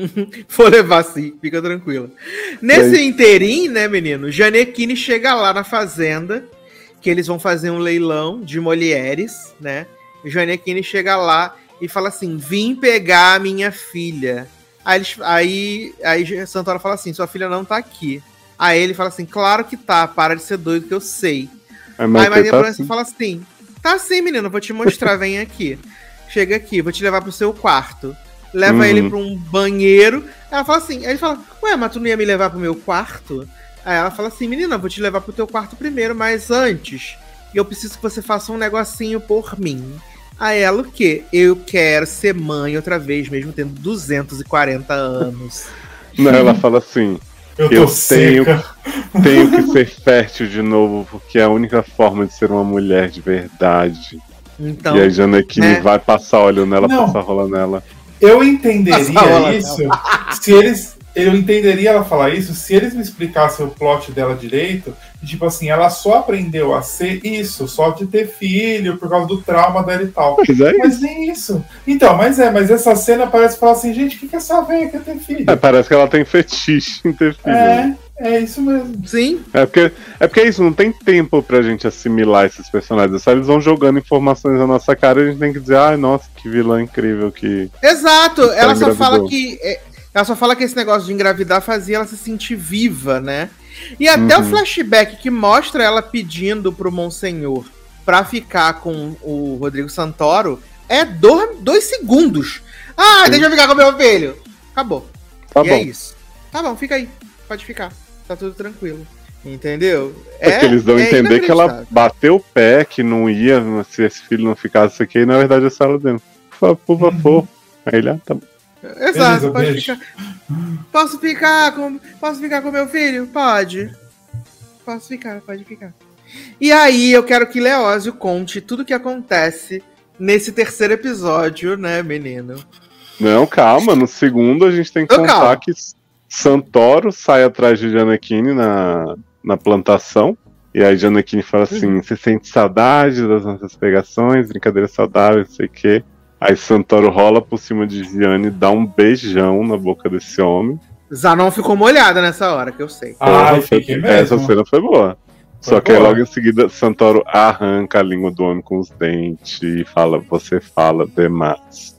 Vou levar sim, fica tranquila. Nesse inteirinho, né, menino, Janequine chega lá na fazenda, que eles vão fazer um leilão de mulheres, né? Janequine chega lá e fala assim, vim pegar a minha filha. Aí, eles, aí, aí Santoro fala assim, sua filha não tá aqui. Aí ele fala assim, claro que tá, para de ser doido que eu sei. Aí Maria tá assim. Fala assim, tá sim, menino, vou te mostrar, vem aqui. Chega aqui, vou te levar pro seu quarto. Leva uhum. ele pra um banheiro. Ela fala assim, aí ele fala, ué, mas tu não ia me levar pro meu quarto? Aí ela fala assim, menina, vou te levar pro teu quarto primeiro, mas antes, eu preciso que você faça um negocinho por mim. Aí ela, o quê? Eu quero ser mãe outra vez, mesmo tendo duzentos e quarenta anos. Não, ela fala assim, eu, eu tenho, tenho que ser fértil de novo, porque é a única forma de ser uma mulher de verdade. Então, e aí Janequine né? vai passar óleo nela, não. passar rola nela. Eu entenderia isso se eles. Eu entenderia ela falar isso se eles me explicassem o plot dela direito. E, tipo assim, ela só aprendeu a ser isso, só de ter filho, por causa do trauma dela e tal. Mas, é mas nem isso. Então, mas é, mas essa cena parece falar assim, gente, o que, que essa velha quer ter filho? É, parece que ela tem fetiche em ter filho. É, é isso mesmo. Sim. É porque, é porque é isso, não tem tempo pra gente assimilar esses personagens. Só eles vão jogando informações na nossa cara e a gente tem que dizer, ai, nossa, que vilã incrível que. Exato, que ela só fala que. Ela só fala que esse negócio de engravidar fazia ela se sentir viva, né? E até uhum. o flashback que mostra ela pedindo pro Monsenhor pra ficar com o Rodrigo Santoro é dois, dois segundos. Ah, Sim. deixa eu ficar com meu filho. Acabou. Tá e bom. é isso. Tá bom, fica aí. Pode ficar. Tá tudo tranquilo. Entendeu? É, é que eles dão a é entender que ela bateu o pé, que não ia, se esse filho não ficasse aqui, e na verdade é só ela dentro. Por favor, por favor. Aí ele, ah, tá bom. Exato, Beleza, pode beijo. ficar. Posso ficar com. Posso ficar com meu filho? Pode. Posso ficar, pode ficar. E aí, eu quero que Leózio conte tudo o que acontece nesse terceiro episódio, né, menino? Não, calma, no segundo a gente tem que Tô contar calma. que Santoro sai atrás de Janequine na, na plantação. E aí Janequine fala assim: uhum. você sente saudade das nossas pegações, brincadeiras saudáveis, não sei o quê. Aí Santoro rola por cima de Gianni, dá um beijão na boca desse homem. Zanon ficou molhada nessa hora, que eu sei. Ah, Porra, foi, essa cena foi boa. Foi Só que boa. Aí logo em seguida Santoro arranca a língua do homem com os dentes e fala, você fala demais.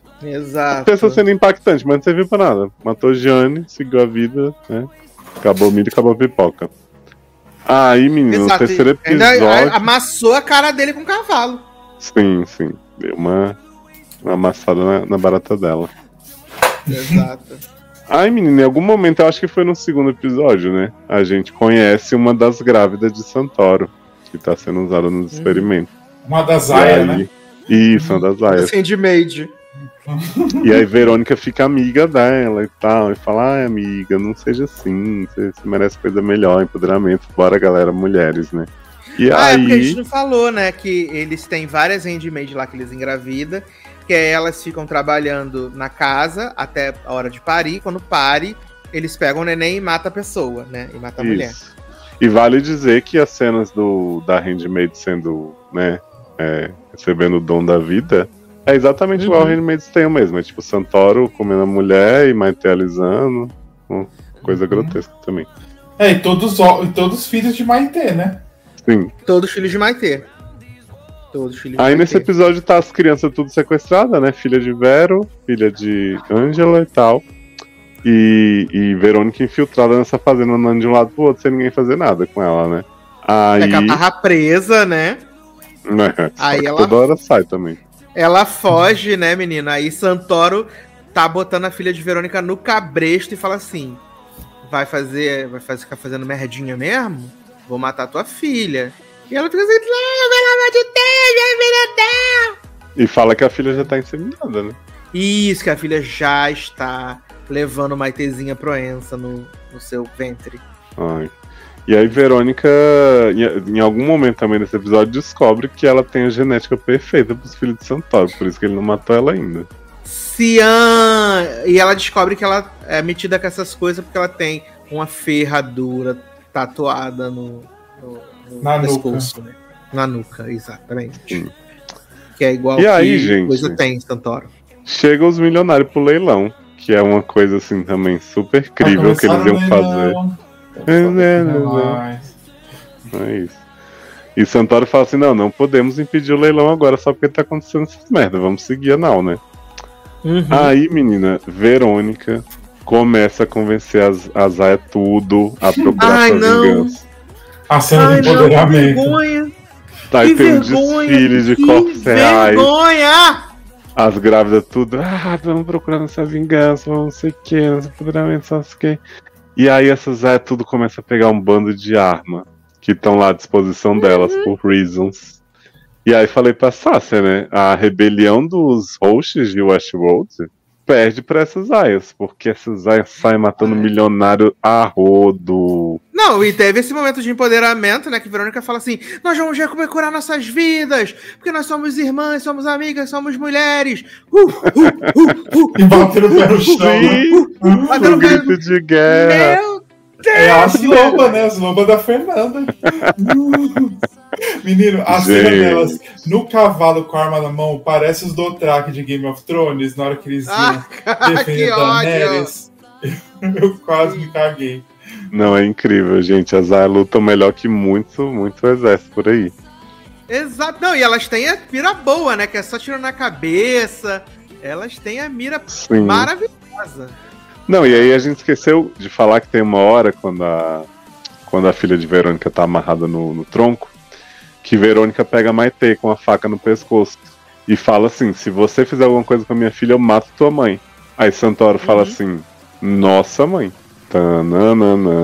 Exato. Essa cena impactante, mas não serviu pra nada. Matou Gianni, seguiu a vida, né? Acabou o milho e acabou a pipoca. Aí, menino, Exato. no terceiro episódio... Ainda amassou a cara dele com o cavalo. Sim, sim. Deu uma... uma amassada na, na barata dela. Exato. Ai, menina, em algum momento, eu acho que foi no segundo episódio, né? A gente conhece uma das grávidas de Santoro, que tá sendo usada nos hum. experimentos. Uma das aias, né? Isso, uma das aias. Handmaid. E aí Verônica fica amiga dela e tal, e fala, ai, amiga, não seja assim, você, você merece coisa melhor, empoderamento, bora, galera, mulheres, né? E ah, aí... é porque a gente não falou, né, que eles têm várias handmaids lá que eles engravidam, que elas ficam trabalhando na casa até a hora de parir. Quando pare, eles pegam o neném e matam a pessoa, né? E matam a mulher. E vale dizer que as cenas do, da handmaid sendo, né, é, recebendo o dom da vida, é exatamente uhum. igual a handmaids tem mesmo. É tipo Santoro comendo a mulher e materializando. Coisa uhum. grotesca também. É, e todos, e todos filhos de Maitê, né? Sim. Todos filhos de Maitê. Todos filhos Aí de nesse Maitê. episódio tá as crianças tudo sequestradas, né? Filha de Vero, filha de Ângela e tal. E, e Verônica infiltrada nessa fazenda, andando de um lado pro outro sem ninguém fazer nada com ela, né? Aí... É que ela tava presa, né? É, aí ela... toda hora sai também. Ela foge, né, menina? Aí Santoro tá botando a filha de Verônica no cabresto e fala assim: vai fazer, vai fazer, ficar fazendo merdinha mesmo? Vou matar tua filha. E ela fica assim, não, pelo amor de Deus, minha filha E fala que a filha já tá inseminada, né? Isso, que a filha já está levando Maitezinha Proença no, no seu ventre. Ai. E aí Verônica, em, em algum momento também nesse episódio, descobre que ela tem a genética perfeita pros filhos de Santoro, por isso que ele não matou ela ainda. Cian! E ela descobre que ela é metida com essas coisas porque ela tem uma ferradura tatuada no, no, no Na pescoço, nuca. né? Na nuca, exatamente. Sim. Que é igual E que aí, gente? coisa tem em Santoro. Chega os milionários pro leilão, que é uma coisa assim também super incrível que eles iam fazer. É isso. E Santoro fala assim, não, não podemos impedir o leilão agora só porque tá acontecendo essas merda, vamos seguir a Nau, né? Uhum. Aí, menina, Verônica começa a convencer as, a Zaya tudo a procurar Ai, sua não. vingança. A cena Ai, de não, que empoderamento. vergonha! Aí que tem um vergonha! desfile de que corpos reais, vergonha! as grávidas tudo, ah, vamos procurar nossa vingança, vamos não sei o que, nosso empoderamento, não sei o que. E aí essas Zaya tudo começa a pegar um bando de arma que estão lá à disposição delas, Uhum. por reasons. E aí falei pra Sácia, né? A rebelião dos hosts de Westworld perde pra essas Zayas, porque essas Zayas saem matando Ai. milionário a rodo. Não, e teve esse momento de empoderamento, né? Que Verônica fala assim: nós vamos recuperar nossas vidas, porque nós somos irmãs, somos amigas, somos mulheres. Uh, uh, uh, uh. E bate no pé no chão. né? Sim, Bateu um no pé- grito de guerra. Meu É as lobas, né? As lobas da Fernanda. Menino, a cena Gente. delas no cavalo com a arma na mão parece os Dothraki de Game of Thrones na hora que eles iam Ah, que defender ódio! Daenerys. Eu quase me caguei. Não, é incrível, gente. As Zayas lutam melhor que muito, muito exército por aí. Exato. Não, e elas têm a mira boa, né? Que é só tirando na cabeça. Elas têm a mira Sim. maravilhosa. Não, e aí a gente esqueceu de falar que tem uma hora quando a, quando a filha de Verônica tá amarrada no, no tronco, que Verônica pega a Maitê com a faca no pescoço e fala assim, se você fizer alguma coisa com a minha filha, eu mato tua mãe. Aí Santoro fala Uhum. assim, nossa mãe. Tananana.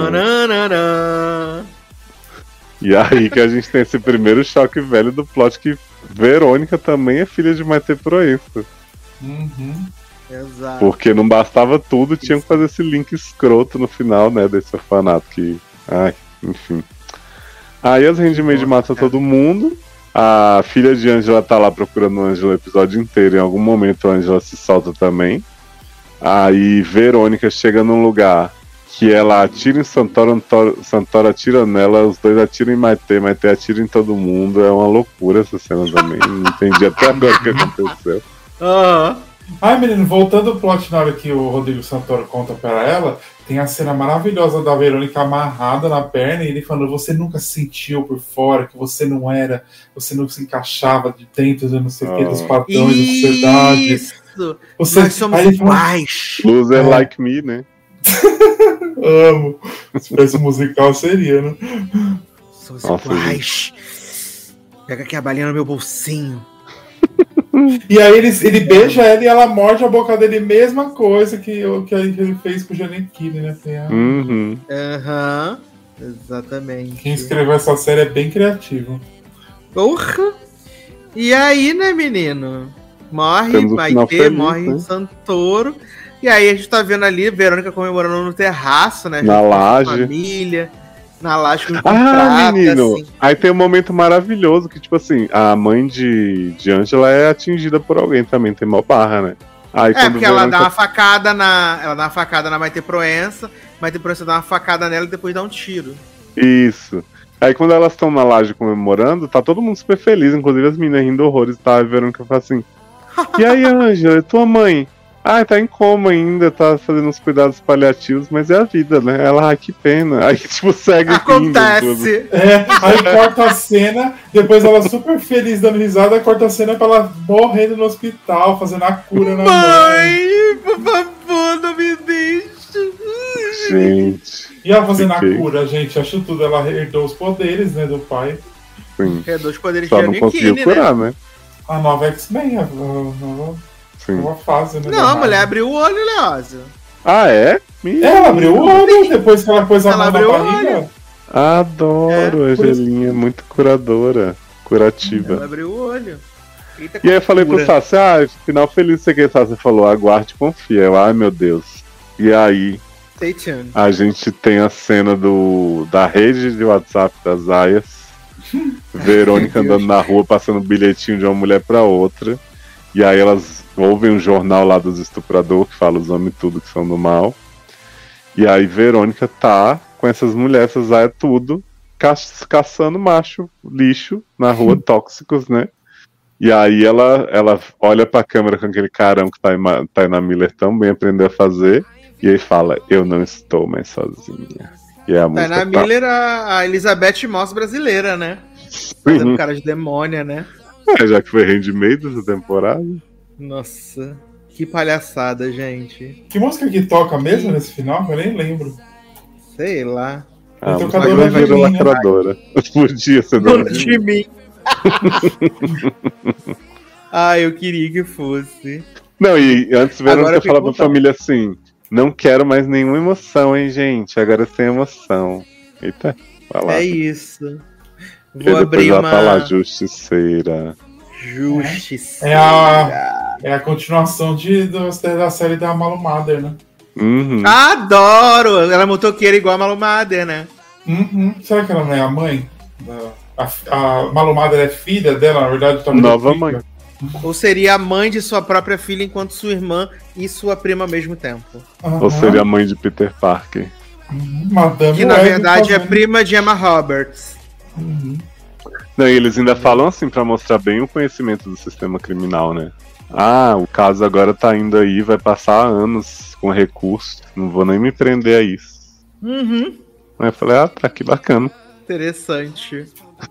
Tananana. E aí que a gente tem esse primeiro choque velho do plot que Verônica também é filha de Maitê Proença. Uhum. Exato. Porque não bastava tudo, tinha que fazer esse link escroto no final, né, desse orfanato que... Ai, enfim. Aí as Handmaid matam todo mundo, a filha de Angela tá lá procurando o Angela o episódio inteiro, em algum momento a Angela se solta também. Aí Verônica chega num lugar que ela atira em Santoro, Antoro- Santoro atira nela, os dois atiram em Maitê, Maitê atira em todo mundo, é uma loucura essa cena também, não entendi até agora o que aconteceu. Aham. Ai, menino, voltando ao plot na hora que o Rodrigo Santoro conta pra ela, tem a cena maravilhosa da Verônica amarrada na perna e ele falando, você nunca se sentiu por fora, que você não era, você não se encaixava de dentro do não sei o que, dos padrões da sociedade. Isso. Você, Nós somos aí ele fala, iguais. Loser É. like me, né? amo. Se fosse um musical seria, né? Somos Nossa, iguais. Pega aqui a balinha no meu bolsinho. E aí ele, ele beija ela e ela morde a boca dele, mesma coisa que, o- que ele fez com o Giannichini, né? Falei, ah, Uhum. Aham. Exatamente. quem escreveu essa série é bem criativo. Porra! E aí, né, menino? Morre Temos um final Maitê, feliz, morre né? Santoro. E aí a gente tá vendo ali Verônica comemorando no terraço, né? Na junto com a laje. família. Na laje com Ah, prata, menino! assim. Aí tem um momento maravilhoso que, tipo assim, a mãe de, de Angela é atingida por alguém também, tem mó barra, né? Aí, É, quando porque ela Verônica- dá uma facada na. Ela dá uma facada na Maitê Proença, Maitê Proença dá uma facada nela e depois dá um tiro. Isso. Aí quando elas estão na laje comemorando, tá todo mundo super feliz, inclusive as meninas rindo horrores, tá? A Verônica fala assim, e aí, Angela, tua mãe? Ah, tá em coma ainda, tá fazendo uns cuidados paliativos, mas é a vida, né? Ela, ai, que pena. Aí, tipo, segue rindo, tudo. Acontece! É, aí corta a cena, depois ela super feliz dando risada, corta a cena pra ela morrendo no hospital, fazendo a cura na mãe. Mãe, por favor, não me deixe. Gente, E ela fazendo Fiquei. a cura, gente, acho tudo. Ela herdou os poderes, né, do pai. sim. É dois poderes Só de não conseguiu Giannichini, né? curar, né? A nova X-Men, a, a, a Sim. nova fase, né? da Não, a Marvel. mulher abriu o olho, Leózio. Ah, é? Menina, Ela abriu o olho depois que ela pôs a Ela mão na abriu o barriga. Adoro, É, a por isso- Angelinha, muito curadora, curativa. Ela abriu o olho. Eita, E aí eu falei pro cultura. Sassi, ah, final feliz, sei que Sassi falou, aguarde e confia. Eu, ai meu Deus. E aí Stay tuned. a gente tem a cena do, da rede de WhatsApp das aias. Verônica Meu Deus. andando na rua, passando bilhetinho de uma mulher pra outra. E aí elas ouvem um jornal lá dos estupradores, que fala os homens tudo que são do mal. E aí Verônica tá com essas mulheres, essas aias tudo, ca caçando macho, lixo, na rua, tóxicos, né? E aí ela, ela olha pra câmera com aquele carão que tá em, tá na Miller tão bem, aprendeu a fazer. E aí fala, eu não estou mais sozinha. E é a música Tainá tá... Miller, a, a Elizabeth Moss brasileira, né? Fazendo cara de demônia, né? É, já que foi handmade essa temporada. Nossa, que palhaçada, gente. Que música que toca mesmo nesse final? Eu nem lembro. Sei lá. A Eu tô música cada vez virou mais linda. lacradora. Podia ser Dona dona de de mim. mim. Ah, eu queria que fosse. Não, e antes Agora Verônica ficou falava pra bom. família assim, não quero mais nenhuma emoção, hein, gente? Agora sem emoção. Eita, vai lá. É isso. E Vou depois abrir ela uma tá lá, justiceira. justiça. É a, é a continuação de, do- da série da Malu Mader, né? Uhum. Adoro! Ela é motoqueira igual a Malu Mader, né? Uhum. Será que ela não é a mãe? Da- A, a Malu Mader é filha dela, na verdade, talvez. Nova é filha. mãe. Ou seria a mãe de sua própria filha enquanto sua irmã e sua prima ao mesmo tempo. Aham. Ou seria a mãe de Peter Parker. Uhum. Madame Que na Web verdade é fazendo- prima de Emma Roberts. Uhum. Não, e eles ainda falam assim pra mostrar bem o conhecimento do sistema criminal, né? Ah, o caso agora tá indo aí, vai passar anos com recurso. Não vou nem me prender a isso. Uhum. Aí eu falei, ah, tá, que bacana. Interessante.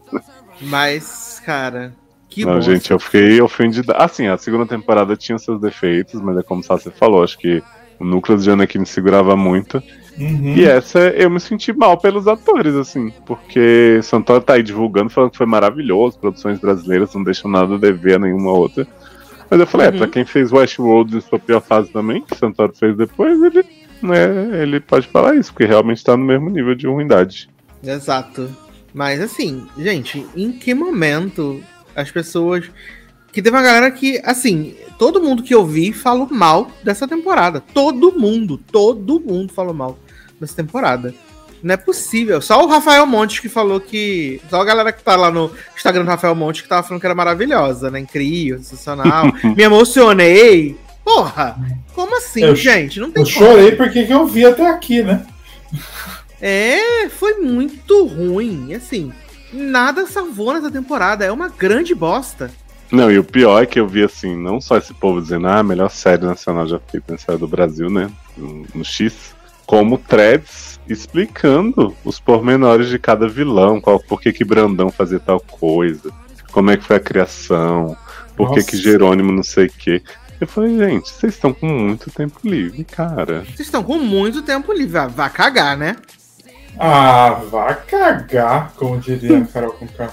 Mas, cara, que Não, bom. gente, eu fiquei ofendida. Assim, a segunda temporada tinha seus defeitos, mas é como você falou, acho que o núcleo de Anakin segurava muito. Uhum. E essa eu me senti mal pelos atores, assim, porque Santoro tá aí divulgando, falando que foi maravilhoso, produções brasileiras não deixam nada a dever a nenhuma outra. Mas eu falei, Uhum. é, pra quem fez Westworld em sua pior fase também, que Santoro fez depois, ele, né, ele pode falar isso, porque realmente tá no mesmo nível de ruindade. Exato. Mas assim, gente, em que momento as pessoas. Que teve uma galera que, assim, todo mundo que eu vi falou mal dessa temporada. Todo mundo, todo mundo falou mal dessa temporada. Não é possível. Só o Rafael Montes que falou que. Só a galera que tá lá no Instagram do Rafael Montes que tava falando que era maravilhosa, né? Incrível, sensacional. Me emocionei. Porra! Como assim, Eu- gente? Não tem Eu como. chorei porque que eu vi até aqui, né? É, foi muito ruim. Assim, nada salvou nessa temporada. É uma grande bosta. Não, e o pior é que eu vi, assim, não só esse povo dizendo, ah, a melhor série nacional já feita na série do Brasil, né, no, no X, como threads explicando os pormenores de cada vilão, qual, por que que Brandão fazia tal coisa, como é que foi a criação, por que Nossa. que Jerônimo não sei o quê. Eu falei, gente, vocês estão com muito tempo livre, cara. Vocês estão com muito tempo livre. Ah, Vá cagar, né? Ah, vá cagar, como diria a Carol Conká.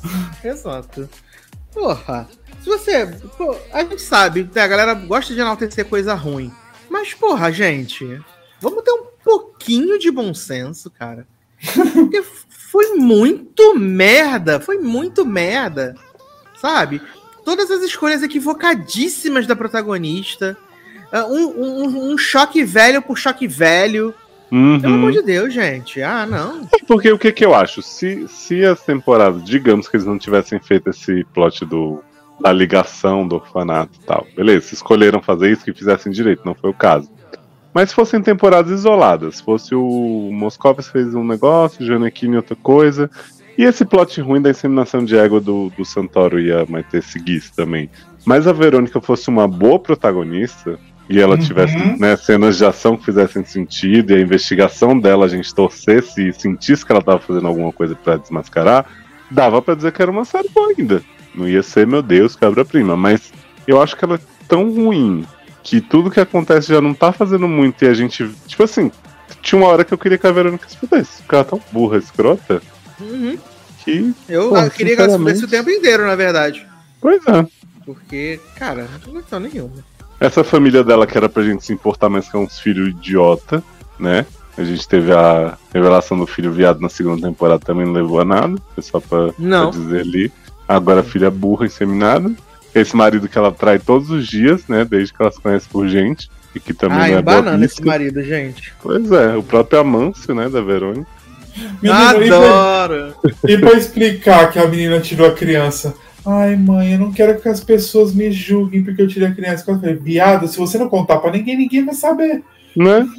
Exato. Porra, se você. Pô, a gente sabe, né, a galera gosta de enaltecer coisa ruim. Mas, porra, gente, vamos ter um pouquinho de bom senso, cara. Porque foi muito merda. Foi muito merda. Sabe? Todas as escolhas equivocadíssimas da protagonista. Ah, Um, um, um choque velho por choque velho. Uhum. Pelo amor de Deus, gente. Ah, não. Porque o que que eu acho? Se, se as temporadas, digamos que eles não tivessem feito esse plot do, da ligação do orfanato e tal, beleza, escolheram fazer isso, que fizessem direito, não foi o caso. Mas se fossem temporadas isoladas, fosse o Moscovitz fez um negócio, o Gianecchini outra coisa, e esse plot ruim da inseminação de égua do, do Santoro ia mais ter seguisse também. Mas a Verônica fosse uma boa protagonista, e ela Uhum. tivesse, né, cenas de ação que fizessem sentido, e a investigação dela a gente torcesse e sentisse que ela tava fazendo alguma coisa pra desmascarar, dava pra dizer que era uma série boa ainda. Não ia ser, meu Deus, quebra-prima. Mas eu acho que ela é tão ruim que tudo que acontece já não tá fazendo muito e a gente. Tipo assim, tinha uma hora que eu queria que a Verônica se pudesse. Porque ela é tão burra, escrota, Uhum. que. Eu Pô, ah, queria que ela se sinceramente- fizesse o tempo inteiro, na verdade. Pois é. Porque, cara, não tem condição nenhuma. Essa família dela que era pra gente se importar, mas que é uns filhos idiota, né? A gente teve a revelação do filho viado na segunda temporada, também não levou a nada. Foi só pra, Não. pra dizer ali. Agora a filha burra, inseminada. esse marido que ela trai todos os dias, né? Desde que ela se conhece por gente. E que também Ai, não é um banana esse boa marido, gente. Pois é, o próprio Amâncio, né, da Verônica. Menino, Adoro! E pra, e pra explicar que a menina tirou a criança. Ai, mãe, eu não quero que as pessoas me julguem porque eu tirei a criança. Eu falei, viado, se você não contar pra ninguém, ninguém vai saber. Né?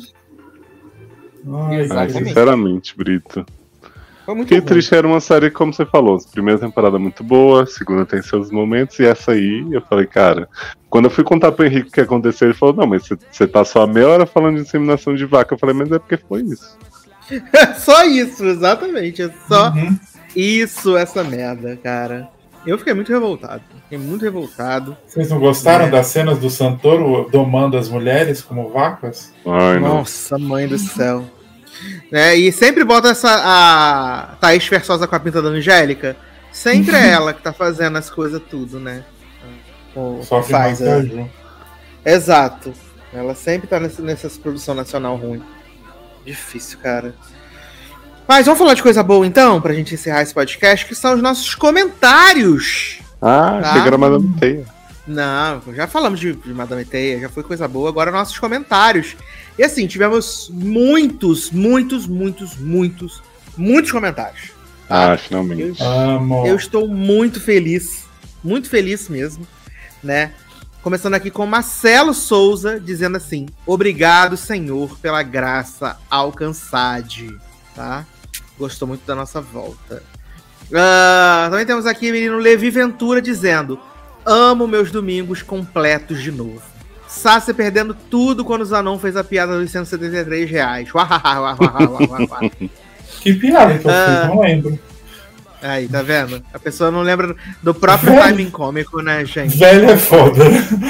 Ai, Exatamente. Ai, sinceramente, Brito. Foi muito Fiquei ruim. triste, era uma série, como você falou, a primeira temporada muito boa, a segunda tem seus momentos, e essa aí, eu falei, cara, quando eu fui contar pro Henrique o que aconteceu, ele falou, não, mas você, você tá só a meia hora falando de inseminação de vaca. Eu falei, mas é porque foi isso. Só isso, exatamente. É só Uhum. isso, essa merda, cara. Eu fiquei muito revoltado. Fiquei muito revoltado. Vocês não gostaram É. das cenas do Santoro domando as mulheres como vacas? Ai, não. Nossa, mãe do céu. Né? E sempre bota essa a Thaís Versosa com a pinta da Angélica. Sempre é ela que tá fazendo as coisas tudo, né? O, Só que faz, mais é. Caju. Exato. Ela sempre tá nessa, nessas produção nacional ruim. Difícil, cara. Mas vamos falar de coisa boa então, pra gente encerrar esse podcast, que são os nossos comentários. Ah, Tá. achei que era Madame Teia. Não, já falamos de, de Madame Teia, já foi coisa boa. Agora nossos comentários. E assim, tivemos muitos, muitos, muitos, muitos, muitos comentários. Ah, finalmente. Amo. Eu estou muito feliz, muito feliz mesmo, né? Começando aqui com Marcelo Souza, dizendo assim: obrigado, Senhor, pela graça alcançade, tá? Gostou muito da nossa volta. Ah, também temos aqui o menino Levi Ventura dizendo: amo meus domingos completos de novo. Sácia perdendo tudo quando o Zanon fez a piada dos cento e setenta e três reais. Uá, uá, uá, uá, uá, uá. Que piada que eu Ah. fiz, não lembro. Aí, tá vendo? A pessoa não lembra do próprio Velho. timing cômico, né, gente? Velho é foda.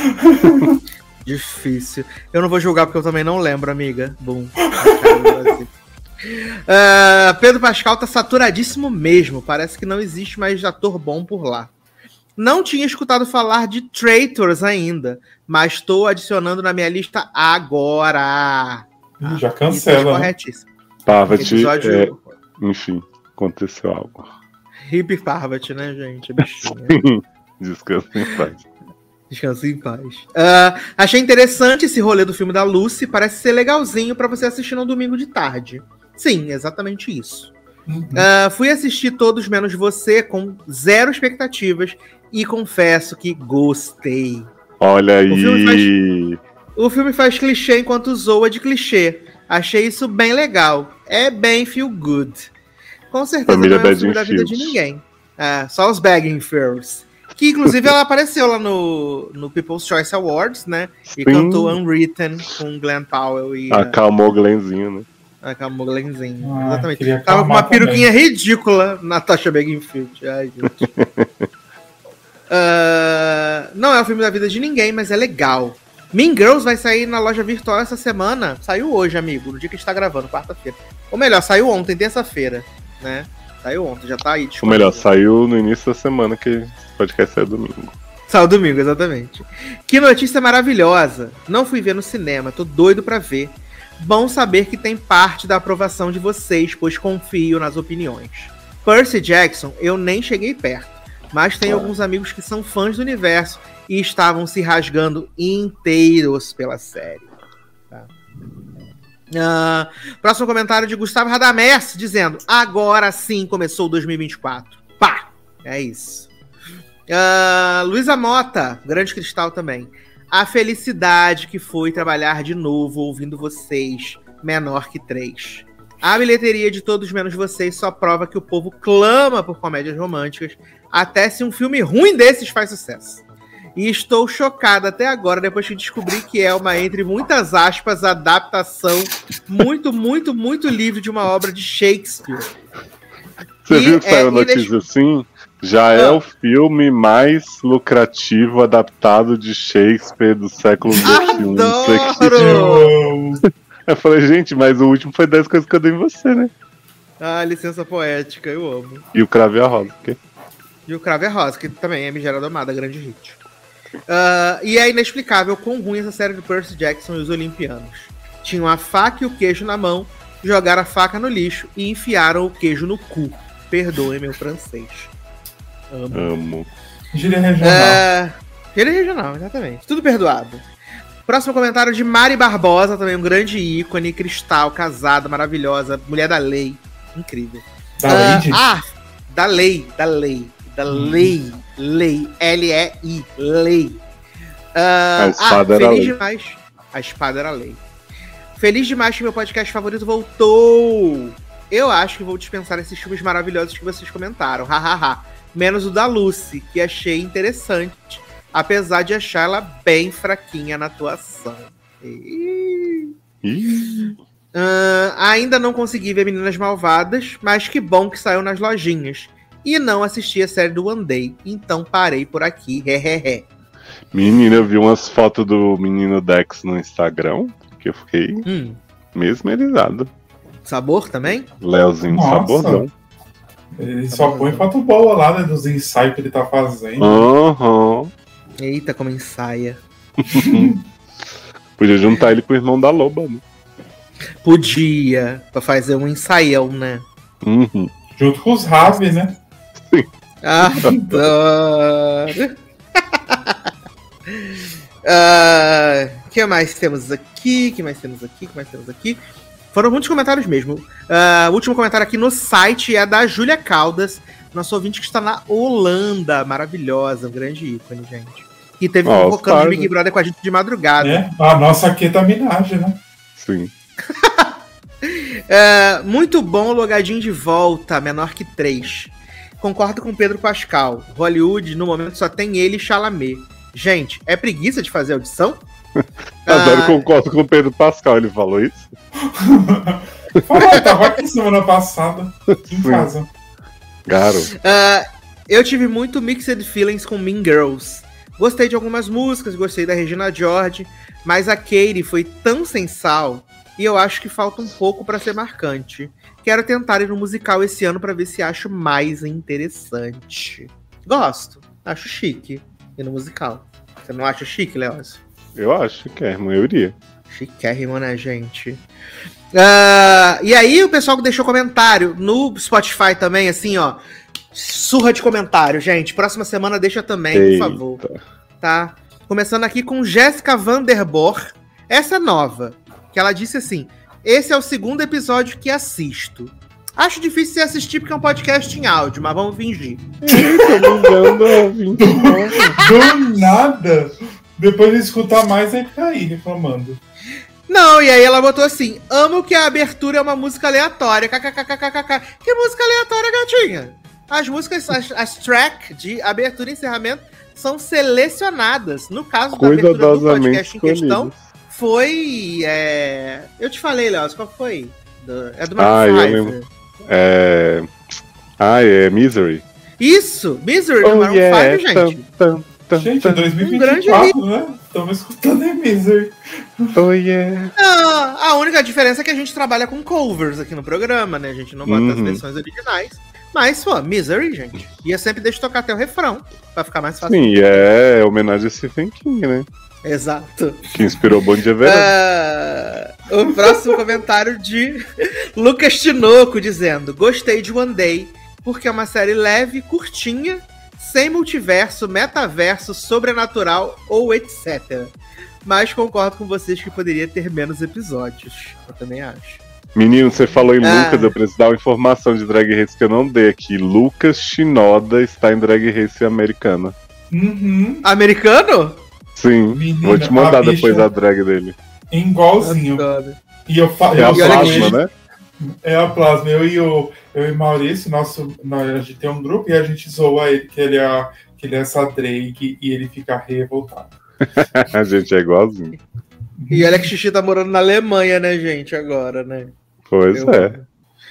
Difícil. Eu não vou julgar porque eu também não lembro, amiga. Bom. Ah, Pedro Pascal tá saturadíssimo mesmo. Parece que não existe mais ator bom por lá. Não tinha escutado falar de Traitors ainda, mas estou adicionando na minha lista agora. Ih, já Isso é cancela. né? corretíssimo. Parvati, Episódio é, enfim, aconteceu algo. Hip Parvati, né, gente? Bichinha. Descansa em paz. Descansa em paz. Ah, achei interessante esse rolê do filme da Lucy. Parece ser legalzinho pra você assistir no domingo de tarde. Sim, exatamente isso. Uhum. Ah, fui assistir Todos Menos Você com zero expectativas e confesso que gostei. Olha O filme aí. O filme faz clichê enquanto zoa de clichê. Achei isso bem legal. É bem feel good. Com certeza Família não é o filme da vida de Bedingfield. ninguém. É, só os Bagging Girls. Que inclusive ela apareceu lá no, no People's Choice Awards, né? E Sim. cantou Unwritten com Glenn Powell e a, Acalmou o Glenzinho, né? a Camila Glenzinho. Ah, Exatamente. queria Tava com uma acalmar peruquinha ridícula, Natasha Bedingfield. Ai, gente. Ah, não é o filme da vida de ninguém, mas é legal. Mean Girls vai sair na loja virtual essa semana. Saiu hoje, amigo, no dia que a gente tá gravando, quarta-feira. Ou melhor, saiu ontem, terça-feira, né? Saiu ontem, já tá aí. Ou disponível. melhor, saiu no início da semana que o podcast saiu domingo. Saiu domingo, exatamente. Que notícia maravilhosa. Não fui ver no cinema, tô doido pra ver. Bom saber que tem parte da aprovação de vocês, pois confio nas opiniões. Percy Jackson, eu nem cheguei perto. Mas tenho alguns amigos que são fãs do universo e estavam se rasgando inteiros pela série. Tá. Ah, próximo comentário de Gustavo Radamés, dizendo: agora sim começou dois mil e vinte e quatro. Pá! É isso. Ah, Luísa Mota, Grande Cristal também. A felicidade que foi trabalhar de novo ouvindo vocês, menor que três. A bilheteria de Todos Menos Vocês só prova que o povo clama por comédias românticas, até se um filme ruim desses faz sucesso. E estou chocada até agora, depois que descobri que é uma, entre muitas aspas, adaptação muito, muito, muito livre de uma obra de Shakespeare. Você E viu que é- saiu e notícia deixa- assim? Já é Ah. o filme mais lucrativo adaptado de Shakespeare do século vinte e um. Não sei o que- Adoro! Eu amo. Eu falei, gente, mas o último foi dez coisas que eu dei em você, né? Ah, licença poética, eu amo. E o Cravo e a Rosa. ok? E o Cravo é Rosa, que também é Megera Domada, grande hit. Ah, e é inexplicável quão ruim essa série de Percy Jackson e os Olimpianos. Tinham a faca e o queijo na mão, jogaram a faca no lixo e enfiaram o queijo no cu. Perdoem meu francês. Amo. Amo. Gíria regional. É, Ele é regional, exatamente. Tudo perdoado. Próximo comentário de Mari Barbosa, também um grande ícone, cristal, casada, maravilhosa, mulher da lei. Incrível. Da Ah, Lady? ah, da lei, da lei. Da Hum. lei. Lei. L E I. Lei. Ah, A espada ah, era feliz lei. demais. A espada era lei. Feliz demais que meu podcast favorito voltou. Eu acho que vou dispensar esses filmes maravilhosos que vocês comentaram. Hahaha. Menos o da Lucy, que achei interessante. Apesar de achar ela bem fraquinha na atuação. Ih. Ih, Ah, ainda não consegui ver Meninas Malvadas, mas que bom que saiu nas lojinhas. E não assisti a série do One Day, então parei por aqui. Hehehe. menina, eu vi umas fotos do menino Dex no Instagram, que eu fiquei Hum, mesmerizado. sabor também? Leozinho Nossa. sabordão. Ele só põe foto boa lá, né? Dos ensaios que ele tá fazendo. Aham. Eita, como ensaia. Podia juntar ele com o irmão da Loba, né? Podia, pra fazer um ensaião, né? Uhum. Junto com os Ravi, né? Ah, adoro. Ah, que mais temos aqui? que mais temos aqui? que mais temos aqui? Foram muitos comentários mesmo. Ah, o último comentário aqui no site é da Júlia Caldas, nosso ouvinte que está na Holanda. Maravilhosa, um grande ícone, gente. E teve Ó, convocando de os Big caras. Brother com a gente de madrugada. É, a nossa Keta Minaj, né? Sim. É, muito bom, logadinho de volta, menor que três. Concordo com Pedro Pascal. Hollywood, no momento, só tem ele e Chalamet. Gente, é preguiça de fazer audição? Adoro, Ah, concordo com o Pedro Pascal, ele falou isso. Falou, tava aqui semana passada, em Sim. casa. Garo. ah, eu tive muito mixed feelings com Mean Girls. Gostei de algumas músicas, gostei da Regina George, mas a Katie foi tão sem sal e eu acho que falta um pouco pra ser marcante. Quero tentar ir no musical esse ano pra ver se acho mais interessante. Gosto, acho chique ir no musical. Você não acha chique, Leócio? Eu acho que é, a maioria. Chiquérrimo, né, gente? Ah, e aí o pessoal que deixou comentário no Spotify também, assim, ó. Surra de comentário, gente. Próxima semana deixa também, Eita. por favor. Tá? Começando aqui com Jéssica Vanderbor. Essa é nova. Que ela disse assim: esse é o segundo episódio que assisto. Acho difícil você assistir porque é um podcast em áudio, mas vamos fingir. Tô mandando vinte e nove. Do nada, depois de escutar mais, aí fica aí reclamando. Não, e aí ela botou assim: amo que a abertura é uma música aleatória. KKKKKK. Que música aleatória, gatinha? As músicas, as, as track de abertura e encerramento são selecionadas. No caso da abertura do Cuidadosamente podcast em questão, escolhidas. foi. É... Eu te falei, Léo, qual foi? Do... É do Ah, eu Maroon lembro. five. É. Ah, é Misery. Isso! Misery do Oh, Maroon yeah. five, Tam, gente. tam, tam, Gente, tam. dois mil e Um vinte grande e quatro, né? Estamos escutando em Misery. Oh, yeah. Ah, a única diferença é que a gente trabalha com covers aqui no programa, né? A gente não bota as Uhum. versões originais. Mas, pô, Misery, gente. E eu sempre deixo tocar até o refrão, pra ficar mais fácil. Sim, é homenagem a Stephen King, né? Exato. Que inspirou Bom Dia Verão. Ah, o próximo comentário de Lucas Tinoco dizendo: gostei de One Day, porque é uma série leve, curtinha, sem multiverso, metaverso, sobrenatural ou etcétera. Mas concordo com vocês que poderia ter menos episódios. Eu também acho. Menino, você falou em Ah. Lucas, eu preciso dar uma informação de Drag Race que eu não dei aqui. Lucas Shinoda está em Drag Race americana. Uhum. Americano? Sim, Menina, vou te mandar a bicha- depois a drag dele. Igualzinho. Adoro. E eu falo. É a E olha Plasma, que- né? É a Plasma. Eu e o eu e Maurício, nosso, nós, a gente tem um grupo e a gente zoa ele que ele é, que ele é essa drag e ele fica revoltado. A gente é igualzinho. E olha que Xixi tá morando na Alemanha, né, gente, agora, né? Pois Eu- é.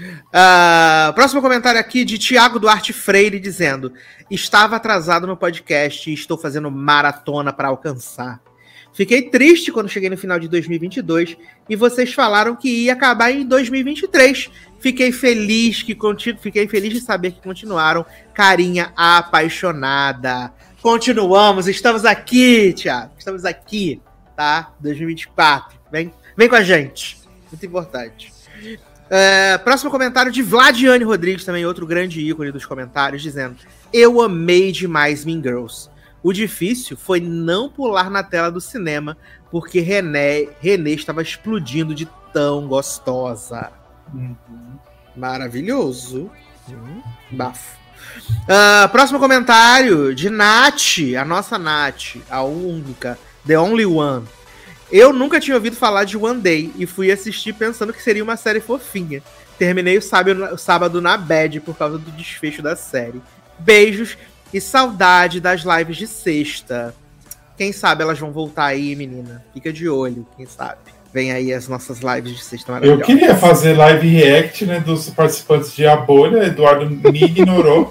Ah, próximo comentário aqui de Tiago Duarte Freire dizendo: estava atrasado no podcast e estou fazendo maratona para alcançar. Fiquei triste quando cheguei no final de dois mil e vinte e dois e vocês falaram que ia acabar em dois mil e vinte e três. Fiquei feliz que continu... Fiquei feliz de saber que continuaram. Carinha apaixonada. Continuamos, estamos aqui, Tiago. Estamos aqui, tá? dois mil e vinte e quatro. Vem, vem com a gente. Muito importante. É, próximo comentário de Vladiane Rodrigues, também outro grande ícone dos comentários, dizendo: eu amei demais Mean Girls. O difícil foi não pular na tela do cinema, porque René, Renê estava explodindo de tão gostosa. Uhum. Maravilhoso. Hum, bafo. Uh, próximo comentário de Nath, a nossa Nath, a única, the only one. Eu nunca tinha ouvido falar de One Day e fui assistir pensando que seria uma série fofinha. Terminei o sábado, o sábado na bad por causa do desfecho da série. Beijos e saudade das lives de sexta. Quem sabe elas vão voltar aí, menina. Fica de olho, quem sabe. Vem aí as nossas lives de sexta maravilhosas. Eu queria fazer live react, né, dos participantes de A Bolha. Eduardo me ignorou.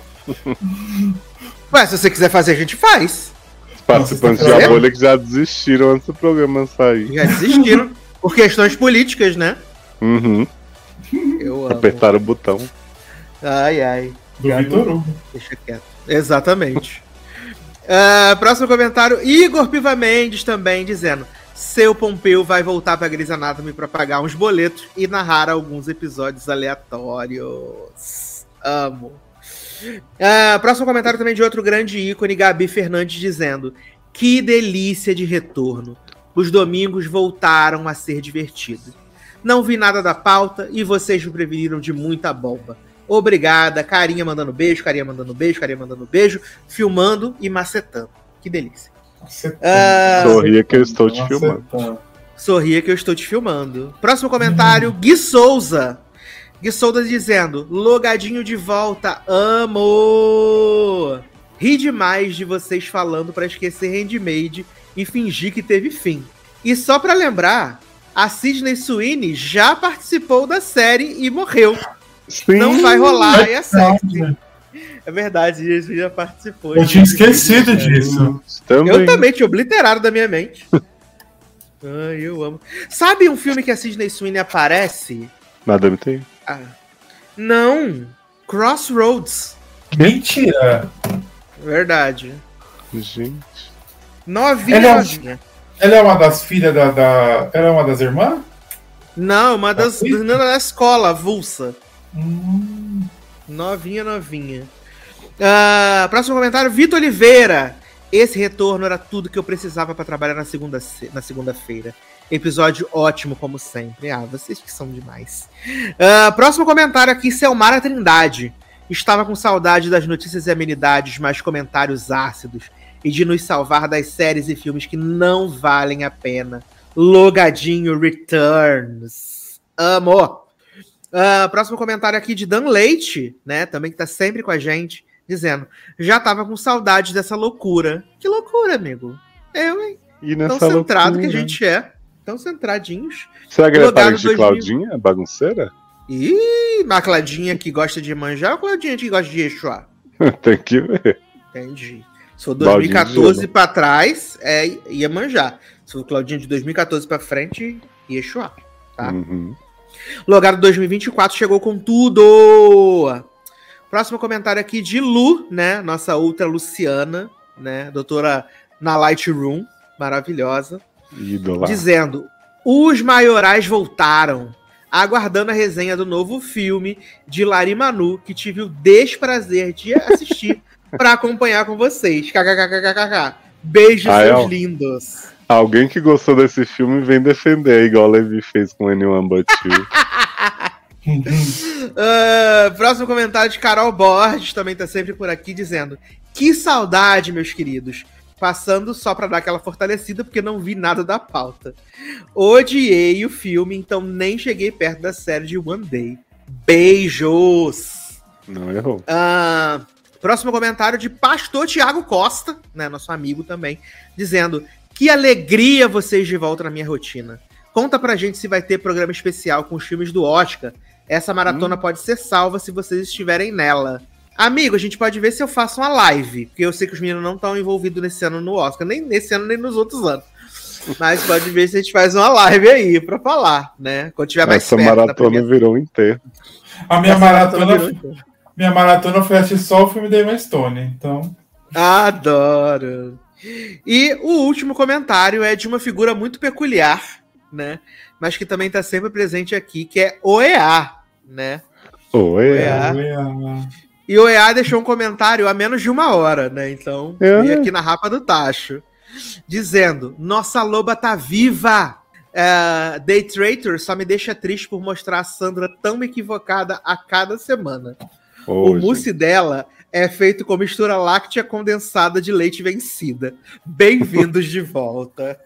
Ué, se você quiser fazer, a gente faz. Os participantes de A Bolha que já desistiram antes do programa sair. Já desistiram. Por questões políticas, né? Uhum. Eu amo. Apertaram o botão. Ai, ai. Do Vitor Hugo. Deixa quieto. Exatamente. uh, próximo comentário. Igor Piva Mendes também dizendo: seu Pompeu vai voltar pra Grey's Anatomy pra pagar uns boletos e narrar alguns episódios aleatórios. Amo. Uh, próximo comentário também de outro grande ícone, Gabi Fernandes, dizendo: que delícia de retorno. Os domingos voltaram a ser divertidos. Não vi nada da pauta e vocês me preveniram de muita bomba. Obrigada, carinha mandando beijo, carinha mandando beijo, carinha mandando beijo, filmando e macetando. Que delícia. Uh, Sorria que eu estou te filmando. Sorria que eu estou te filmando. Próximo comentário, hum. Gui Souza. Gui Souza dizendo: logadinho de volta, amo! Ri demais de vocês falando pra esquecer Handmaid e fingir que teve fim. E só pra lembrar, a Sydney Sweeney já participou da série e morreu. Sim. Não vai rolar aí a série. É verdade, ele já participou. Eu tinha esquecido disso. Também. Eu também tinha obliterado da minha mente. Ai, eu amo. Sabe um filme que a Sydney Sweeney aparece? Madame tem. Ah, não. Crossroads. Mentira. Verdade. Gente. Novinha, ela, novinha. Ela é uma das filhas da, da... Ela é uma das irmãs? Não, uma das meninas da escola, avulsa. Hum. Novinha, novinha. Uh, próximo comentário, Vitor Oliveira. Esse retorno era tudo que eu precisava para trabalhar na segunda na segunda-feira. Episódio ótimo, como sempre. Ah, vocês que são demais. Uh, próximo comentário aqui, Selmara Trindade. Estava com saudade das notícias e amenidades, mais comentários ácidos e de nos salvar das séries e filmes que não valem a pena. Logadinho Returns. Amo! Uh, próximo comentário aqui de Dan Leite, né? Também que tá sempre com a gente, dizendo: já tava com saudade dessa loucura. Que loucura, amigo. Eu, hein? E nessa tão centrado loucura que a gente é. Tão centradinhos. Será que ele é parente de Claudinha, bagunceira? Ih, mas a Claudinha que gosta de manjar ou a Claudinha que gosta de Yeshua? Tem que ver. Entendi. Se for dois mil e catorze pra trás, é Iemanjá. Se for Claudinha de dois mil e catorze pra frente, Yeshua. Tá? Uhum. Logado dois mil e vinte e quatro chegou com tudo. Próximo comentário aqui de Lu, né? Nossa outra Luciana, né? Doutora na Lightroom, maravilhosa. Ídola. Dizendo: os maiorais voltaram. Aguardando a resenha do novo filme de Lari Manu, que tive o desprazer de assistir para acompanhar com vocês. KKKKKK. Beijos, ah, seus é. lindos. Alguém que gostou desse filme vem defender, igual o Levi fez com Anyone But You. uh, próximo comentário de Carol Borges, também tá sempre por aqui, dizendo: que saudade, meus queridos. Passando só pra dar aquela fortalecida, porque não vi nada da pauta. Odiei o filme, então nem cheguei perto da série de One Day. Beijos! Não errou. Uh, próximo comentário de Pastor Tiago Costa, né, nosso amigo também, dizendo: que alegria vocês de volta na minha rotina. Conta pra gente se vai ter programa especial com os filmes do Oscar. Essa maratona hum. pode ser salva se vocês estiverem nela. Amigo, a gente pode ver se eu faço uma live, porque eu sei que os meninos não estão envolvidos nesse ano no Oscar, nem nesse ano, nem nos outros anos. Mas pode ver se a gente faz uma live aí pra falar, né? Quando tiver mais Essa perto. Essa maratona virou inteiro. A minha Essa maratona, maratona minha maratona foi assistir só o filme da Emma Stone, então... Adoro! E o último comentário é de uma figura muito peculiar, né? Mas que também tá sempre presente aqui, que é O E A, né? O E A. E o E A deixou um comentário há menos de uma hora, né? Então, É. veio aqui na Rapa do Tacho, dizendo: nossa loba tá viva! É, Day Traitor só me deixa triste por mostrar a Sandra tão equivocada a cada semana. Ô, o gente. mousse dela é feito com mistura láctea condensada de leite vencida. Bem-vindos de volta.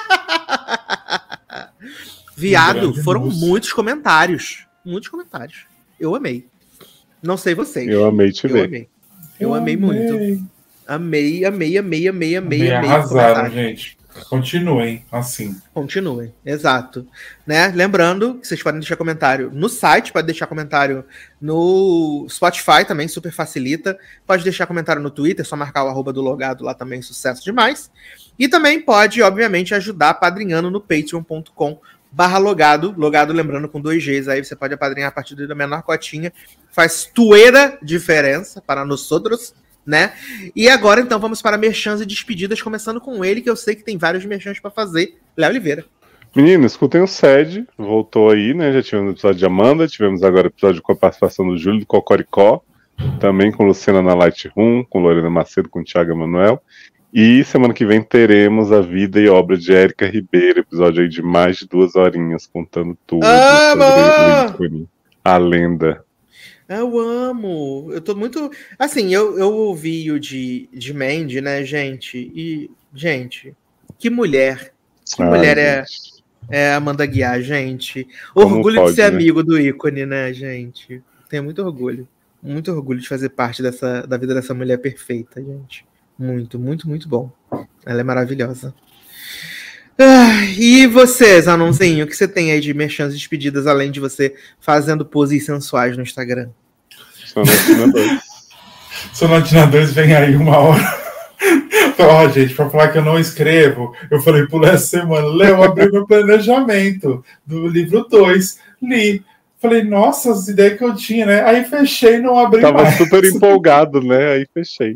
Viado, grande foram mousse. muitos comentários. Muitos comentários. Eu amei. Não sei vocês. Eu amei te Eu ver. amei. Eu amei muito. Amei, amei, amei, amei, amei, Me amei. arrasaram, comentário. gente. Continuem assim. Continuem, exato. Né? Lembrando que vocês podem deixar comentário no site, pode deixar comentário no Spotify também, super facilita. Pode deixar comentário no Twitter, só marcar o arroba do logado lá também, sucesso demais. E também pode, obviamente, ajudar apadrinhando no patreon ponto com barra logado. Logado, lembrando, com dois Gs, aí você pode apadrinhar a partir da menor cotinha. Faz tueira diferença para nós outros, né? E agora, então, vamos para merchans e despedidas, começando com ele, que eu sei que tem vários merchans para fazer, Léo Oliveira. Menino, escutem o S E D, voltou aí, né? Já tivemos o episódio de Amanda, tivemos agora o episódio com a participação do Júlio do Cocoricó, também com Luciana na Lightroom, com Lorena Macedo, com Thiago Emanuel. E semana que vem teremos a vida e obra de Érica Ribeiro, episódio aí de mais de duas horinhas, contando tudo Amo! sobre o ícone, a lenda. Eu amo. Eu tô muito. Assim, eu, eu ouvi o de, de Mandy, né, gente? E, gente, que mulher. Que Ai, mulher é, gente. é Amanda Guiar, gente. Como Orgulho pode, de ser né? amigo do ícone, né, gente? Tenho muito orgulho. Muito orgulho de fazer parte dessa, da vida dessa mulher perfeita, gente. Muito, muito, muito bom. Ela é maravilhosa. Ah, e você, Zanonzinho, o que você tem aí de merchans despedidas, além de você fazendo poses sensuais no Instagram? Sonatina dois. Sonatina dois vem aí uma hora. Ó, gente, pra falar que eu não escrevo, eu falei por essa semana, Léo, abri meu planejamento do livro dois, li. Falei, nossa, as ideias que eu tinha, né? Aí fechei e não abri Tava mais. super empolgado, né? Aí fechei.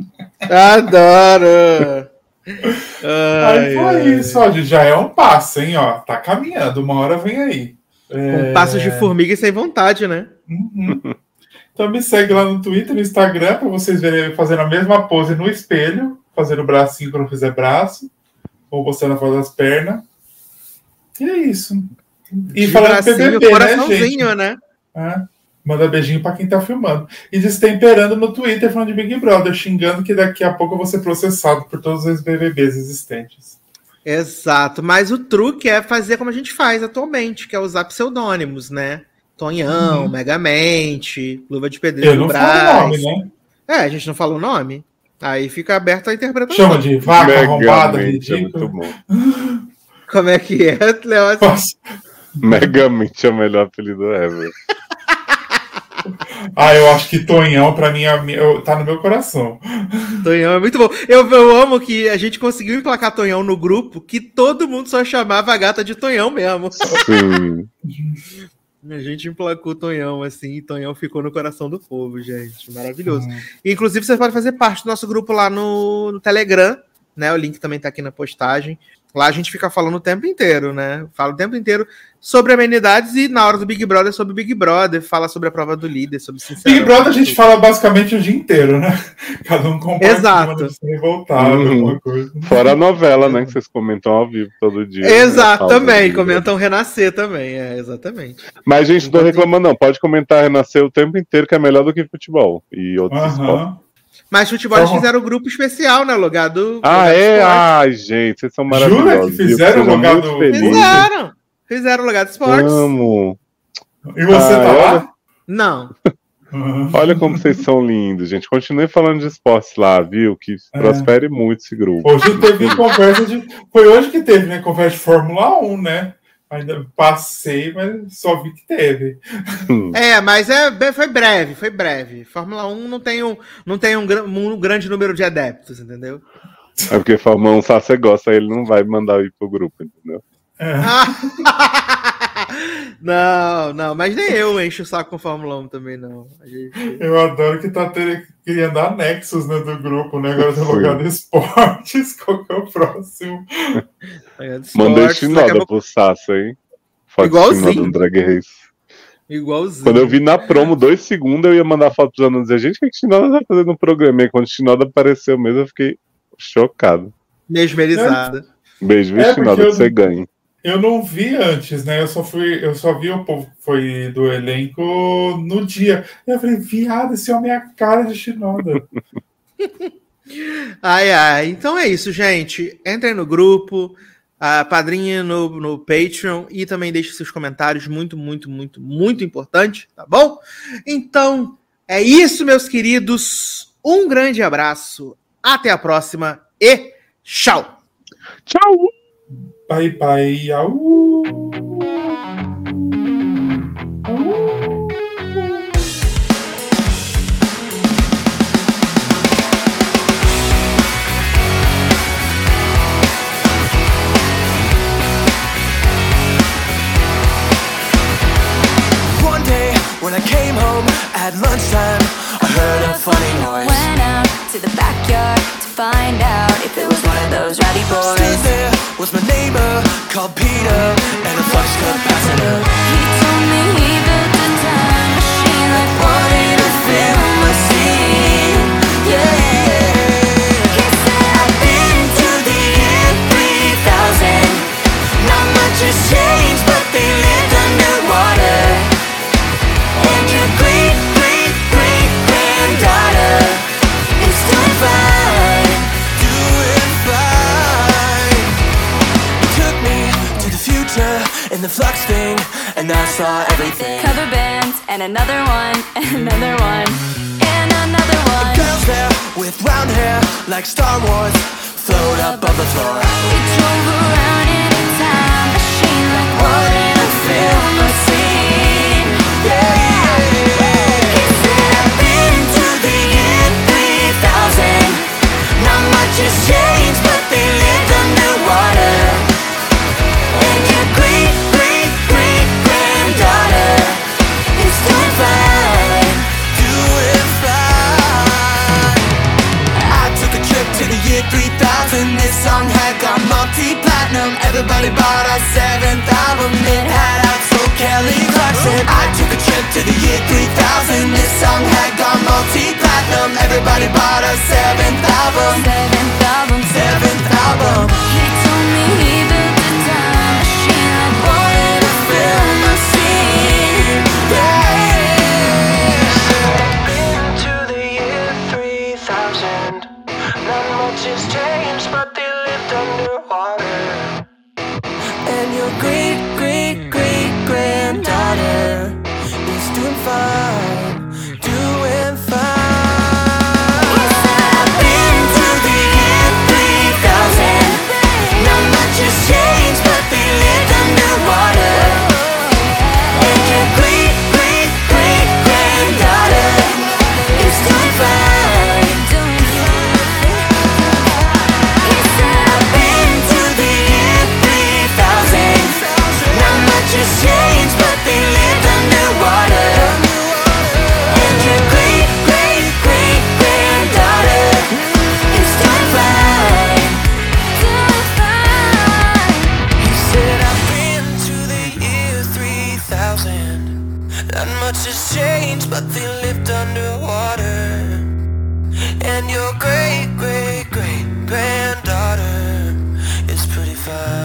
Adoro! Aí foi isso, ó, gente, já é um passo, hein, ó. Tá caminhando, uma hora vem aí. Com É... passos de formiga e sem vontade, né? Uhum. Então me segue lá no Twitter, no Instagram, pra vocês verem eu fazendo a mesma pose no espelho, fazendo o bracinho quando eu fizer braço, ou mostrando a foto das pernas. E é isso. E De falando de P bracinho, B B, né, coraçãozinho, gente? né? É, manda beijinho pra quem tá filmando. E destemperando no Twitter falando de Big Brother, xingando que daqui a pouco eu vou ser processado por todos os B B Bs existentes. Exato, mas o truque é fazer como a gente faz atualmente, que é usar pseudônimos, né? Tonhão, Uhum. Megamente, Luva de Pedreiro Eu não do falo Brás. nome, né? É, a gente não falou o nome. Aí fica aberto a interpretação. Chama de vaca arrombada, Megamente é ridícula. muito bom. Como é que é, Léo? Nossa. Megamente é o melhor apelido ever. Ah, eu acho que Tonhão, pra mim, é a minha- eu- tá no meu coração. Tonhão é muito bom. Eu, eu amo que a gente conseguiu emplacar Tonhão no grupo, que todo mundo só chamava a gata de Tonhão mesmo. Sim. A gente emplacou Tonhão, assim, e Tonhão ficou no coração do povo, gente. Maravilhoso. Hum. Inclusive, você pode fazer parte do nosso grupo lá no, no Telegram, né? O link também tá aqui na postagem. Lá a gente fica falando o tempo inteiro, né? Fala o tempo inteiro sobre amenidades e na hora do Big Brother sobre o Big Brother, fala sobre a prova do líder, sobre Sincerão. Big Brother a gente fala basicamente o dia inteiro, né? Cada um compartilha Exato. de ser revoltado, Uhum. alguma coisa. Fora a novela, né? Que vocês comentam ao vivo todo dia. Exato, né, também. Paulo? Comentam Renascer também, é, exatamente. Mas, gente, não tô Enquanto- reclamando, não. Pode comentar Renascer o tempo inteiro, que é melhor do que futebol e outros esportes. Aham. Mas futebol eles Uhum. fizeram um grupo especial, né? Logado. Ah, Logado é? Esporte. Ai, gente, vocês são Jura maravilhosos. que fizeram Sejam Logado- muito felizes. Fizeram. Fizeram Logado Esportes. Amo. E você Ah, tá olha- lá? Não. Uhum. Olha como vocês são lindos, gente. Continue falando de esportes lá, viu? Que É. prospere muito esse grupo. Hoje teve conversa de. Foi hoje que teve, né? Conversa de Fórmula um, né? Ainda passei, mas só vi que teve. É, mas é, foi breve, foi breve. Fórmula um não tem um, não tem um, gran- um grande número de adeptos, entendeu? É porque Fórmula um só você gosta, ele não vai mandar eu ir pro grupo, entendeu? É. Não, não, mas nem eu encho o saco com Fórmula um também, não. A gente... Eu adoro que tá ter, criando anexos, né, do grupo, né? Agora tem Sim. Logado Esportes. Qual que é o próximo? Mandei Esportes, daqui a Shinoda pouco- pro Sassa, hein? Foto de Igualzinho. Shinoda no Drag Race. Igualzinho. Quando eu vi na promo dois segundos, eu ia mandar foto pro Jana e dizer, gente, o que a Shinoda tá fazendo no programa? E quando a Shinoda apareceu mesmo, eu fiquei chocado. Mesmerizada. Beijo, viu, É, Shinoda, porque que você ganha. Eu não vi antes, né? Eu só fui, eu só vi o povo que foi do elenco no dia. Eu falei, viado, esse homem é a cara de Shinoda. Ai, ai. Então é isso, gente. Entrem no grupo, a padrinha no, no Patreon e também deixe seus comentários. Muito, muito, muito, muito importante, tá bom? Então é isso, meus queridos. Um grande abraço. Até a próxima e tchau. Tchau. Bye, bye. Au. One day when I came home at lunchtime, I heard a funny noise. Went out to the backyard to find out if it was one of those rowdy boys. Stood there was my neighbor called Peter and a flux capacitor. He told me he built a time machine like what in a film I've seen. Yeah, yeah. He said I've been to the year three thousand. Not much has changed, but they lived underwater. And your great, great, great granddaughter is doing fine. Doing fine. Took me to the future in the flux thing, and I saw everything. Cover bands and another one and another one and another one. Girls there with brown hair like Star Wars float above the floor. We drove around in a time machine like what in a film I've seen. Yeah, yeah. He said I've been to the year three thousand. Not much has changed, but they lived underwater. And your great, great, great granddaughter is doing fine. Doing fine. I took a trip to the year three thousand. This song had gone multi-platinum. Everybody bought our seventh album. It had out so Kelly Clarkson. I took a trip to the year three thousand. This song had gone multi-platinum. Everybody bought our seventh album. Seventh album, Seventh album. He told me he built a time machine like what in a film I've seen. Yeah. Been to the year three thousand. Not much has changed, but they lived underwater. And your great, great, great granddaughter is doing fine, doing fine. He said I've been to the year three thousand. Not much has changed, but they lived underwater. And your great, great, great granddaughter is doing fine. He said I've been to the year three thousand. Not much has changed, but they lived underwater. And your great, great, great granddaughter is doing fine. Doing fine. He said I've been to the year three thousand. Not much has changed, but they lived underwater. And your great, great, great granddaughter is pretty fine.